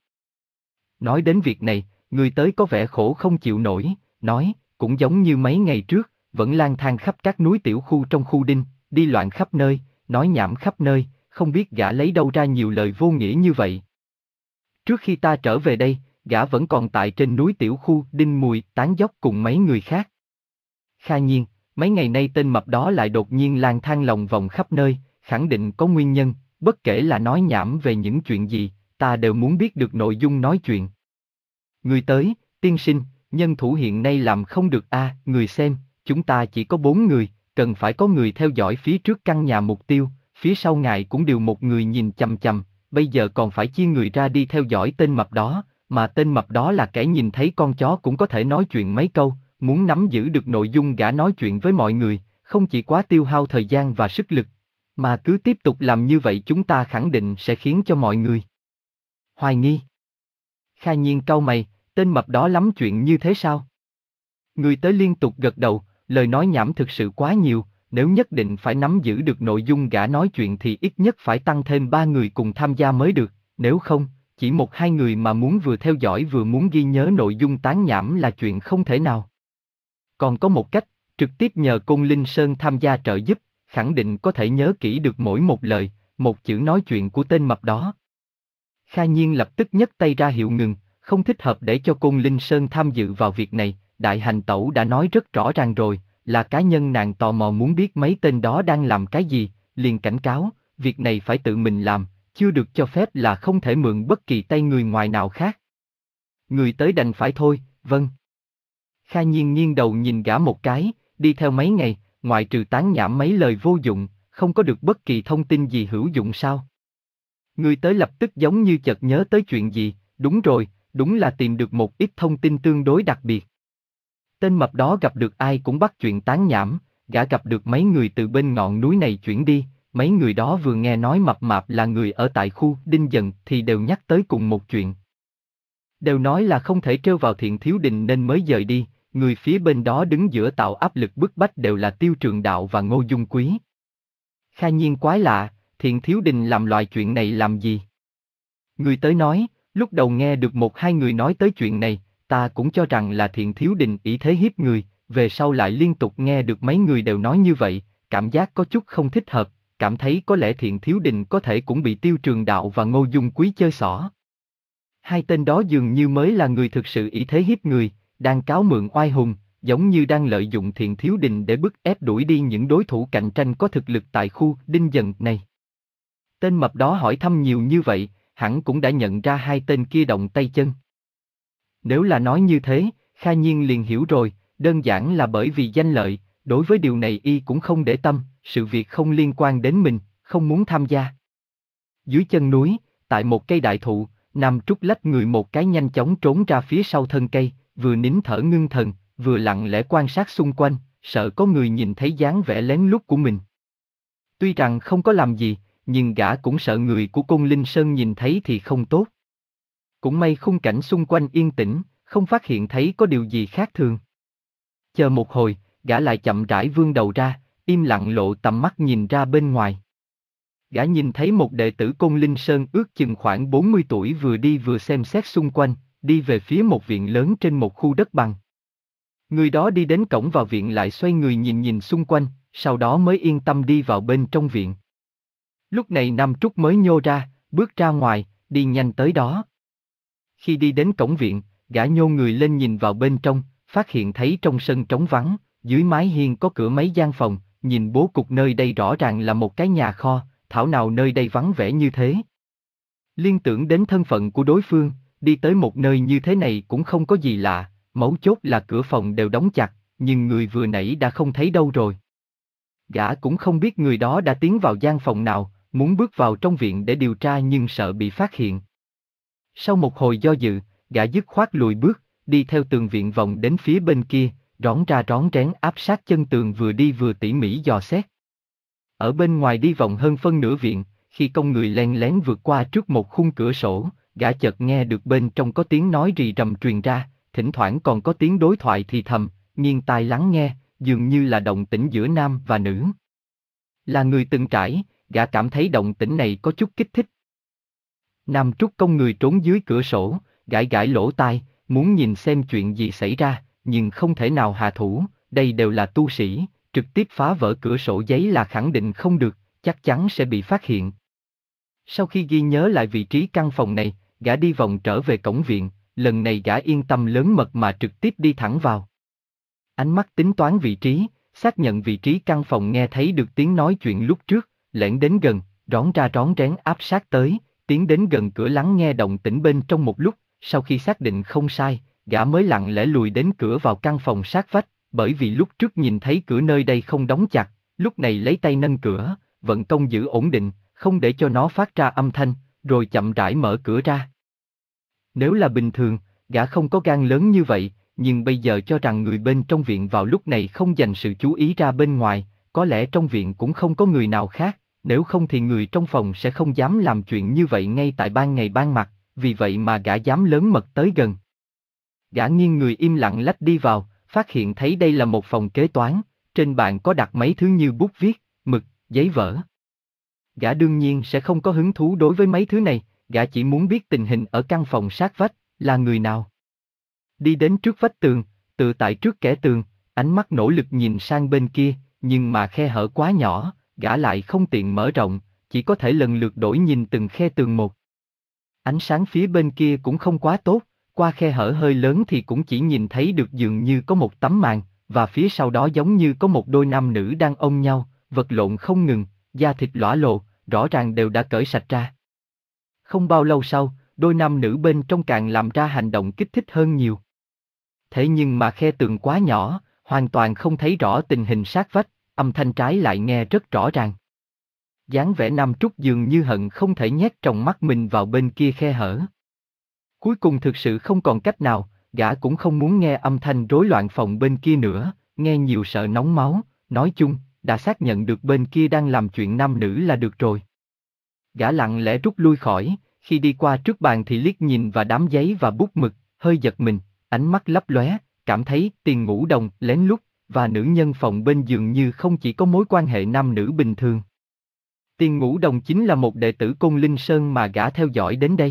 Nói đến việc này, người tới có vẻ khổ không chịu nổi, nói, cũng giống như mấy ngày trước, vẫn lang thang khắp các núi tiểu khu trong khu đinh, đi loạn khắp nơi, nói nhảm khắp nơi, không biết gã lấy đâu ra nhiều lời vô nghĩa như vậy. Trước khi ta trở về đây, gã vẫn còn tại trên núi tiểu khu đinh mùi tán dóc cùng mấy người khác. Kha Nhiên, mấy ngày nay tên mập đó lại đột nhiên lang thang lòng vòng khắp nơi, khẳng định có nguyên nhân, bất kể là nói nhảm về những chuyện gì, ta đều muốn biết được nội dung nói chuyện. Người tới, tiên sinh, nhân thủ hiện nay làm không được a, người xem, chúng ta chỉ có bốn người, cần phải có người theo dõi phía trước căn nhà mục tiêu, phía sau ngài cũng điều một người nhìn chằm chằm, bây giờ còn phải chia người ra đi theo dõi tên mập đó, mà tên mập đó là kẻ nhìn thấy con chó cũng có thể nói chuyện mấy câu, muốn nắm giữ được nội dung gã nói chuyện với mọi người, không chỉ quá tiêu hao thời gian và sức lực, mà cứ tiếp tục làm như vậy chúng ta khẳng định sẽ khiến cho mọi người hoài nghi. Kha Nhiên cau mày, tên mập đó lắm chuyện như thế sao? Người tới liên tục gật đầu, lời nói nhảm thực sự quá nhiều, nếu nhất định phải nắm giữ được nội dung gã nói chuyện thì ít nhất phải tăng thêm ba người cùng tham gia mới được, nếu không, chỉ một hai người mà muốn vừa theo dõi vừa muốn ghi nhớ nội dung tán nhảm là chuyện không thể nào. Còn có một cách, trực tiếp nhờ Côn Linh Sơn tham gia trợ giúp, khẳng định có thể nhớ kỹ được mỗi một lời, một chữ nói chuyện của tên mập đó. Kha Nhiên lập tức nhấc tay ra hiệu ngừng, không thích hợp để cho Côn Linh Sơn tham dự vào việc này, Đại Hành Tẩu đã nói rất rõ ràng rồi, là cá nhân nàng tò mò muốn biết mấy tên đó đang làm cái gì, liền cảnh cáo, việc này phải tự mình làm, chưa được cho phép là không thể mượn bất kỳ tay người ngoài nào khác. Người tới đành phải thôi, vâng. Kha Nhiên nghiêng đầu nhìn gã một cái, đi theo mấy ngày, ngoại trừ tán nhảm mấy lời vô dụng, không có được bất kỳ thông tin gì hữu dụng sao? Người tới lập tức giống như chợt nhớ tới chuyện gì, đúng rồi, đúng là tìm được một ít thông tin tương đối đặc biệt. Tên mập đó gặp được ai cũng bắt chuyện tán nhảm, gã gặp được mấy người từ bên ngọn núi này chuyển đi, mấy người đó vừa nghe nói mập mạp là người ở tại khu Đinh Dần thì đều nhắc tới cùng một chuyện. Đều nói là không thể trêu vào Thiện Thiếu Đình nên mới dời đi, người phía bên đó đứng giữa tạo áp lực bức bách đều là Tiêu Trường Đạo và Ngô Dung Quý. Kha Nhiên quái lạ, Thiện Thiếu Đình làm loại chuyện này làm gì? Người tới nói, lúc đầu nghe được một hai người nói tới chuyện này, ta cũng cho rằng là Thiện Thiếu Đình ý thế hiếp người, về sau lại liên tục nghe được mấy người đều nói như vậy, cảm giác có chút không thích hợp, cảm thấy có lẽ Thiện Thiếu Đình có thể cũng bị Tiêu Trường Đạo và Ngô Dung Quý chơi xỏ. Hai tên đó dường như mới là người thực sự ý thế hiếp người, đang cáo mượn oai hùng, giống như đang lợi dụng Thiện Thiếu Đình để bức ép đuổi đi những đối thủ cạnh tranh có thực lực tại khu Đinh Dần này. Tên mập đó hỏi thăm nhiều như vậy, hẳn cũng đã nhận ra hai tên kia động tay chân. Nếu là nói như thế, Kha Nhiên liền hiểu rồi, đơn giản là bởi vì danh lợi, đối với điều này y cũng không để tâm, sự việc không liên quan đến mình, không muốn tham gia. Dưới chân núi, tại một cây đại thụ, Nam Trúc lách người một cái nhanh chóng trốn ra phía sau thân cây, vừa nín thở ngưng thần, vừa lặng lẽ quan sát xung quanh, sợ có người nhìn thấy dáng vẻ lén lút của mình. Tuy rằng không có làm gì, nhưng gã cũng sợ người của Côn Linh Sơn nhìn thấy thì không tốt. Cũng may khung cảnh xung quanh yên tĩnh, không phát hiện thấy có điều gì khác thường. Chờ một hồi, gã lại chậm rãi vươn đầu ra, im lặng lộ tầm mắt nhìn ra bên ngoài. Gã nhìn thấy một đệ tử Côn Linh Sơn ước chừng khoảng bốn mươi tuổi vừa đi vừa xem xét xung quanh, đi về phía một viện lớn trên một khu đất bằng. Người đó đi đến cổng vào viện lại xoay người nhìn nhìn xung quanh, sau đó mới yên tâm đi vào bên trong viện. Lúc này Nam Trúc mới nhô ra, bước ra ngoài, đi nhanh tới đó. Khi đi đến cổng viện, gã nhô người lên nhìn vào bên trong, phát hiện thấy trong sân trống vắng, dưới mái hiên có cửa mấy gian phòng, nhìn bố cục nơi đây rõ ràng là một cái nhà kho, thảo nào nơi đây vắng vẻ như thế. Liên tưởng đến thân phận của đối phương, đi tới một nơi như thế này cũng không có gì lạ, mấu chốt là cửa phòng đều đóng chặt, nhưng người vừa nãy đã không thấy đâu rồi. Gã cũng không biết người đó đã tiến vào gian phòng nào, muốn bước vào trong viện để điều tra nhưng sợ bị phát hiện. Sau một hồi do dự, gã dứt khoát lùi bước, đi theo tường viện vòng đến phía bên kia, rón ra rón rén áp sát chân tường vừa đi vừa tỉ mỉ dò xét. Ở bên ngoài đi vòng hơn phân nửa viện, khi con người len lén vượt qua trước một khung cửa sổ, gã chợt nghe được bên trong có tiếng nói rì rầm truyền ra, thỉnh thoảng còn có tiếng đối thoại thì thầm, nghiêng tai lắng nghe, dường như là động tĩnh giữa nam và nữ. Là người từng trải, gã cảm thấy động tĩnh này có chút kích thích. Nam Trúc cong người trốn dưới cửa sổ, gãi gãi lỗ tai, muốn nhìn xem chuyện gì xảy ra, nhưng không thể nào hạ thủ, đây đều là tu sĩ, trực tiếp phá vỡ cửa sổ giấy là khẳng định không được, chắc chắn sẽ bị phát hiện. Sau khi ghi nhớ lại vị trí căn phòng này, gã đi vòng trở về cổng viện, lần này gã yên tâm lớn mật mà trực tiếp đi thẳng vào. Ánh mắt tính toán vị trí, xác nhận vị trí căn phòng nghe thấy được tiếng nói chuyện lúc trước, lẻn đến gần, rón ra rón rén áp sát tới, tiến đến gần cửa lắng nghe động tĩnh bên trong một lúc, sau khi xác định không sai, gã mới lặng lẽ lùi đến cửa vào căn phòng sát vách, bởi vì lúc trước nhìn thấy cửa nơi đây không đóng chặt, lúc này lấy tay nâng cửa, vận công giữ ổn định, không để cho nó phát ra âm thanh, rồi chậm rãi mở cửa ra. Nếu là bình thường, gã không có gan lớn như vậy, nhưng bây giờ cho rằng người bên trong viện vào lúc này không dành sự chú ý ra bên ngoài, có lẽ trong viện cũng không có người nào khác, nếu không thì người trong phòng sẽ không dám làm chuyện như vậy ngay tại ban ngày ban mặt, vì vậy mà gã dám lớn mật tới gần. Gã nghiêng người im lặng lách đi vào, phát hiện thấy đây là một phòng kế toán, trên bàn có đặt mấy thứ như bút viết, mực, giấy vở. Gã đương nhiên sẽ không có hứng thú đối với mấy thứ này, gã chỉ muốn biết tình hình ở căn phòng sát vách, là người nào. Đi đến trước vách tường, tựa tại trước kẽ tường, ánh mắt nỗ lực nhìn sang bên kia, nhưng mà khe hở quá nhỏ, gã lại không tiện mở rộng, chỉ có thể lần lượt đổi nhìn từng khe tường một. Ánh sáng phía bên kia cũng không quá tốt, qua khe hở hơi lớn thì cũng chỉ nhìn thấy được dường như có một tấm màn, và phía sau đó giống như có một đôi nam nữ đang ôm nhau, vật lộn không ngừng, da thịt lõa lồ, rõ ràng đều đã cởi sạch ra. Không bao lâu sau, đôi nam nữ bên trong càng làm ra hành động kích thích hơn nhiều. Thế nhưng mà khe tường quá nhỏ, hoàn toàn không thấy rõ tình hình sát vách, âm thanh trái lại nghe rất rõ ràng. Dáng vẻ Nam Trúc dường như hận không thể nhét trong mắt mình vào bên kia khe hở. Cuối cùng thực sự không còn cách nào, gã cũng không muốn nghe âm thanh rối loạn phòng bên kia nữa, nghe nhiều sợ nóng máu, nói chung, đã xác nhận được bên kia đang làm chuyện nam nữ là được rồi. Gã lặng lẽ rút lui khỏi, khi đi qua trước bàn thì liếc nhìn và đám giấy và bút mực, hơi giật mình, ánh mắt lấp lóe, cảm thấy Tiền Ngũ Đồng lén lút và nữ nhân phòng bên dường như không chỉ có mối quan hệ nam nữ bình thường. Tiền Ngũ Đồng chính là một đệ tử Côn Linh Sơn mà gã theo dõi đến đây.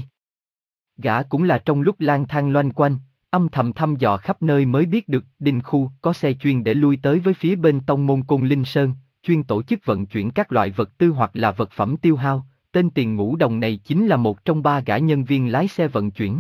Gã cũng là trong lúc lang thang loanh quanh, âm thầm thăm dò khắp nơi mới biết được Đinh Khu có xe chuyên để lui tới với phía bên tông môn Côn Linh Sơn, chuyên tổ chức vận chuyển các loại vật tư hoặc là vật phẩm tiêu hao. Tên Tiền Ngũ Đồng này chính là một trong ba gã nhân viên lái xe vận chuyển.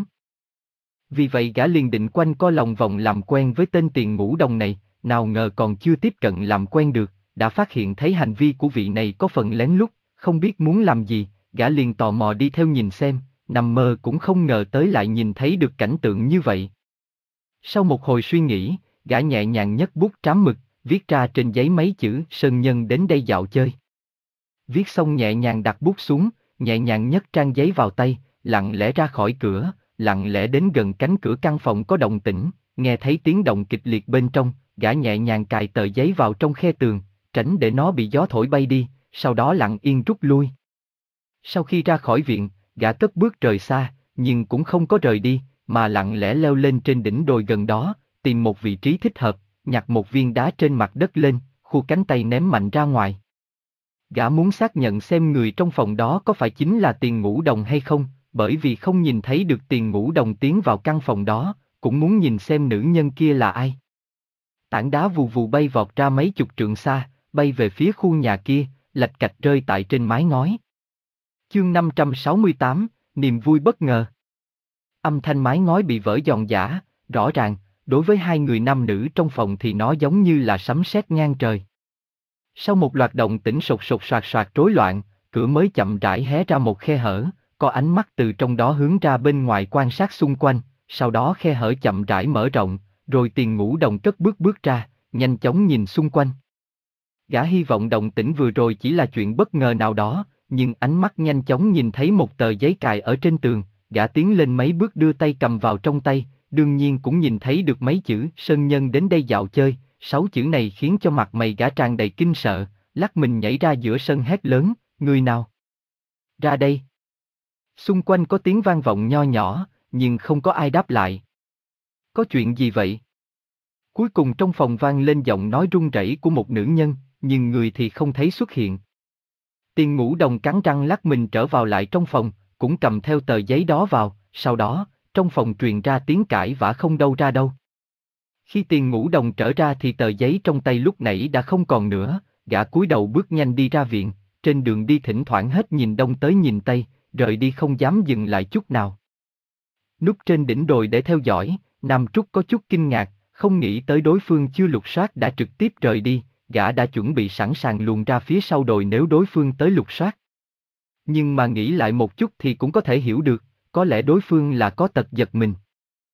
Vì vậy gã liền định quanh co lòng vòng làm quen với tên Tiền Ngũ Đồng này, nào ngờ còn chưa tiếp cận làm quen được, đã phát hiện thấy hành vi của vị này có phần lén lút, không biết muốn làm gì, gã liền tò mò đi theo nhìn xem, nằm mơ cũng không ngờ tới lại nhìn thấy được cảnh tượng như vậy. Sau một hồi suy nghĩ, gã nhẹ nhàng nhấc bút trám mực, viết ra trên giấy mấy chữ Sơn Nhân đến đây dạo chơi. Viết xong nhẹ nhàng đặt bút xuống, nhẹ nhàng nhấc trang giấy vào tay, lặng lẽ ra khỏi cửa, lặng lẽ đến gần cánh cửa căn phòng có động tĩnh, nghe thấy tiếng động kịch liệt bên trong, gã nhẹ nhàng cài tờ giấy vào trong khe tường, tránh để nó bị gió thổi bay đi, sau đó lặng yên rút lui. Sau khi ra khỏi viện, gã cất bước rời xa, nhưng cũng không có rời đi, mà lặng lẽ leo lên trên đỉnh đồi gần đó, tìm một vị trí thích hợp, nhặt một viên đá trên mặt đất lên, khu cánh tay ném mạnh ra ngoài. Gã muốn xác nhận xem người trong phòng đó có phải chính là Tiền Ngũ Đồng hay không, bởi vì không nhìn thấy được Tiền Ngũ Đồng tiến vào căn phòng đó, cũng muốn nhìn xem nữ nhân kia là ai. Tảng đá vù vù bay vọt ra mấy chục trượng xa, bay về phía khu nhà kia, lạch cạch rơi tại trên mái ngói. Chương năm trăm sáu mươi tám, niềm vui bất ngờ. Âm thanh mái ngói bị vỡ giòn giã, rõ ràng, đối với hai người nam nữ trong phòng thì nó giống như là sấm sét ngang trời. Sau một loạt động tĩnh sột sột soạt soạt rối loạn, cửa mới chậm rãi hé ra một khe hở, có ánh mắt từ trong đó hướng ra bên ngoài quan sát xung quanh, sau đó khe hở chậm rãi mở rộng, rồi Tiền Ngũ Đồng cất bước bước ra, nhanh chóng nhìn xung quanh. Gã hy vọng động tĩnh vừa rồi chỉ là chuyện bất ngờ nào đó, nhưng ánh mắt nhanh chóng nhìn thấy một tờ giấy cài ở trên tường, gã tiến lên mấy bước đưa tay cầm vào trong tay, đương nhiên cũng nhìn thấy được mấy chữ Sơn Nhân đến đây dạo chơi. Sáu chữ này khiến cho mặt mày gã tràn đầy kinh sợ, lắc mình nhảy ra giữa sân hét lớn, người nào? Ra đây! Xung quanh có tiếng vang vọng nho nhỏ, nhưng không có ai đáp lại. Có chuyện gì vậy? Cuối cùng trong phòng vang lên giọng nói run rẩy của một nữ nhân, nhưng người thì không thấy xuất hiện. Tiền Ngũ Đồng cắn răng lắc mình trở vào lại trong phòng, cũng cầm theo tờ giấy đó vào, sau đó, trong phòng truyền ra tiếng cãi vã không đâu ra đâu. Khi Tiền Ngũ Đồng trở ra thì tờ giấy trong tay lúc nãy đã không còn nữa, gã cúi đầu bước nhanh đi ra viện, trên đường đi thỉnh thoảng hết nhìn đông tới nhìn tây, rời đi không dám dừng lại chút nào. Núp trên đỉnh đồi để theo dõi, Nam Trúc có chút kinh ngạc, không nghĩ tới đối phương chưa lục soát đã trực tiếp rời đi, gã đã chuẩn bị sẵn sàng luồn ra phía sau đồi nếu đối phương tới lục soát. Nhưng mà nghĩ lại một chút thì cũng có thể hiểu được, có lẽ đối phương là có tật giật mình.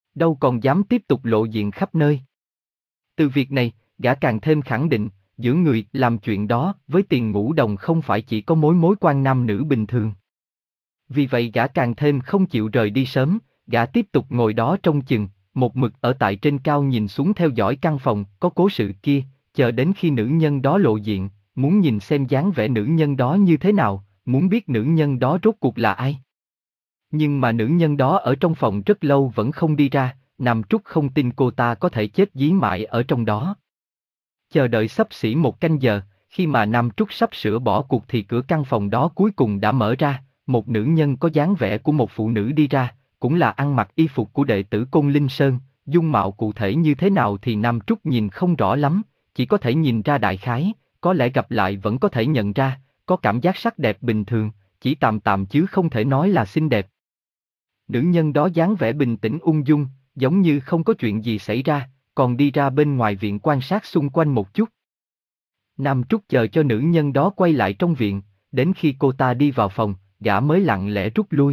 đâu còn dám tiếp tục lộ diện khắp nơi. Từ việc này, gã càng thêm khẳng định, giữa người làm chuyện đó với Tiền Ngũ Đồng không phải chỉ có mối mối quan nam nữ bình thường. Vì vậy gã càng thêm không chịu rời đi sớm, gã tiếp tục ngồi đó trông chừng, một mực ở tại trên cao nhìn xuống theo dõi căn phòng có cố sự kia, chờ đến khi nữ nhân đó lộ diện, muốn nhìn xem dáng vẻ nữ nhân đó như thế nào, muốn biết nữ nhân đó rốt cuộc là ai. Nhưng mà nữ nhân đó ở trong phòng rất lâu vẫn không đi ra, Nam Trúc không tin cô ta có thể chết dí mãi ở trong đó. Chờ đợi xấp xỉ một canh giờ, khi mà Nam Trúc sắp sửa bỏ cuộc thì cửa căn phòng đó cuối cùng đã mở ra, một nữ nhân có dáng vẻ của một phụ nữ đi ra, cũng là ăn mặc y phục của đệ tử Côn Linh Sơn, dung mạo cụ thể như thế nào thì Nam Trúc nhìn không rõ lắm, chỉ có thể nhìn ra đại khái, có lẽ gặp lại vẫn có thể nhận ra, có cảm giác sắc đẹp bình thường, chỉ tạm tạm chứ không thể nói là xinh đẹp. Nữ nhân đó dáng vẻ bình tĩnh ung dung, giống như không có chuyện gì xảy ra, còn đi ra bên ngoài viện quan sát xung quanh một chút. Nam Trúc chờ cho nữ nhân đó quay lại trong viện, đến khi cô ta đi vào phòng, gã mới lặng lẽ rút lui.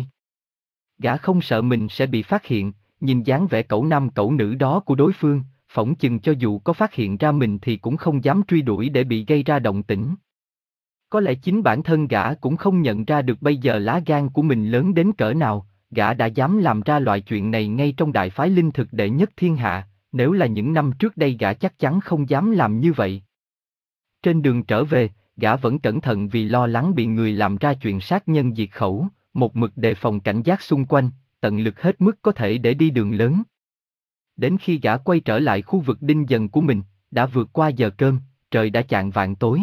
Gã không sợ mình sẽ bị phát hiện, nhìn dáng vẻ cẩu nam cẩu nữ đó của đối phương, phỏng chừng cho dù có phát hiện ra mình thì cũng không dám truy đuổi để bị gây ra động tĩnh. Có lẽ chính bản thân gã cũng không nhận ra được bây giờ lá gan của mình lớn đến cỡ nào, gã đã dám làm ra loại chuyện này ngay trong đại phái linh thực đệ nhất thiên hạ, nếu là những năm trước đây gã chắc chắn không dám làm như vậy. Trên đường trở về, gã vẫn cẩn thận vì lo lắng bị người làm ra chuyện sát nhân diệt khẩu, một mực đề phòng cảnh giác xung quanh, tận lực hết mức có thể để đi đường lớn. Đến khi gã quay trở lại khu vực đinh dần của mình, đã vượt qua giờ cơm, trời đã chạng vạng tối.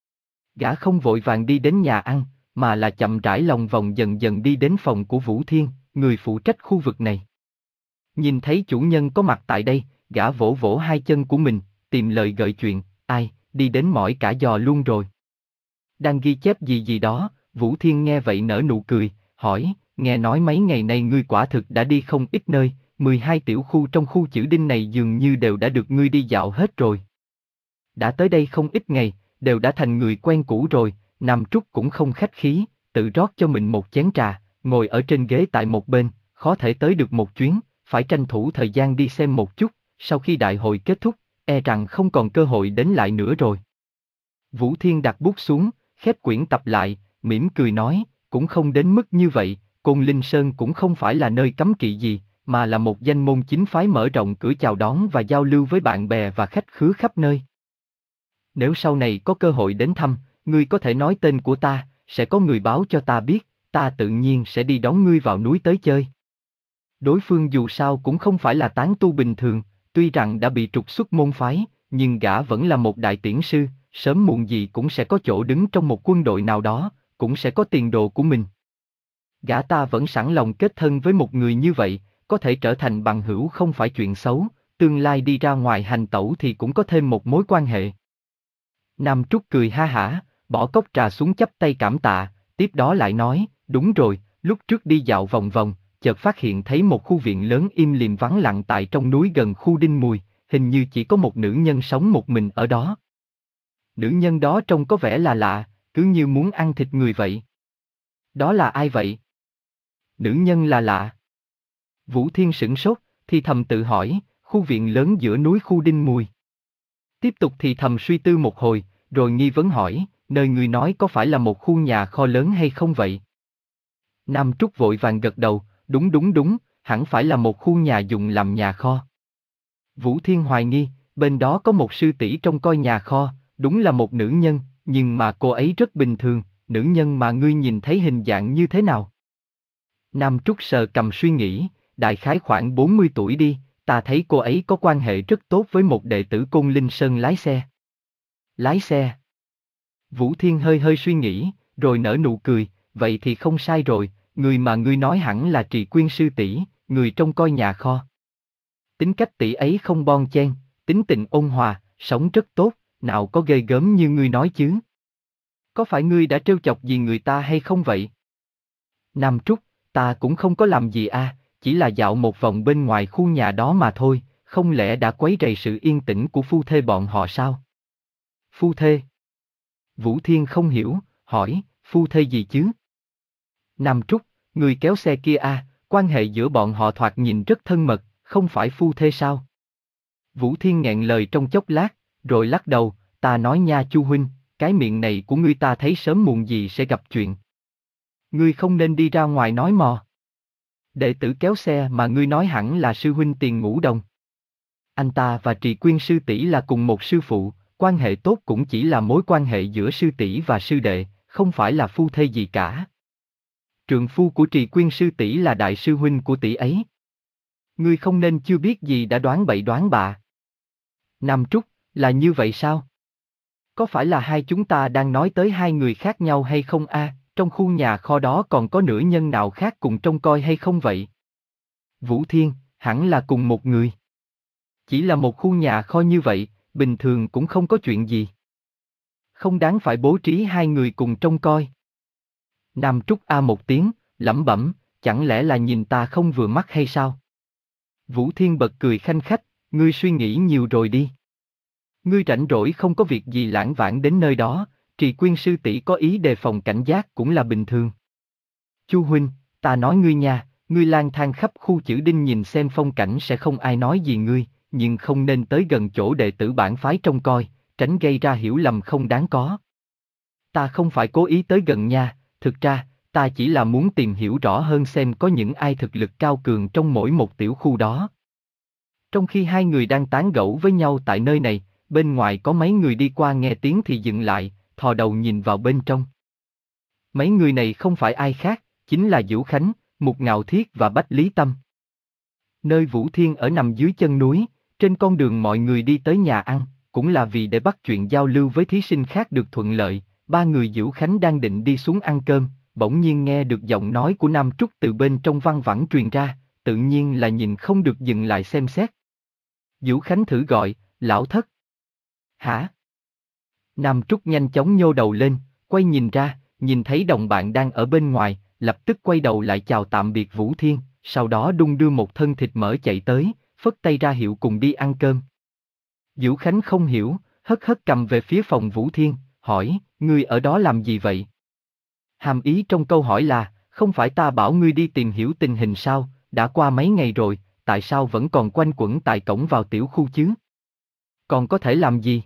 Gã không vội vàng đi đến nhà ăn, mà là chậm rãi lòng vòng dần dần đi đến phòng của Vũ Thiên, người phụ trách khu vực này. Nhìn thấy chủ nhân có mặt tại đây, gã vỗ vỗ hai chân của mình, tìm lời gợi chuyện, ai, đi đến mỏi cả giò luôn rồi. Đang ghi chép gì gì đó, Vũ Thiên nghe vậy nở nụ cười, hỏi, nghe nói mấy ngày nay ngươi quả thực đã đi không ít nơi, mười hai tiểu khu trong khu chữ đinh này dường như đều đã được ngươi đi dạo hết rồi. Đã tới đây không ít ngày, đều đã thành người quen cũ rồi, Nam Trúc cũng không khách khí, tự rót cho mình một chén trà, ngồi ở trên ghế tại một bên, khó thể tới được một chuyến, phải tranh thủ thời gian đi xem một chút, sau khi đại hội kết thúc, e rằng không còn cơ hội đến lại nữa rồi. Vũ Thiên đặt bút xuống, khép quyển tập lại, mỉm cười nói, cũng không đến mức như vậy, Côn Linh Sơn cũng không phải là nơi cấm kỵ gì, mà là một danh môn chính phái mở rộng cửa chào đón và giao lưu với bạn bè và khách khứa khắp nơi. Nếu sau này có cơ hội đến thăm, ngươi có thể nói tên của ta, sẽ có người báo cho ta biết, ta tự nhiên sẽ đi đón ngươi vào núi tới chơi. Đối phương dù sao cũng không phải là tán tu bình thường, tuy rằng đã bị trục xuất môn phái, nhưng gã vẫn là một đại tiễn sư, sớm muộn gì cũng sẽ có chỗ đứng trong một quân đội nào đó, cũng sẽ có tiền đồ của mình. Gã ta vẫn sẵn lòng kết thân với một người như vậy, có thể trở thành bằng hữu không phải chuyện xấu, tương lai đi ra ngoài hành tẩu thì cũng có thêm một mối quan hệ. Nam Trúc cười ha hả, bỏ cốc trà xuống chắp tay cảm tạ, tiếp đó lại nói, đúng rồi, lúc trước đi dạo vòng vòng, chợt phát hiện thấy một khu viện lớn im lìm vắng lặng tại trong núi gần khu Đinh Mùi, hình như chỉ có một nữ nhân sống một mình ở đó. Nữ nhân đó trông có vẻ là lạ, cứ như muốn ăn thịt người vậy. Đó là ai vậy? Nữ nhân là lạ. Vũ Thiên sửng sốt, thì thầm tự hỏi, khu viện lớn giữa núi khu Đinh Mùi. Tiếp tục thì thầm suy tư một hồi, rồi nghi vấn hỏi, nơi người nói có phải là một khu nhà kho lớn hay không vậy? Nam Trúc vội vàng gật đầu, đúng đúng đúng, hẳn phải là một khu nhà dùng làm nhà kho. Vũ Thiên hoài nghi, bên đó có một sư tỷ trông coi nhà kho, đúng là một nữ nhân, nhưng mà cô ấy rất bình thường, nữ nhân mà ngươi nhìn thấy hình dạng như thế nào? Nam Trúc sờ cầm suy nghĩ, đại khái khoảng bốn mươi tuổi đi, ta thấy cô ấy có quan hệ rất tốt với một đệ tử Côn Linh Sơn lái xe. Lái xe? Vũ Thiên hơi hơi suy nghĩ, rồi nở nụ cười, vậy thì không sai rồi, người mà ngươi nói hẳn là Trì Quyên sư tỷ, người trông coi nhà kho. Tính cách tỷ ấy không bon chen, tính tình ôn hòa, sống rất tốt, nào có ghê gớm như ngươi nói chứ. Có phải ngươi đã trêu chọc gì người ta hay không vậy? Nam Trúc, ta cũng không có làm gì à, chỉ là dạo một vòng bên ngoài khu nhà đó mà thôi, không lẽ đã quấy rầy sự yên tĩnh của phu thê bọn họ sao? Phu thê? Vũ Thiên không hiểu, hỏi, phu thê gì chứ? Nam Trúc, người kéo xe kia à, quan hệ giữa bọn họ thoạt nhìn rất thân mật, không phải phu thê sao? Vũ Thiên nghẹn lời trong chốc lát, rồi lắc đầu, ta nói nha Chu huynh, cái miệng này của ngươi ta thấy sớm muộn gì sẽ gặp chuyện. Ngươi không nên đi ra ngoài nói mò. Đệ tử kéo xe mà ngươi nói hẳn là sư huynh Tiền Ngũ Đồng. Anh ta và Trì Quyên sư tỷ là cùng một sư phụ, quan hệ tốt cũng chỉ là mối quan hệ giữa sư tỷ và sư đệ, không phải là phu thê gì cả. Trượng phu của Trì Quyên sư tỷ là đại sư huynh của tỷ ấy. Ngươi không nên chưa biết gì đã đoán bậy đoán bạ. Nam Trúc, là như vậy sao? Có phải là hai chúng ta đang nói tới hai người khác nhau hay không a? À, trong khu nhà kho đó còn có nữ nhân nào khác cùng trông coi hay không vậy? Vũ Thiên, hẳn là cùng một người. Chỉ là một khu nhà kho như vậy, bình thường cũng không có chuyện gì. Không đáng phải bố trí hai người cùng trông coi. Nam Trúc a một tiếng, lẩm bẩm, chẳng lẽ là nhìn ta không vừa mắt hay sao? Vũ Thiên bật cười khanh khách, ngươi suy nghĩ nhiều rồi đi. Ngươi rảnh rỗi không có việc gì lãng vãng đến nơi đó, Trì Quyên sư tỷ có ý đề phòng cảnh giác cũng là bình thường. Chu huynh, ta nói ngươi nha, ngươi lang thang khắp khu Chữ Đinh nhìn xem phong cảnh sẽ không ai nói gì ngươi, nhưng không nên tới gần chỗ đệ tử bản phái trông coi, tránh gây ra hiểu lầm không đáng có. Ta không phải cố ý tới gần nha, thực ra, ta chỉ là muốn tìm hiểu rõ hơn xem có những ai thực lực cao cường trong mỗi một tiểu khu đó. Trong khi hai người đang tán gẫu với nhau tại nơi này, bên ngoài có mấy người đi qua nghe tiếng thì dừng lại, thò đầu nhìn vào bên trong. Mấy người này không phải ai khác, chính là Vũ Khánh, Mục Ngạo Thiết và Bách Lý Tâm. Nơi Vũ Thiên ở nằm dưới chân núi, trên con đường mọi người đi tới nhà ăn, cũng là vì để bắt chuyện giao lưu với thí sinh khác được thuận lợi. Ba người Vũ Khánh đang định đi xuống ăn cơm, bỗng nhiên nghe được giọng nói của Nam Trúc từ bên trong văng vẳng truyền ra, tự nhiên là nhìn không được dừng lại xem xét. Vũ Khánh thử gọi, lão thất. Hả? Nam Trúc nhanh chóng nhô đầu lên, quay nhìn ra, nhìn thấy đồng bạn đang ở bên ngoài, lập tức quay đầu lại chào tạm biệt Vũ Thiên, sau đó đung đưa một thân thịt mỡ chạy tới, phất tay ra hiệu cùng đi ăn cơm. Vũ Khánh không hiểu, hất hất cầm về phía phòng Vũ Thiên, hỏi, ngươi ở đó làm gì vậy? Hàm ý trong câu hỏi là, không phải ta bảo ngươi đi tìm hiểu tình hình sao, đã qua mấy ngày rồi, tại sao vẫn còn quanh quẩn tại cổng vào tiểu khu chứ? Còn có thể làm gì?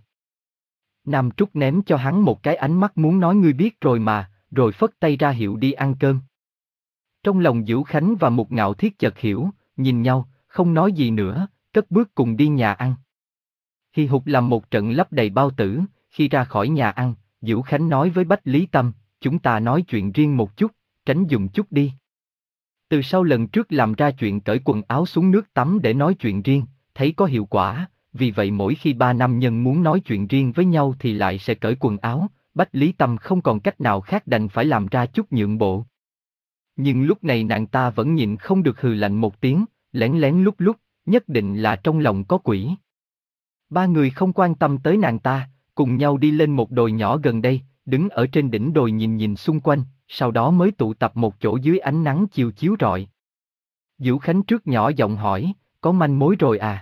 Nam Trúc ném cho hắn một cái ánh mắt muốn nói ngươi biết rồi mà, rồi phất tay ra hiệu đi ăn cơm. Trong lòng Vũ Khánh và Mục Ngạo Thiết chợt hiểu, nhìn nhau, không nói gì nữa, cất bước cùng đi nhà ăn. Hì hục làm một trận lấp đầy bao tử, khi ra khỏi nhà ăn, Vũ Khánh nói với Bách Lý Tâm, chúng ta nói chuyện riêng một chút, tránh dùng chút đi. Từ sau lần trước làm ra chuyện cởi quần áo xuống nước tắm để nói chuyện riêng, thấy có hiệu quả, vì vậy mỗi khi ba nam nhân muốn nói chuyện riêng với nhau thì lại sẽ cởi quần áo, Bách Lý Tâm không còn cách nào khác đành phải làm ra chút nhượng bộ. Nhưng lúc này nàng ta vẫn nhịn không được hừ lạnh một tiếng, lén lén lúc lúc, nhất định là trong lòng có quỷ. Ba người không quan tâm tới nàng ta, cùng nhau đi lên một đồi nhỏ gần đây, đứng ở trên đỉnh đồi nhìn nhìn xung quanh, sau đó mới tụ tập một chỗ dưới ánh nắng chiều chiếu rọi. Vũ Khánh trước nhỏ giọng hỏi, có manh mối rồi à?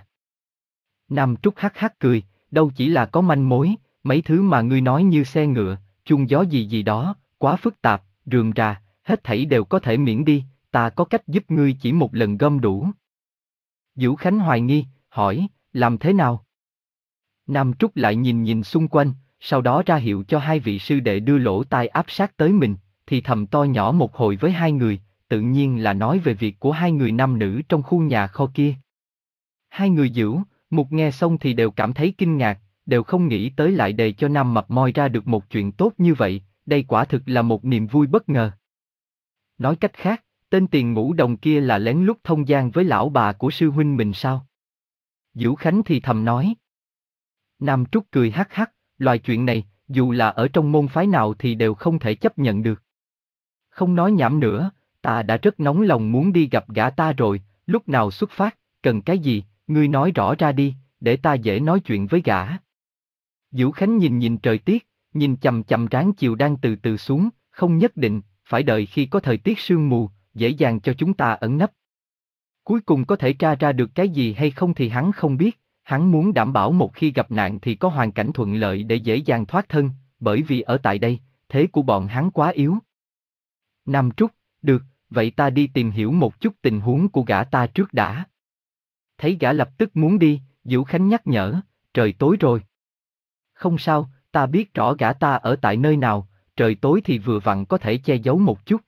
Nam Trúc hắc hắc cười, đâu chỉ là có manh mối, mấy thứ mà ngươi nói như xe ngựa, chuông gió gì gì đó, quá phức tạp, rườm rà, hết thảy đều có thể miễn đi, ta có cách giúp ngươi chỉ một lần gom đủ. Vũ Khánh hoài nghi, hỏi, làm thế nào? Nam Trúc lại nhìn nhìn xung quanh, sau đó ra hiệu cho hai vị sư đệ đưa lỗ tai áp sát tới mình, thì thầm to nhỏ một hồi với hai người, tự nhiên là nói về việc của hai người nam nữ trong khu nhà kho kia. Hai người Vũ, Mục nghe xong thì đều cảm thấy kinh ngạc, đều không nghĩ tới lại để cho Nam Mập moi ra được một chuyện tốt như vậy, đây quả thực là một niềm vui bất ngờ. Nói cách khác, tên Tiền Ngũ Đồng kia là lén lút thông gian với lão bà của sư huynh mình sao? Vũ Khánh thì thầm nói. Nam Trúc cười hắc hắc, loại chuyện này, dù là ở trong môn phái nào thì đều không thể chấp nhận được. Không nói nhảm nữa, ta đã rất nóng lòng muốn đi gặp gã ta rồi, lúc nào xuất phát, cần cái gì, ngươi nói rõ ra đi, để ta dễ nói chuyện với gã. Vũ Khánh nhìn nhìn trời tiết, nhìn chằm chằm ráng chiều đang từ từ xuống, không nhất định, phải đợi khi có thời tiết sương mù, dễ dàng cho chúng ta ẩn nấp. Cuối cùng có thể tra ra được cái gì hay không thì hắn không biết, hắn muốn đảm bảo một khi gặp nạn thì có hoàn cảnh thuận lợi để dễ dàng thoát thân, bởi vì ở tại đây, thế của bọn hắn quá yếu. Nam Trúc, được, vậy ta đi tìm hiểu một chút tình huống của gã ta trước đã. Thấy gã lập tức muốn đi, Vũ Khánh nhắc nhở, trời tối rồi. Không sao, ta biết rõ gã ta ở tại nơi nào, trời tối thì vừa vặn có thể che giấu một chút.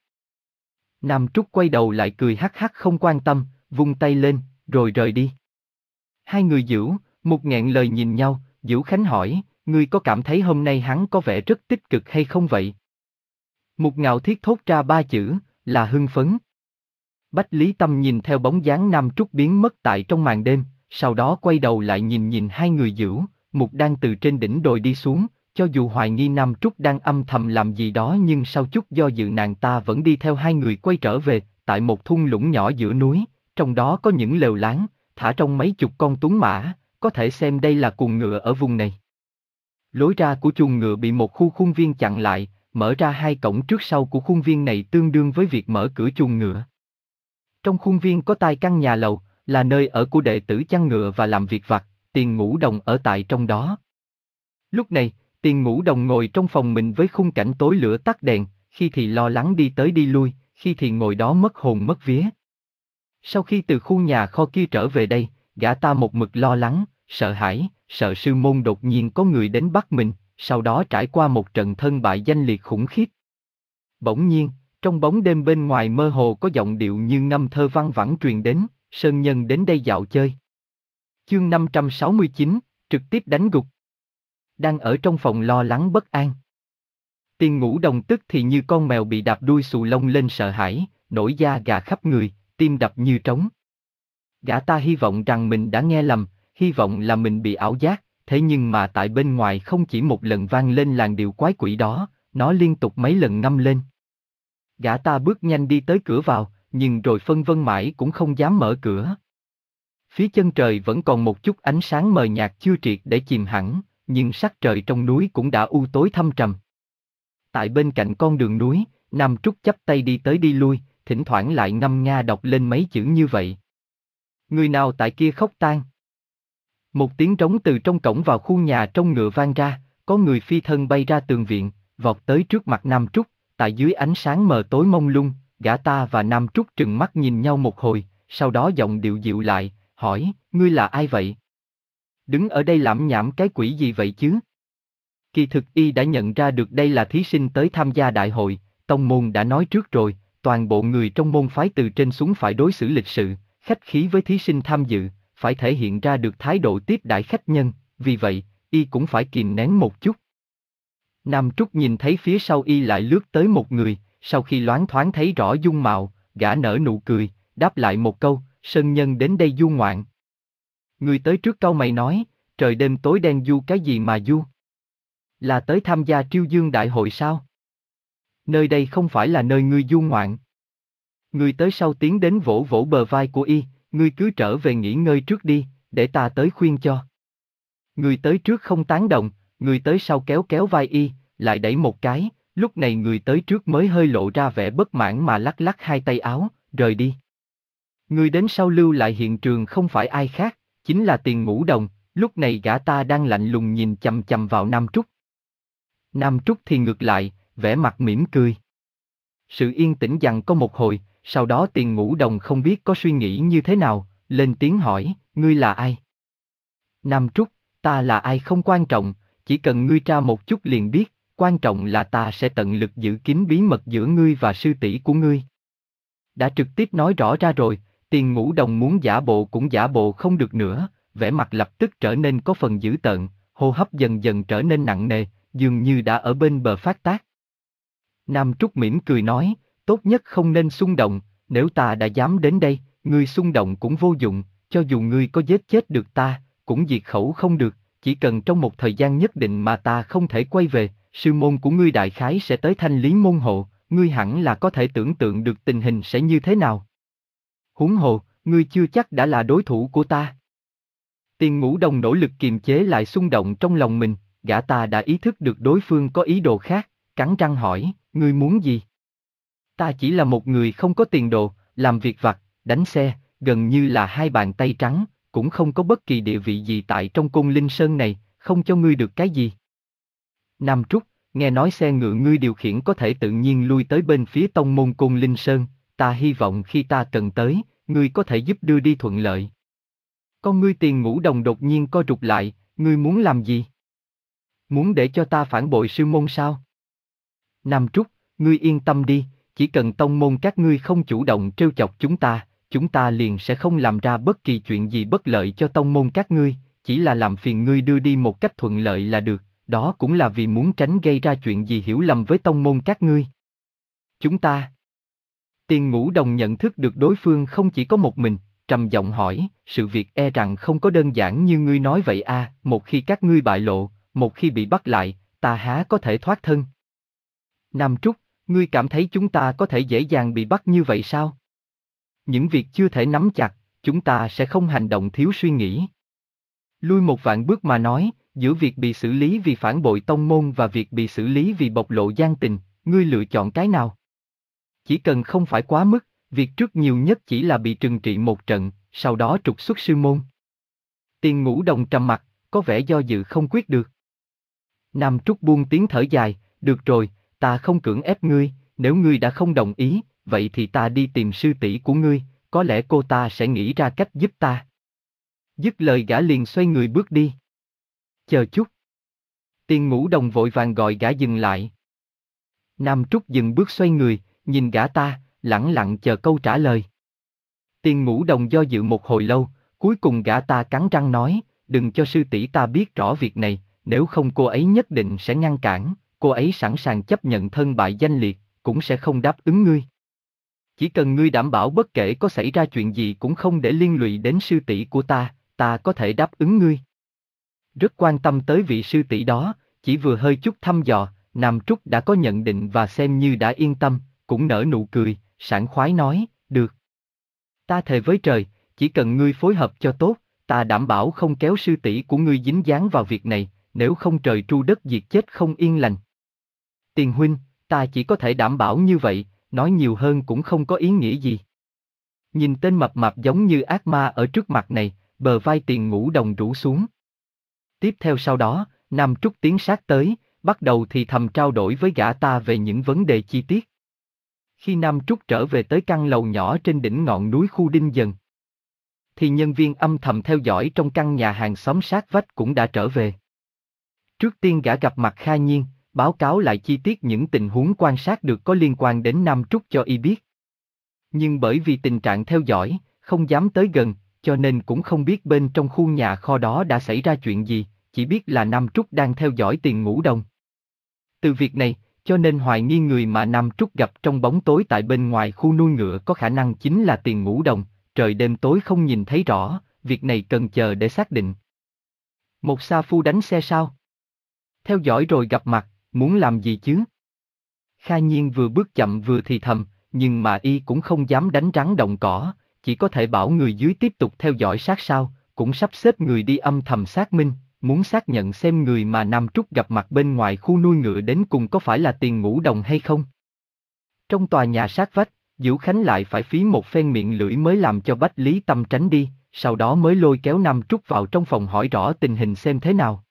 Nam Trúc quay đầu lại cười hắc hắc không quan tâm, vung tay lên, rồi rời đi. Hai người Vũ, một nghẹn lời nhìn nhau, Vũ Khánh hỏi, ngươi có cảm thấy hôm nay hắn có vẻ rất tích cực hay không vậy? Một Ngạo Thiết thốt ra ba chữ, là hưng phấn. Bách Lý Tâm nhìn theo bóng dáng Nam Trúc biến mất tại trong màn đêm, sau đó quay đầu lại nhìn nhìn hai người Vũ, Mục đang từ trên đỉnh đồi đi xuống, cho dù hoài nghi Nam Trúc đang âm thầm làm gì đó nhưng sau chút do dự nàng ta vẫn đi theo hai người quay trở về, tại một thung lũng nhỏ giữa núi, trong đó có những lều láng, thả trong mấy chục con tuấn mã, có thể xem đây là cuồng ngựa ở vùng này. Lối ra của chuồng ngựa bị một khu khuôn viên chặn lại, mở ra hai cổng trước sau của khuôn viên này tương đương với việc mở cửa chuồng ngựa. Trong khuôn viên có tai căn nhà lầu, là nơi ở của đệ tử chăn ngựa và làm việc vặt, Tiền Ngũ Đồng ở tại trong đó. Lúc này, Tiền Ngũ Đồng ngồi trong phòng mình với khung cảnh tối lửa tắt đèn, khi thì lo lắng đi tới đi lui, khi thì ngồi đó mất hồn mất vía. Sau khi từ khu nhà kho kia trở về đây, gã ta một mực lo lắng, sợ hãi, sợ sư môn đột nhiên có người đến bắt mình, sau đó trải qua một trận thân bại danh liệt khủng khiếp. Bỗng nhiên, trong bóng đêm bên ngoài mơ hồ có giọng điệu như ngâm thơ văng vẳng truyền đến, Sơn Nhân đến đây dạo chơi. Chương năm trăm sáu mươi chín, trực tiếp đánh gục. Đang ở trong phòng lo lắng bất an. Tiền Ngũ Đồng tức thì như con mèo bị đạp đuôi xù lông lên sợ hãi, nổi da gà khắp người, tim đập như trống. Gã ta hy vọng rằng mình đã nghe lầm, hy vọng là mình bị ảo giác, thế nhưng mà tại bên ngoài không chỉ một lần vang lên làn điệu quái quỷ đó, nó liên tục mấy lần ngâm lên. Gã ta bước nhanh đi tới cửa vào, nhưng rồi phân vân mãi cũng không dám mở cửa. Phía chân trời vẫn còn một chút ánh sáng mờ nhạt chưa triệt để chìm hẳn, nhưng sắc trời trong núi cũng đã u tối thâm trầm. Tại bên cạnh con đường núi, Nam Trúc chắp tay đi tới đi lui, thỉnh thoảng lại ngâm nga đọc lên mấy chữ như vậy. Người nào tại kia khóc tang. Một tiếng trống từ trong cổng vào khu nhà trong ngựa vang ra, có người phi thân bay ra tường viện, vọt tới trước mặt Nam Trúc, tại dưới ánh sáng mờ tối mông lung, gã ta và Nam Trúc trừng mắt nhìn nhau một hồi, sau đó giọng điệu dịu lại, hỏi, ngươi là ai vậy? Đứng ở đây lảm nhảm cái quỷ gì vậy chứ? Kỳ thực y đã nhận ra được đây là thí sinh tới tham gia đại hội, tông môn đã nói trước rồi, toàn bộ người trong môn phái từ trên xuống phải đối xử lịch sự, khách khí với thí sinh tham dự, phải thể hiện ra được thái độ tiếp đãi khách nhân, vì vậy, y cũng phải kìm nén một chút. Nam Trúc nhìn thấy phía sau y lại lướt tới một người, sau khi loáng thoáng thấy rõ dung mạo, gã nở nụ cười, đáp lại một câu, Sơn Nhân đến đây du ngoạn. Người tới trước cau mày nói, trời đêm tối đen du cái gì mà du? Là tới tham gia Triêu Dương đại hội sao? Nơi đây không phải là nơi ngươi du ngoạn. Người tới sau tiến đến vỗ vỗ bờ vai của y, ngươi cứ trở về nghỉ ngơi trước đi, để ta tới khuyên cho. Người tới trước không tán đồng, người tới sau kéo kéo vai y, lại đẩy một cái, lúc này người tới trước mới hơi lộ ra vẻ bất mãn mà lắc lắc hai tay áo, rời đi. Người đến sau lưu lại hiện trường không phải ai khác, chính là Tiền Ngũ Đồng, lúc này gã ta đang lạnh lùng nhìn chằm chằm vào Nam Trúc. Nam Trúc thì ngược lại, vẻ mặt mỉm cười. Sự yên tĩnh dằn có một hồi, sau đó Tiền Ngũ Đồng không biết có suy nghĩ như thế nào, lên tiếng hỏi, ngươi là ai? Nam Trúc, ta là ai không quan trọng, chỉ cần ngươi tra một chút liền biết, quan trọng là ta sẽ tận lực giữ kín bí mật giữa ngươi và sư tỷ của ngươi. Đã trực tiếp nói rõ ra rồi, Tiền Ngũ Đồng muốn giả bộ cũng giả bộ không được nữa, vẻ mặt lập tức trở nên có phần dữ tợn, hô hấp dần dần trở nên nặng nề, dường như đã ở bên bờ phát tác. Nam Trúc mỉm cười nói, tốt nhất không nên xung động, nếu ta đã dám đến đây, ngươi xung động cũng vô dụng, cho dù ngươi có giết chết được ta, cũng diệt khẩu không được, chỉ cần trong một thời gian nhất định mà ta không thể quay về, sư môn của ngươi đại khái sẽ tới thanh lý môn hộ, ngươi hẳn là có thể tưởng tượng được tình hình sẽ như thế nào. Huống hồ, ngươi chưa chắc đã là đối thủ của ta. Tiền Ngũ Đồng nỗ lực kiềm chế lại xung động trong lòng mình, gã ta đã ý thức được đối phương có ý đồ khác, cắn răng hỏi, ngươi muốn gì? Ta chỉ là một người không có tiền đồ, làm việc vặt, đánh xe, gần như là hai bàn tay trắng, cũng không có bất kỳ địa vị gì tại trong Côn Linh Sơn này, không cho ngươi được cái gì. Nam Trúc, nghe nói xe ngựa ngươi điều khiển có thể tự nhiên lui tới bên phía tông môn Côn Linh Sơn, ta hy vọng khi ta cần tới, ngươi có thể giúp đưa đi thuận lợi. Con ngươi Tiền Ngũ Đồng đột nhiên co rụt lại, ngươi muốn làm gì? Muốn để cho ta phản bội sư môn sao? Nam Trúc, ngươi yên tâm đi, chỉ cần tông môn các ngươi không chủ động trêu chọc chúng ta, chúng ta liền sẽ không làm ra bất kỳ chuyện gì bất lợi cho tông môn các ngươi, chỉ là làm phiền ngươi đưa đi một cách thuận lợi là được, đó cũng là vì muốn tránh gây ra chuyện gì hiểu lầm với tông môn các ngươi. Chúng ta. Tiền Ngũ Đồng nhận thức được đối phương không chỉ có một mình, trầm giọng hỏi, sự việc e rằng không có đơn giản như ngươi nói vậy a, một khi các ngươi bại lộ, một khi bị bắt lại, ta há có thể thoát thân. Nam Trúc, ngươi cảm thấy chúng ta có thể dễ dàng bị bắt như vậy sao? Những việc chưa thể nắm chặt, chúng ta sẽ không hành động thiếu suy nghĩ. Lui một vạn bước mà nói, giữa việc bị xử lý vì phản bội tông môn và việc bị xử lý vì bộc lộ gian tình, ngươi lựa chọn cái nào? Chỉ cần không phải quá mức, việc trước nhiều nhất chỉ là bị trừng trị một trận, sau đó trục xuất sư môn. Tiền Ngũ Đồng trầm mặt, có vẻ do dự không quyết được. Nam Trúc buông tiếng thở dài, được rồi, ta không cưỡng ép ngươi, nếu ngươi đã không đồng ý, vậy thì ta đi tìm sư tỷ của ngươi, có lẽ cô ta sẽ nghĩ ra cách giúp ta. Dứt lời gã liền xoay người bước đi. Chờ chút. Tiền Ngũ Đồng vội vàng gọi gã dừng lại. Nam Trúc dừng bước xoay người, nhìn gã ta, lẳng lặng chờ câu trả lời. Tiền Ngũ Đồng do dự một hồi lâu, cuối cùng gã ta cắn răng nói, đừng cho sư tỷ ta biết rõ việc này, nếu không cô ấy nhất định sẽ ngăn cản, cô ấy sẵn sàng chấp nhận thân bại danh liệt, cũng sẽ không đáp ứng ngươi. Chỉ cần ngươi đảm bảo bất kể có xảy ra chuyện gì cũng không để liên lụy đến sư tỷ của ta, ta có thể đáp ứng ngươi. Rất quan tâm tới vị sư tỷ đó, chỉ vừa hơi chút thăm dò, Nam Trúc đã có nhận định và xem như đã yên tâm, cũng nở nụ cười, sảng khoái nói, được. Ta thề với trời, chỉ cần ngươi phối hợp cho tốt, ta đảm bảo không kéo sư tỷ của ngươi dính dáng vào việc này, nếu không trời tru đất diệt chết không yên lành. Tiền huynh, ta chỉ có thể đảm bảo như vậy, nói nhiều hơn cũng không có ý nghĩa gì. Nhìn tên mập mạp giống như ác ma ở trước mặt này, bờ vai Tiền Ngũ Đồng rũ xuống. Tiếp theo sau đó, Nam Trúc tiến sát tới, bắt đầu thì thầm trao đổi với gã ta về những vấn đề chi tiết. Khi Nam Trúc trở về tới căn lầu nhỏ trên đỉnh ngọn núi khu Đinh Dần, thì nhân viên âm thầm theo dõi trong căn nhà hàng xóm sát vách cũng đã trở về. Trước tiên gã gặp mặt Kha Nhiên, báo cáo lại chi tiết những tình huống quan sát được có liên quan đến Nam Trúc cho y biết. Nhưng bởi vì tình trạng theo dõi, không dám tới gần, cho nên cũng không biết bên trong khu nhà kho đó đã xảy ra chuyện gì, chỉ biết là Nam Trúc đang theo dõi Tiền Ngũ Đồng. Từ việc này, cho nên hoài nghi người mà Nam Trúc gặp trong bóng tối tại bên ngoài khu nuôi ngựa có khả năng chính là Tiền Ngũ Đồng, trời đêm tối không nhìn thấy rõ, việc này cần chờ để xác định. Một sa phu đánh xe sao? Theo dõi rồi gặp mặt, muốn làm gì chứ? Kha Nhiên vừa bước chậm vừa thì thầm, nhưng mà y cũng không dám đánh rắn động cỏ, chỉ có thể bảo người dưới tiếp tục theo dõi sát sao, cũng sắp xếp người đi âm thầm xác minh, muốn xác nhận xem người mà Nam Trúc gặp mặt bên ngoài khu nuôi ngựa đến cùng có phải là Tiền Ngũ Đồng hay không. Trong tòa nhà sát vách, Diễu Khánh lại phải phí một phen miệng lưỡi mới làm cho Bách Lý Tâm tránh đi, sau đó mới lôi kéo Nam Trúc vào trong phòng hỏi rõ tình hình xem thế nào.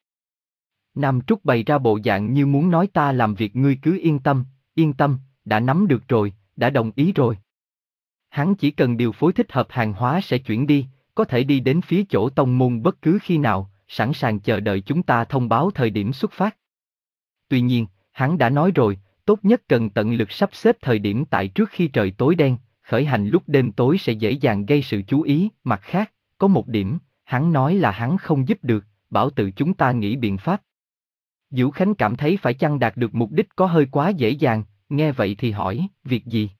Nam Trúc bày ra bộ dạng như muốn nói ta làm việc ngươi cứ yên tâm, yên tâm, đã nắm được rồi, đã đồng ý rồi. Hắn chỉ cần điều phối thích hợp hàng hóa sẽ chuyển đi, có thể đi đến phía chỗ tông môn bất cứ khi nào, sẵn sàng chờ đợi chúng ta thông báo thời điểm xuất phát. Tuy nhiên, hắn đã nói rồi, tốt nhất cần tận lực sắp xếp thời điểm tại trước khi trời tối đen, khởi hành lúc đêm tối sẽ dễ dàng gây sự chú ý. Mặt khác, có một điểm, hắn nói là hắn không giúp được, bảo tự chúng ta nghĩ biện pháp. Diễu Khánh cảm thấy phải chăng đạt được mục đích có hơi quá dễ dàng, nghe vậy thì hỏi, việc gì?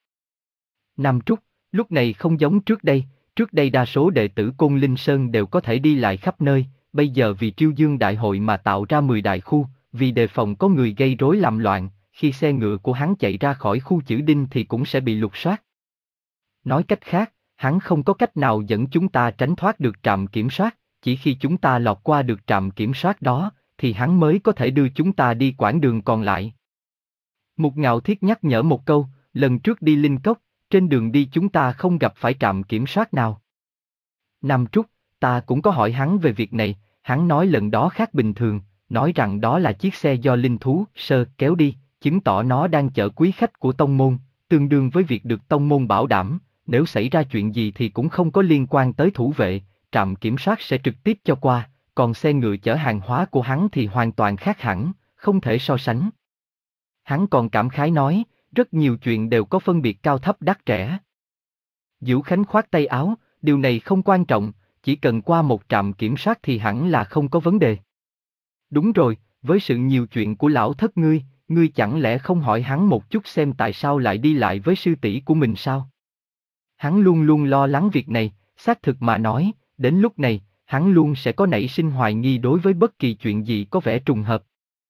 Nam Trúc, lúc này không giống trước đây, trước đây đa số đệ tử Côn Linh Sơn đều có thể đi lại khắp nơi, bây giờ vì Triêu Dương Đại hội mà tạo ra mười đại khu, vì đề phòng có người gây rối làm loạn, khi xe ngựa của hắn chạy ra khỏi khu Chữ Đinh thì cũng sẽ bị lục soát. Nói cách khác, hắn không có cách nào dẫn chúng ta tránh thoát được trạm kiểm soát, chỉ khi chúng ta lọt qua được trạm kiểm soát đó, thì hắn mới có thể đưa chúng ta đi quãng đường còn lại. Mục Ngạo Thiết nhắc nhở một câu, lần trước đi Linh Cốc, trên đường đi chúng ta không gặp phải trạm kiểm soát nào. Nam Trúc, ta cũng có hỏi hắn về việc này, hắn nói lần đó khác bình thường, nói rằng đó là chiếc xe do linh thú sơ kéo đi, chứng tỏ nó đang chở quý khách của tông môn, tương đương với việc được tông môn bảo đảm, nếu xảy ra chuyện gì thì cũng không có liên quan tới thủ vệ, trạm kiểm soát sẽ trực tiếp cho qua, còn xe ngựa chở hàng hóa của hắn thì hoàn toàn khác hẳn, không thể so sánh. Hắn còn cảm khái nói, rất nhiều chuyện đều có phân biệt cao thấp đắt rẻ. Diễu Khánh khoát tay áo, điều này không quan trọng, chỉ cần qua một trạm kiểm soát thì hẳn là không có vấn đề. Đúng rồi, với sự nhiều chuyện của lão thất ngươi, ngươi chẳng lẽ không hỏi hắn một chút xem tại sao lại đi lại với sư tỷ của mình sao? Hắn luôn luôn lo lắng việc này, xác thực mà nói, đến lúc này, hắn luôn sẽ có nảy sinh hoài nghi đối với bất kỳ chuyện gì có vẻ trùng hợp.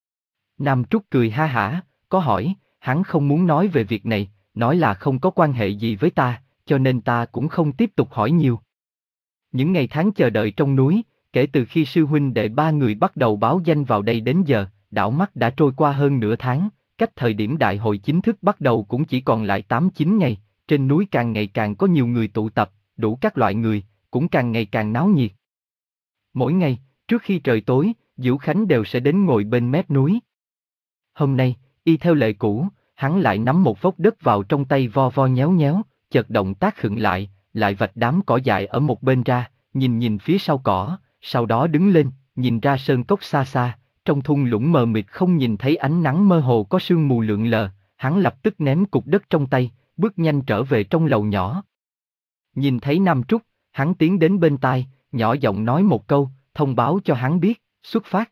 Nam Trúc cười ha hả, có hỏi, hắn không muốn nói về việc này, nói là không có quan hệ gì với ta, cho nên ta cũng không tiếp tục hỏi nhiều. Những ngày tháng chờ đợi trong núi, kể từ khi sư huynh đệ ba người bắt đầu báo danh vào đây đến giờ, đảo mắt đã trôi qua hơn nửa tháng, cách thời điểm đại hội chính thức bắt đầu cũng chỉ còn lại tám chín ngày, trên núi càng ngày càng có nhiều người tụ tập, đủ các loại người, cũng càng ngày càng náo nhiệt. Mỗi ngày, trước khi trời tối, Diễu Khánh đều sẽ đến ngồi bên mép núi. Hôm nay, y theo lệ cũ, hắn lại nắm một vốc đất vào trong tay vo vo nhéo nhéo, chợt động tác khựng lại, lại vạch đám cỏ dại ở một bên ra, nhìn nhìn phía sau cỏ, sau đó đứng lên, nhìn ra sơn cốc xa xa, trong thung lũng mờ mịt không nhìn thấy ánh nắng mơ hồ có sương mù lượn lờ, hắn lập tức ném cục đất trong tay, bước nhanh trở về trong lầu nhỏ. Nhìn thấy Nam Trúc, hắn tiến đến bên tai, nhỏ giọng nói một câu, thông báo cho hắn biết, xuất phát.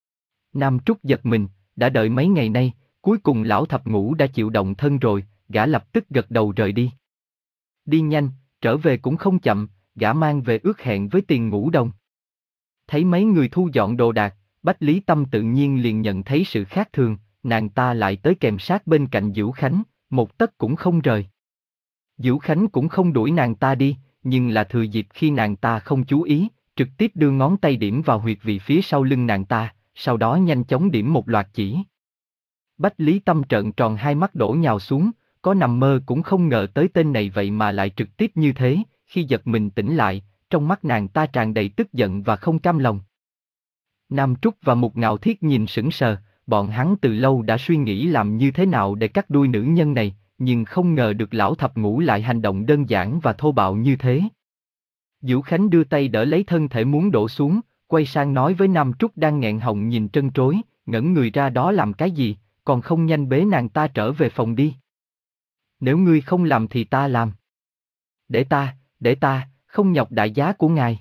Nam Trúc giật mình, đã đợi mấy ngày nay, cuối cùng lão thập ngũ đã chịu động thân rồi, gã lập tức gật đầu rời đi. Đi nhanh, trở về cũng không chậm, gã mang về ước hẹn với Tiền Ngũ Đồng. Thấy mấy người thu dọn đồ đạc, Bách Lý Tâm tự nhiên liền nhận thấy sự khác thường, nàng ta lại tới kèm sát bên cạnh Diễu Khánh, một tấc cũng không rời. Diễu Khánh cũng không đuổi nàng ta đi, nhưng là thừa dịp khi nàng ta không chú ý, trực tiếp đưa ngón tay điểm vào huyệt vị phía sau lưng nàng ta, sau đó nhanh chóng điểm một loạt chỉ. Bách Lý Tâm trợn tròn hai mắt đổ nhào xuống, có nằm mơ cũng không ngờ tới tên này vậy mà lại trực tiếp như thế, khi giật mình tỉnh lại, trong mắt nàng ta tràn đầy tức giận và không cam lòng. Nam Trúc và Mục Ngạo Thiết nhìn sững sờ, bọn hắn từ lâu đã suy nghĩ làm như thế nào để cắt đuôi nữ nhân này, nhưng không ngờ được lão thập ngũ lại hành động đơn giản và thô bạo như thế. Diễu Khánh đưa tay đỡ lấy thân thể muốn đổ xuống, quay sang nói với Nam Trúc đang nghẹn họng nhìn trân trối, ngẩn người ra đó làm cái gì, còn không nhanh bế nàng ta trở về phòng đi. Nếu ngươi không làm thì ta làm. Để ta, để ta, không nhọc đại giá của ngài.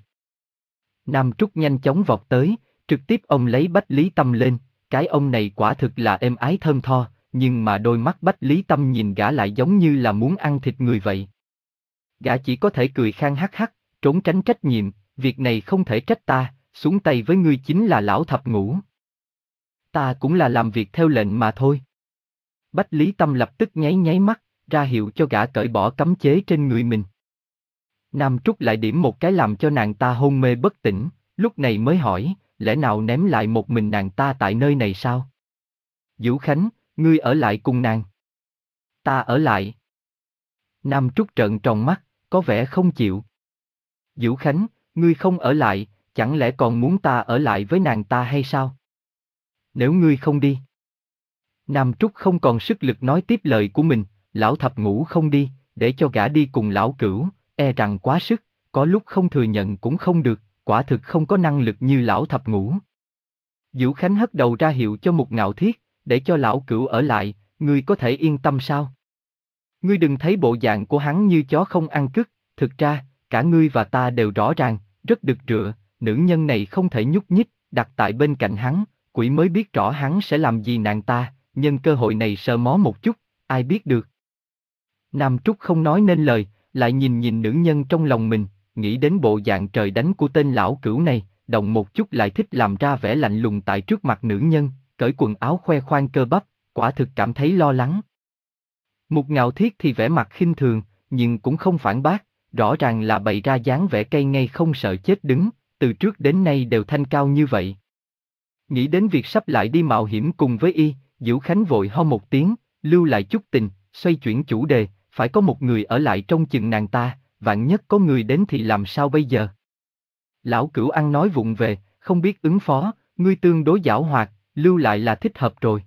Nam Trúc nhanh chóng vọt tới, trực tiếp ông lấy Bách Lý Tâm lên, cái ông này quả thực là êm ái thơm tho, nhưng mà đôi mắt Bách Lý Tâm nhìn gã lại giống như là muốn ăn thịt người vậy. Gã chỉ có thể cười khan hắc hắc, trốn tránh trách nhiệm, việc này không thể trách ta, xuống tay với ngươi chính là lão thập ngũ. Ta cũng là làm việc theo lệnh mà thôi. Bách Lý Tâm lập tức nháy nháy mắt, ra hiệu cho gã cởi bỏ cấm chế trên người mình. Nam Trúc lại điểm một cái làm cho nàng ta hôn mê bất tỉnh, lúc này mới hỏi, lẽ nào ném lại một mình nàng ta tại nơi này sao? Diễu Khánh, ngươi ở lại cùng nàng. Ta ở lại. Nam Trúc trợn tròn mắt, có vẻ không chịu. Diễu Khánh, ngươi không ở lại, chẳng lẽ còn muốn ta ở lại với nàng ta hay sao? Nếu ngươi không đi. Nam Trúc không còn sức lực nói tiếp lời của mình, lão thập ngũ không đi, để cho gã đi cùng lão cửu, e rằng quá sức, có lúc không thừa nhận cũng không được, quả thực không có năng lực như lão thập ngũ. Diễu Khánh hất đầu ra hiệu cho Mục Ngạo Thiết, để cho lão cửu ở lại, ngươi có thể yên tâm sao? Ngươi đừng thấy bộ dạng của hắn như chó không ăn cứt, thực ra, cả ngươi và ta đều rõ ràng, rất đực rựa, nữ nhân này không thể nhúc nhích, đặt tại bên cạnh hắn, quỷ mới biết rõ hắn sẽ làm gì nàng ta, nhân cơ hội này sờ mó một chút, ai biết được. Nam Trúc không nói nên lời, lại nhìn nhìn nữ nhân trong lòng mình, nghĩ đến bộ dạng trời đánh của tên lão cửu này, động một chút lại thích làm ra vẻ lạnh lùng tại trước mặt nữ nhân, cởi quần áo khoe khoang cơ bắp, quả thực cảm thấy lo lắng. Mục Ngạo Thiết thì vẻ mặt khinh thường, nhưng cũng không phản bác, rõ ràng là bày ra dáng vẻ cay ngay không sợ chết đứng, từ trước đến nay đều thanh cao như vậy. Nghĩ đến việc sắp lại đi mạo hiểm cùng với y, Diễu Khánh vội ho một tiếng, lưu lại chút tình, xoay chuyển chủ đề, phải có một người ở lại trong chừng nàng ta, vạn nhất có người đến thì làm sao bây giờ? Lão Cửu ăn nói vụng về, không biết ứng phó, ngươi tương đối giảo hoạt, lưu lại là thích hợp rồi.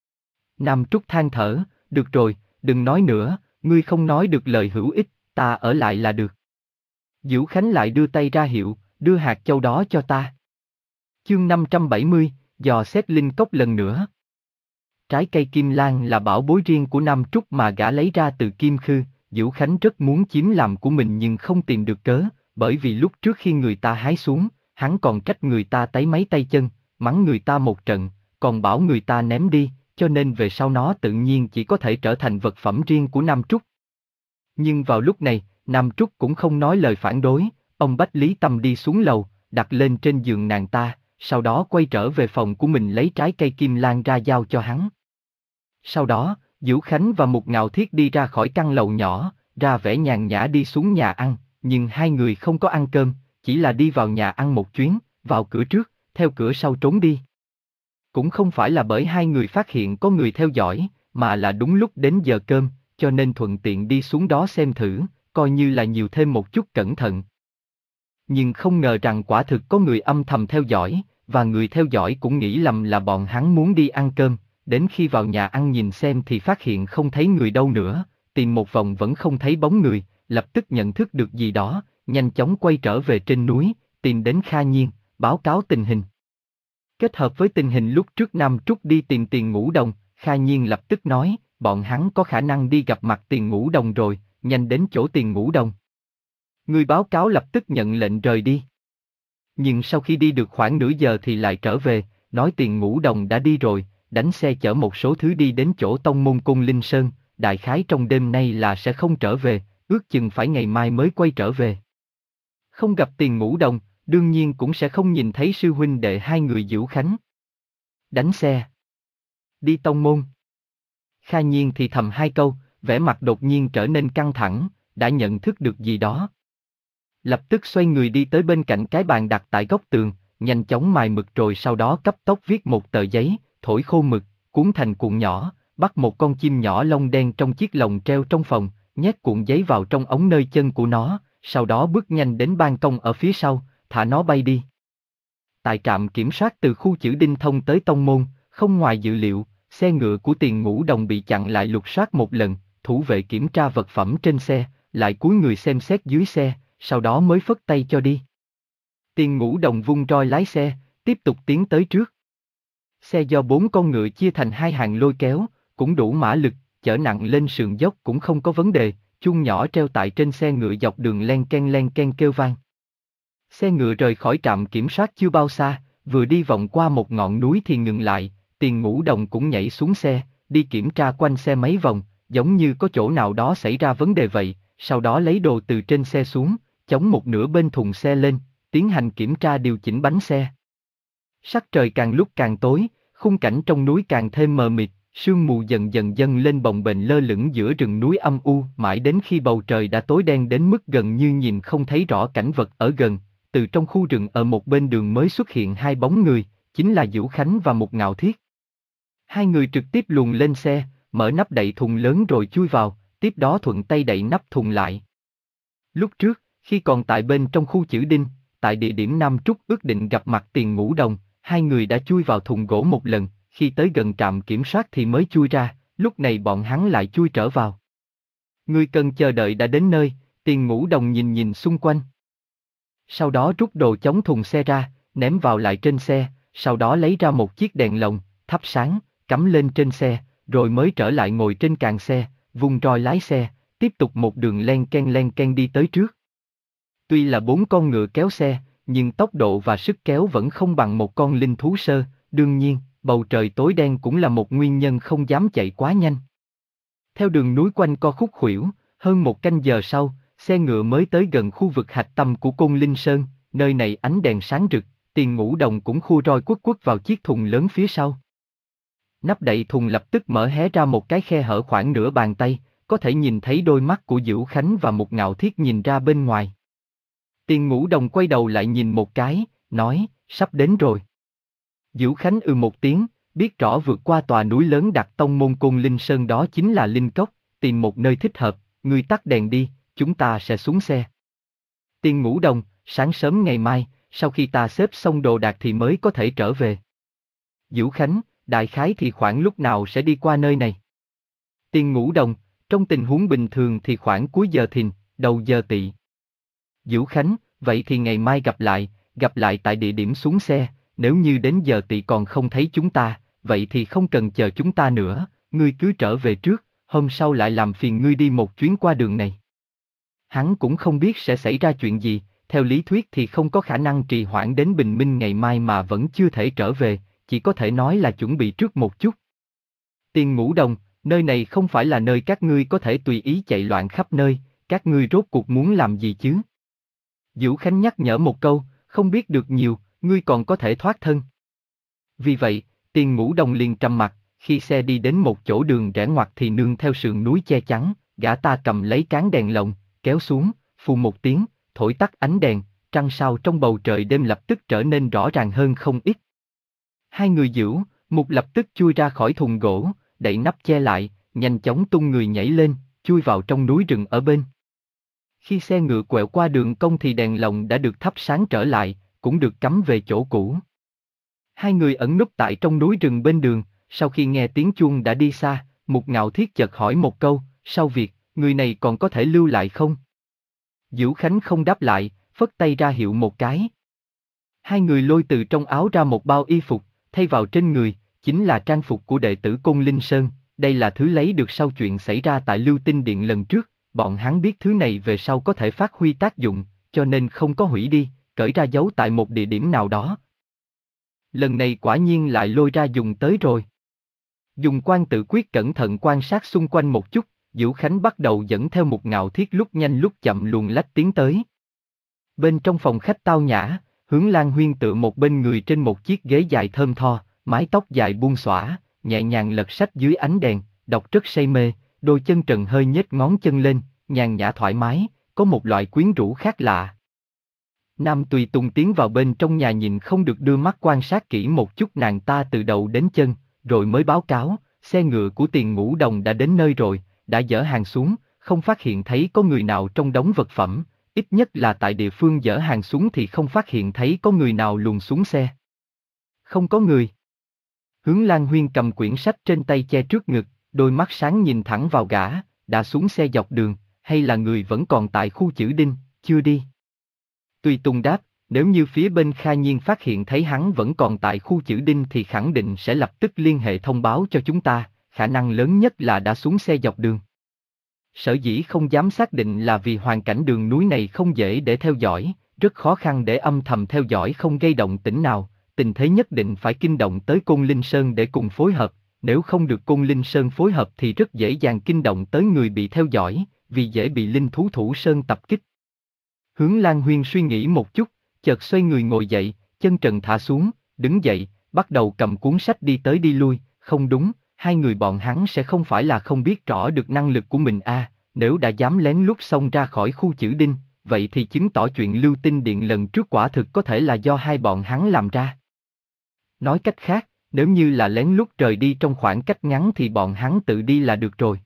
Nam Trúc than thở, được rồi, đừng nói nữa, ngươi không nói được lời hữu ích, ta ở lại là được. Diễu Khánh lại đưa tay ra hiệu, đưa hạt châu đó cho ta. Chương năm trăm bảy mươi, dò xét linh cốc lần nữa. Trái cây kim lan là bảo bối riêng của Nam Trúc mà gã lấy ra từ Kim Khư, Diễu Khánh rất muốn chiếm làm của mình nhưng không tìm được cớ, bởi vì lúc trước khi người ta hái xuống, hắn còn trách người ta táy máy tay chân, mắng người ta một trận, còn bảo người ta ném đi, cho nên về sau nó tự nhiên chỉ có thể trở thành vật phẩm riêng của Nam Trúc. Nhưng vào lúc này, Nam Trúc cũng không nói lời phản đối, ông Bách Lý Tâm đi xuống lầu, đặt lên trên giường nàng ta, sau đó quay trở về phòng của mình lấy trái cây kim lan ra giao cho hắn. Sau đó, Diễu Khánh và Mục Ngạo Thiết đi ra khỏi căn lầu nhỏ, ra vẻ nhàn nhã đi xuống nhà ăn, nhưng hai người không có ăn cơm, chỉ là đi vào nhà ăn một chuyến, vào cửa trước, theo cửa sau trốn đi. Cũng không phải là bởi hai người phát hiện có người theo dõi, mà là đúng lúc đến giờ cơm, cho nên thuận tiện đi xuống đó xem thử, coi như là nhiều thêm một chút cẩn thận. Nhưng không ngờ rằng quả thực có người âm thầm theo dõi, và người theo dõi cũng nghĩ lầm là bọn hắn muốn đi ăn cơm, đến khi vào nhà ăn nhìn xem thì phát hiện không thấy người đâu nữa, tìm một vòng vẫn không thấy bóng người, lập tức nhận thức được gì đó, nhanh chóng quay trở về trên núi, tìm đến Kha Nhiên, báo cáo tình hình. Kết hợp với tình hình lúc trước Nam Trúc đi tìm Tiền Ngũ Đồng, Kha Nhiên lập tức nói, bọn hắn có khả năng đi gặp mặt Tiền Ngũ Đồng rồi, nhanh đến chỗ Tiền Ngũ Đồng. Người báo cáo lập tức nhận lệnh rời đi. Nhưng sau khi đi được khoảng nửa giờ thì lại trở về, nói Tiền Ngũ Đồng đã đi rồi, đánh xe chở một số thứ đi đến chỗ tông môn Côn Linh Sơn, đại khái trong đêm nay là sẽ không trở về, ước chừng phải ngày mai mới quay trở về. Không gặp Tiền Ngũ Đồng, đương nhiên cũng sẽ không nhìn thấy sư huynh đệ hai người Diễu Khánh. Đánh xe. Đi tông môn. Kha Nhiên thì thầm hai câu, vẻ mặt đột nhiên trở nên căng thẳng, đã nhận thức được gì đó. Lập tức xoay người đi tới bên cạnh cái bàn đặt tại góc tường, nhanh chóng mài mực rồi sau đó cấp tốc viết một tờ giấy, thổi khô mực, cuốn thành cuộn nhỏ, bắt một con chim nhỏ lông đen trong chiếc lồng treo trong phòng, nhét cuộn giấy vào trong ống nơi chân của nó, sau đó bước nhanh đến ban công ở phía sau, thả nó bay đi. Tại trạm kiểm soát từ khu chữ Đinh thông tới tông môn, không ngoài dự liệu, xe ngựa của Tiền Ngũ Đồng bị chặn lại lục soát một lần, thủ vệ kiểm tra vật phẩm trên xe, lại cúi người xem xét dưới xe, sau đó mới phất tay cho đi. Tiền Ngũ Đồng vung roi lái xe, tiếp tục tiến tới trước. Xe do bốn con ngựa chia thành hai hàng lôi kéo, cũng đủ mã lực, chở nặng lên sườn dốc cũng không có vấn đề, chuông nhỏ treo tại trên xe ngựa dọc đường len ken len ken kêu vang. Xe ngựa rời khỏi trạm kiểm soát chưa bao xa, vừa đi vòng qua một ngọn núi thì ngừng lại, Tiền Ngũ Đồng cũng nhảy xuống xe, đi kiểm tra quanh xe mấy vòng, giống như có chỗ nào đó xảy ra vấn đề vậy, sau đó lấy đồ từ trên xe xuống, chống một nửa bên thùng xe lên, tiến hành kiểm tra điều chỉnh bánh xe. Sắc trời càng lúc càng tối, khung cảnh trong núi càng thêm mờ mịt, sương mù dần dần dâng lên bồng bềnh lơ lửng giữa rừng núi âm u, mãi đến khi bầu trời đã tối đen đến mức gần như nhìn không thấy rõ cảnh vật ở gần, từ trong khu rừng ở một bên đường mới xuất hiện hai bóng người, chính là Diễu Khánh và Mục Ngạo Thiết. Hai người trực tiếp luồn lên xe, mở nắp đậy thùng lớn rồi chui vào, tiếp đó thuận tay đậy nắp thùng lại. Lúc trước, khi còn tại bên trong khu chữ Đinh, tại địa điểm Nam Trúc ước định gặp mặt Tiền Ngũ Đồng, hai người đã chui vào thùng gỗ một lần, khi tới gần trạm kiểm soát thì mới chui ra, lúc này bọn hắn lại chui trở vào. Người cần chờ đợi đã đến nơi, Tiền Ngũ Đồng nhìn nhìn xung quanh. Sau đó rút đồ chống thùng xe ra, ném vào lại trên xe, sau đó lấy ra một chiếc đèn lồng, thắp sáng, cắm lên trên xe, rồi mới trở lại ngồi trên càng xe, vung roi lái xe, tiếp tục một đường len ken len ken đi tới trước. Tuy là bốn con ngựa kéo xe, nhưng tốc độ và sức kéo vẫn không bằng một con linh thú sơ, đương nhiên, bầu trời tối đen cũng là một nguyên nhân không dám chạy quá nhanh. Theo đường núi quanh co khúc khuỷu, hơn một canh giờ sau, xe ngựa mới tới gần khu vực hạch tâm của Côn Linh Sơn, nơi này ánh đèn sáng rực, Tiền Ngũ Đồng cũng khua roi quất quất vào chiếc thùng lớn phía sau. Nắp đậy thùng lập tức mở hé ra một cái khe hở khoảng nửa bàn tay, có thể nhìn thấy đôi mắt của Diễu Khánh và Mục Ngạo Thiết nhìn ra bên ngoài. Tiền Ngũ Đồng quay đầu lại nhìn một cái, nói, sắp đến rồi. Diễu Khánh ừ một tiếng, biết rõ vượt qua tòa núi lớn đặt tông môn Côn Linh Sơn đó chính là Linh Cốc, tìm một nơi thích hợp, ngươi tắt đèn đi, chúng ta sẽ xuống xe. Tiền Ngũ Đồng, sáng sớm ngày mai, sau khi ta xếp xong đồ đạc thì mới có thể trở về. Diễu Khánh, đại khái thì khoảng lúc nào sẽ đi qua nơi này? Tiền Ngũ Đồng, trong tình huống bình thường thì khoảng cuối giờ thìn, đầu giờ tỵ. Dữu Khánh, vậy thì ngày mai gặp lại, gặp lại tại địa điểm xuống xe, nếu như đến giờ tỵ còn không thấy chúng ta, vậy thì không cần chờ chúng ta nữa, ngươi cứ trở về trước, hôm sau lại làm phiền ngươi đi một chuyến qua đường này. Hắn cũng không biết sẽ xảy ra chuyện gì, theo lý thuyết thì không có khả năng trì hoãn đến bình minh ngày mai mà vẫn chưa thể trở về, chỉ có thể nói là chuẩn bị trước một chút. Tiền Ngũ Đồng, nơi này không phải là nơi các ngươi có thể tùy ý chạy loạn khắp nơi, các ngươi rốt cuộc muốn làm gì chứ? Dữu Khánh nhắc nhở một câu, không biết được nhiều, ngươi còn có thể thoát thân. Vì vậy, Tiền Ngũ Đồng liền trầm mặt, khi xe đi đến một chỗ đường rẽ ngoặt thì nương theo sườn núi che chắn, gã ta cầm lấy cán đèn lồng, kéo xuống, phù một tiếng, thổi tắt ánh đèn, trăng sao trong bầu trời đêm lập tức trở nên rõ ràng hơn không ít. Hai người Dữu, Mục lập tức chui ra khỏi thùng gỗ, đậy nắp che lại, nhanh chóng tung người nhảy lên, chui vào trong núi rừng ở bên. Khi xe ngựa quẹo qua đường cong thì đèn lồng đã được thắp sáng trở lại, cũng được cắm về chỗ cũ. Hai người ẩn núp tại trong núi rừng bên đường, sau khi nghe tiếng chuông đã đi xa, Mục Ngạo Thiết chợt hỏi một câu, sau việc, người này còn có thể lưu lại không? Dữu Khánh không đáp lại, phất tay ra hiệu một cái. Hai người lôi từ trong áo ra một bao y phục, thay vào trên người, chính là trang phục của đệ tử Côn Linh Sơn, đây là thứ lấy được sau chuyện xảy ra tại Lưu Tinh Điện lần trước, bọn hắn biết thứ này về sau có thể phát huy tác dụng, cho nên không có hủy đi, cởi ra giấu tại một địa điểm nào đó. Lần này quả nhiên lại lôi ra dùng tới rồi. Dùng quan tự quyết cẩn thận quan sát xung quanh một chút, Dữu Khánh bắt đầu dẫn theo Mục Ngạo Thiết lúc nhanh lúc chậm luồn lách tiến tới. Bên trong phòng khách tao nhã, Hướng Lan Huyên tựa một bên người trên một chiếc ghế dài thơm tho, mái tóc dài buông xõa, nhẹ nhàng lật sách dưới ánh đèn, đọc rất say mê, đôi chân trần hơi nhếch ngón chân lên, nhàn nhã thoải mái, có một loại quyến rũ khác lạ. Nam Tùy Tùng tiến vào bên trong nhà nhìn không được đưa mắt quan sát kỹ một chút nàng ta từ đầu đến chân, rồi mới báo cáo, xe ngựa của Tiền Ngũ Đồng đã đến nơi rồi, đã dỡ hàng xuống, không phát hiện thấy có người nào trong đống vật phẩm, ít nhất là tại địa phương dỡ hàng xuống thì không phát hiện thấy có người nào luồn xuống xe. Không có người. Hướng Lan Huyên cầm quyển sách trên tay che trước ngực, đôi mắt sáng nhìn thẳng vào gã, đã xuống xe dọc đường, hay là người vẫn còn tại khu Chữ Đinh, chưa đi? Tùy Tùng đáp, nếu như phía bên Kha Nhiên phát hiện thấy hắn vẫn còn tại khu Chữ Đinh thì khẳng định sẽ lập tức liên hệ thông báo cho chúng ta, khả năng lớn nhất là đã xuống xe dọc đường. Sở dĩ không dám xác định là vì hoàn cảnh đường núi này không dễ để theo dõi, rất khó khăn để âm thầm theo dõi không gây động tĩnh nào, tình thế nhất định phải kinh động tới Côn Linh Sơn để cùng phối hợp, nếu không được Côn Linh Sơn phối hợp thì rất dễ dàng kinh động tới người bị theo dõi, vì dễ bị linh thú Thủ Sơn tập kích. Hướng Lan Huyên suy nghĩ một chút, chợt xoay người ngồi dậy, chân trần thả xuống, đứng dậy, bắt đầu cầm cuốn sách đi tới đi lui, không đúng, hai người bọn hắn sẽ không phải là không biết rõ được năng lực của mình a, à, nếu đã dám lén lút xông ra khỏi khu Chữ Đinh, vậy thì chứng tỏ chuyện Lưu Tinh Điện lần trước quả thực có thể là do hai bọn hắn làm ra. Nói cách khác, nếu như là lén lút rời đi trong khoảng cách ngắn thì bọn hắn tự đi là được rồi.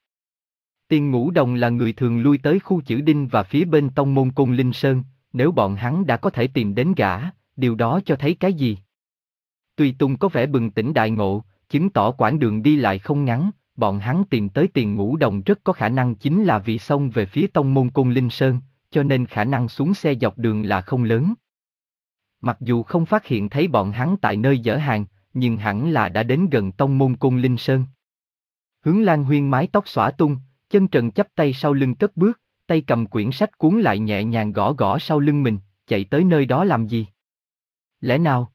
Tiền Ngũ Đồng là người thường lui tới khu Chữ Đinh và phía bên tông môn Côn Linh Sơn, nếu bọn hắn đã có thể tìm đến gã, điều đó cho thấy cái gì? Tùy Tùng có vẻ bừng tỉnh đại ngộ, chứng tỏ quãng đường đi lại không ngắn, bọn hắn tìm tới Tiền Ngũ Đồng rất có khả năng chính là vì xông về phía tông môn Côn Linh Sơn, cho nên khả năng xuống xe dọc đường là không lớn. Mặc dù không phát hiện thấy bọn hắn tại nơi dỡ hàng, nhưng hẳn là đã đến gần tông môn Côn Linh Sơn. Hướng Lan Huyên mái tóc xõa tung, chân trần chắp tay sau lưng cất bước, tay cầm quyển sách cuốn lại nhẹ nhàng gõ gõ sau lưng mình, chạy tới nơi đó làm gì? Lẽ nào?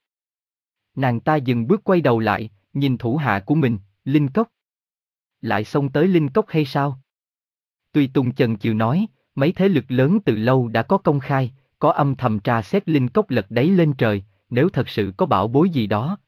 Nàng ta dừng bước quay đầu lại, nhìn thủ hạ của mình, Linh Cốc. Lại xông tới Linh Cốc hay sao? Tùy Tùng chần chừ nói, mấy thế lực lớn từ lâu đã có công khai, có âm thầm tra xét Linh Cốc lật đáy lên trời, nếu thật sự có bảo bối gì đó.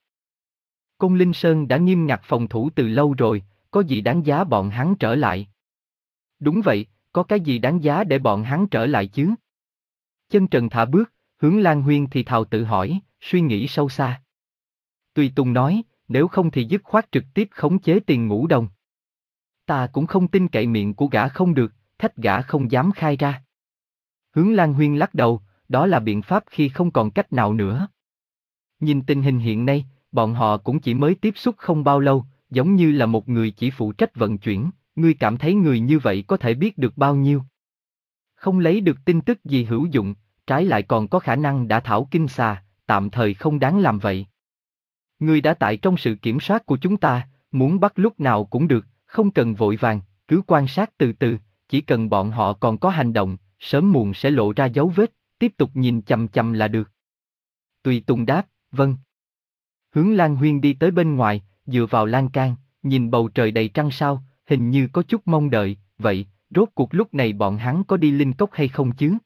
Côn Linh Sơn đã nghiêm ngặt phòng thủ từ lâu rồi, có gì đáng giá bọn hắn trở lại? Đúng vậy, có cái gì đáng giá để bọn hắn trở lại chứ? Chân trần thả bước, Hướng Lan Huyên thì thào tự hỏi, suy nghĩ sâu xa. Tùy Tùng nói, nếu không thì dứt khoát trực tiếp khống chế Tiền Ngũ Đồng. Ta cũng không tin cậy miệng của gã không được, thách gã không dám khai ra. Hướng Lan Huyên lắc đầu, đó là biện pháp khi không còn cách nào nữa. Nhìn tình hình hiện nay, bọn họ cũng chỉ mới tiếp xúc không bao lâu, giống như là một người chỉ phụ trách vận chuyển, ngươi cảm thấy người như vậy có thể biết được bao nhiêu? Không lấy được tin tức gì hữu dụng, trái lại còn có khả năng đã thảo kinh xà, tạm thời không đáng làm vậy. Ngươi đã tại trong sự kiểm soát của chúng ta, muốn bắt lúc nào cũng được, không cần vội vàng, cứ quan sát từ từ, chỉ cần bọn họ còn có hành động, sớm muộn sẽ lộ ra dấu vết, tiếp tục nhìn chằm chằm là được. Tùy Tùng đáp, vâng. Hướng Lan Huyên đi tới bên ngoài, dựa vào lan can, nhìn bầu trời đầy trăng sao, hình như có chút mong đợi, vậy, rốt cuộc lúc này bọn hắn có đi linh cốc hay không chứ?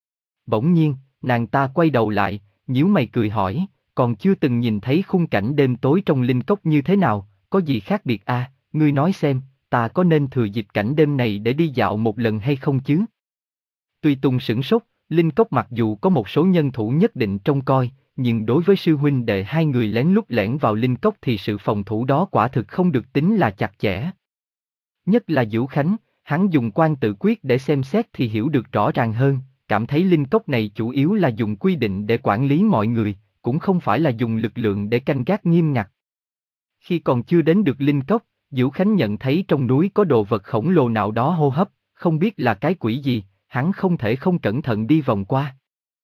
Bỗng nhiên, nàng ta quay đầu lại, nhíu mày cười hỏi, còn chưa từng nhìn thấy khung cảnh đêm tối trong linh cốc như thế nào, có gì khác biệt à, ngươi nói xem, ta có nên thừa dịp cảnh đêm này để đi dạo một lần hay không chứ? Tùy Tùng sửng sốt, linh cốc mặc dù có một số nhân thủ nhất định trông coi, nhưng đối với sư huynh đệ hai người lén lút lẻn vào linh cốc thì sự phòng thủ đó quả thực không được tính là chặt chẽ. Nhất là Dữu Khánh, hắn dùng quan tự quyết để xem xét thì hiểu được rõ ràng hơn, cảm thấy linh cốc này chủ yếu là dùng quy định để quản lý mọi người, cũng không phải là dùng lực lượng để canh gác nghiêm ngặt. Khi còn chưa đến được linh cốc, Dữu Khánh nhận thấy trong núi có đồ vật khổng lồ nào đó hô hấp, không biết là cái quỷ gì, hắn không thể không cẩn thận đi vòng qua.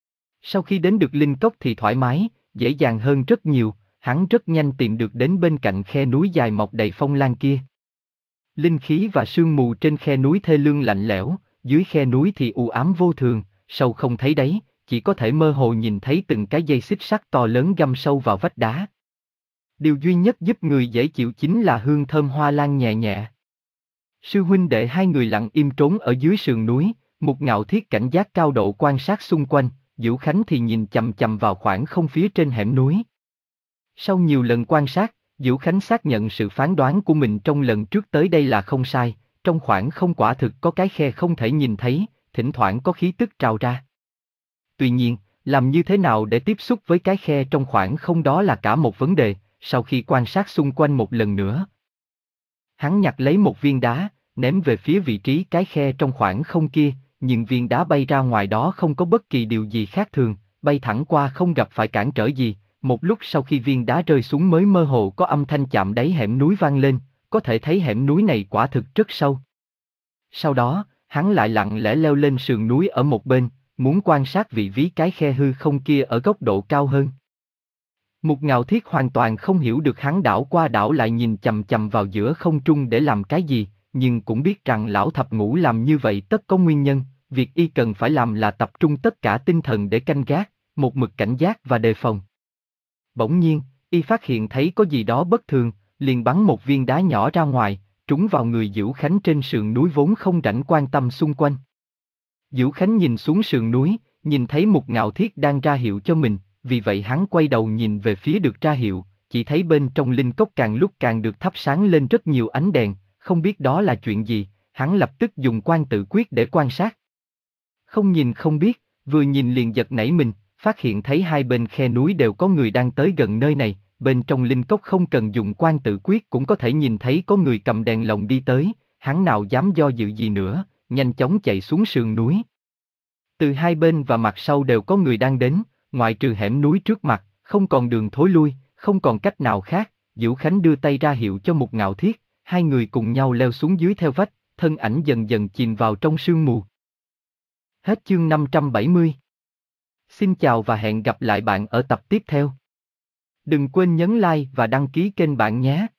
Sau khi đến được linh cốc thì thoải mái, dễ dàng hơn rất nhiều, hắn rất nhanh tìm được đến bên cạnh khe núi dài mọc đầy phong lan kia. Linh khí và sương mù trên khe núi thê lương lạnh lẽo, dưới khe núi thì u ám vô thường, sâu không thấy đáy, chỉ có thể mơ hồ nhìn thấy từng cái dây xích sắt to lớn găm sâu vào vách đá. Điều duy nhất giúp người dễ chịu chính là hương thơm hoa lan nhẹ nhẹ. Sư huynh đệ hai người lặng im trốn ở dưới sườn núi, Mục Ngạo Thiết cảnh giác cao độ quan sát xung quanh, Dữu Khánh thì nhìn chằm chằm vào khoảng không phía trên hẻm núi. Sau nhiều lần quan sát, Dữu Khánh xác nhận sự phán đoán của mình trong lần trước tới đây là không sai, trong khoảng không quả thực có cái khe không thể nhìn thấy, thỉnh thoảng có khí tức trào ra. Tuy nhiên, làm như thế nào để tiếp xúc với cái khe trong khoảng không đó là cả một vấn đề, sau khi quan sát xung quanh một lần nữa. Hắn nhặt lấy một viên đá, ném về phía vị trí cái khe trong khoảng không kia, nhưng viên đá bay ra ngoài đó không có bất kỳ điều gì khác thường, bay thẳng qua không gặp phải cản trở gì, một lúc sau khi viên đá rơi xuống mới mơ hồ có âm thanh chạm đáy hẻm núi vang lên, có thể thấy hẻm núi này quả thực rất sâu. Sau đó, hắn lại lặng lẽ leo lên sườn núi ở một bên, muốn quan sát vị trí cái khe hư không kia ở góc độ cao hơn. Mục Ngạo Thiết hoàn toàn không hiểu được hắn đảo qua đảo lại nhìn chằm chằm vào giữa không trung để làm cái gì, nhưng cũng biết rằng lão thập ngũ làm như vậy tất có nguyên nhân, việc y cần phải làm là tập trung tất cả tinh thần để canh gác, một mực cảnh giác và đề phòng. Bỗng nhiên, y phát hiện thấy có gì đó bất thường, liền bắn một viên đá nhỏ ra ngoài, trúng vào người Dữu Khánh trên sườn núi vốn không rảnh quan tâm xung quanh. Dữu Khánh nhìn xuống sườn núi, nhìn thấy Mục Ngạo Thiết đang ra hiệu cho mình, vì vậy hắn quay đầu nhìn về phía được ra hiệu, chỉ thấy bên trong linh cốc càng lúc càng được thắp sáng lên rất nhiều ánh đèn, không biết đó là chuyện gì, hắn lập tức dùng quan tự quyết để quan sát. Không nhìn không biết, vừa nhìn liền giật nảy mình, phát hiện thấy hai bên khe núi đều có người đang tới gần nơi này, bên trong linh cốc không cần dùng quan tự quyết cũng có thể nhìn thấy có người cầm đèn lồng đi tới, hắn nào dám do dự gì nữa, nhanh chóng chạy xuống sườn núi. Từ hai bên và mặt sau đều có người đang đến, ngoại trừ hẻm núi trước mặt, không còn đường thối lui, không còn cách nào khác, Dữu Khánh đưa tay ra hiệu cho Mục Ngạo Thiết, hai người cùng nhau leo xuống dưới theo vách, thân ảnh dần dần chìm vào trong sương mù. Hết chương năm trăm bảy mươi. Xin chào và hẹn gặp lại bạn ở tập tiếp theo. Đừng quên nhấn like và đăng ký kênh bạn nhé.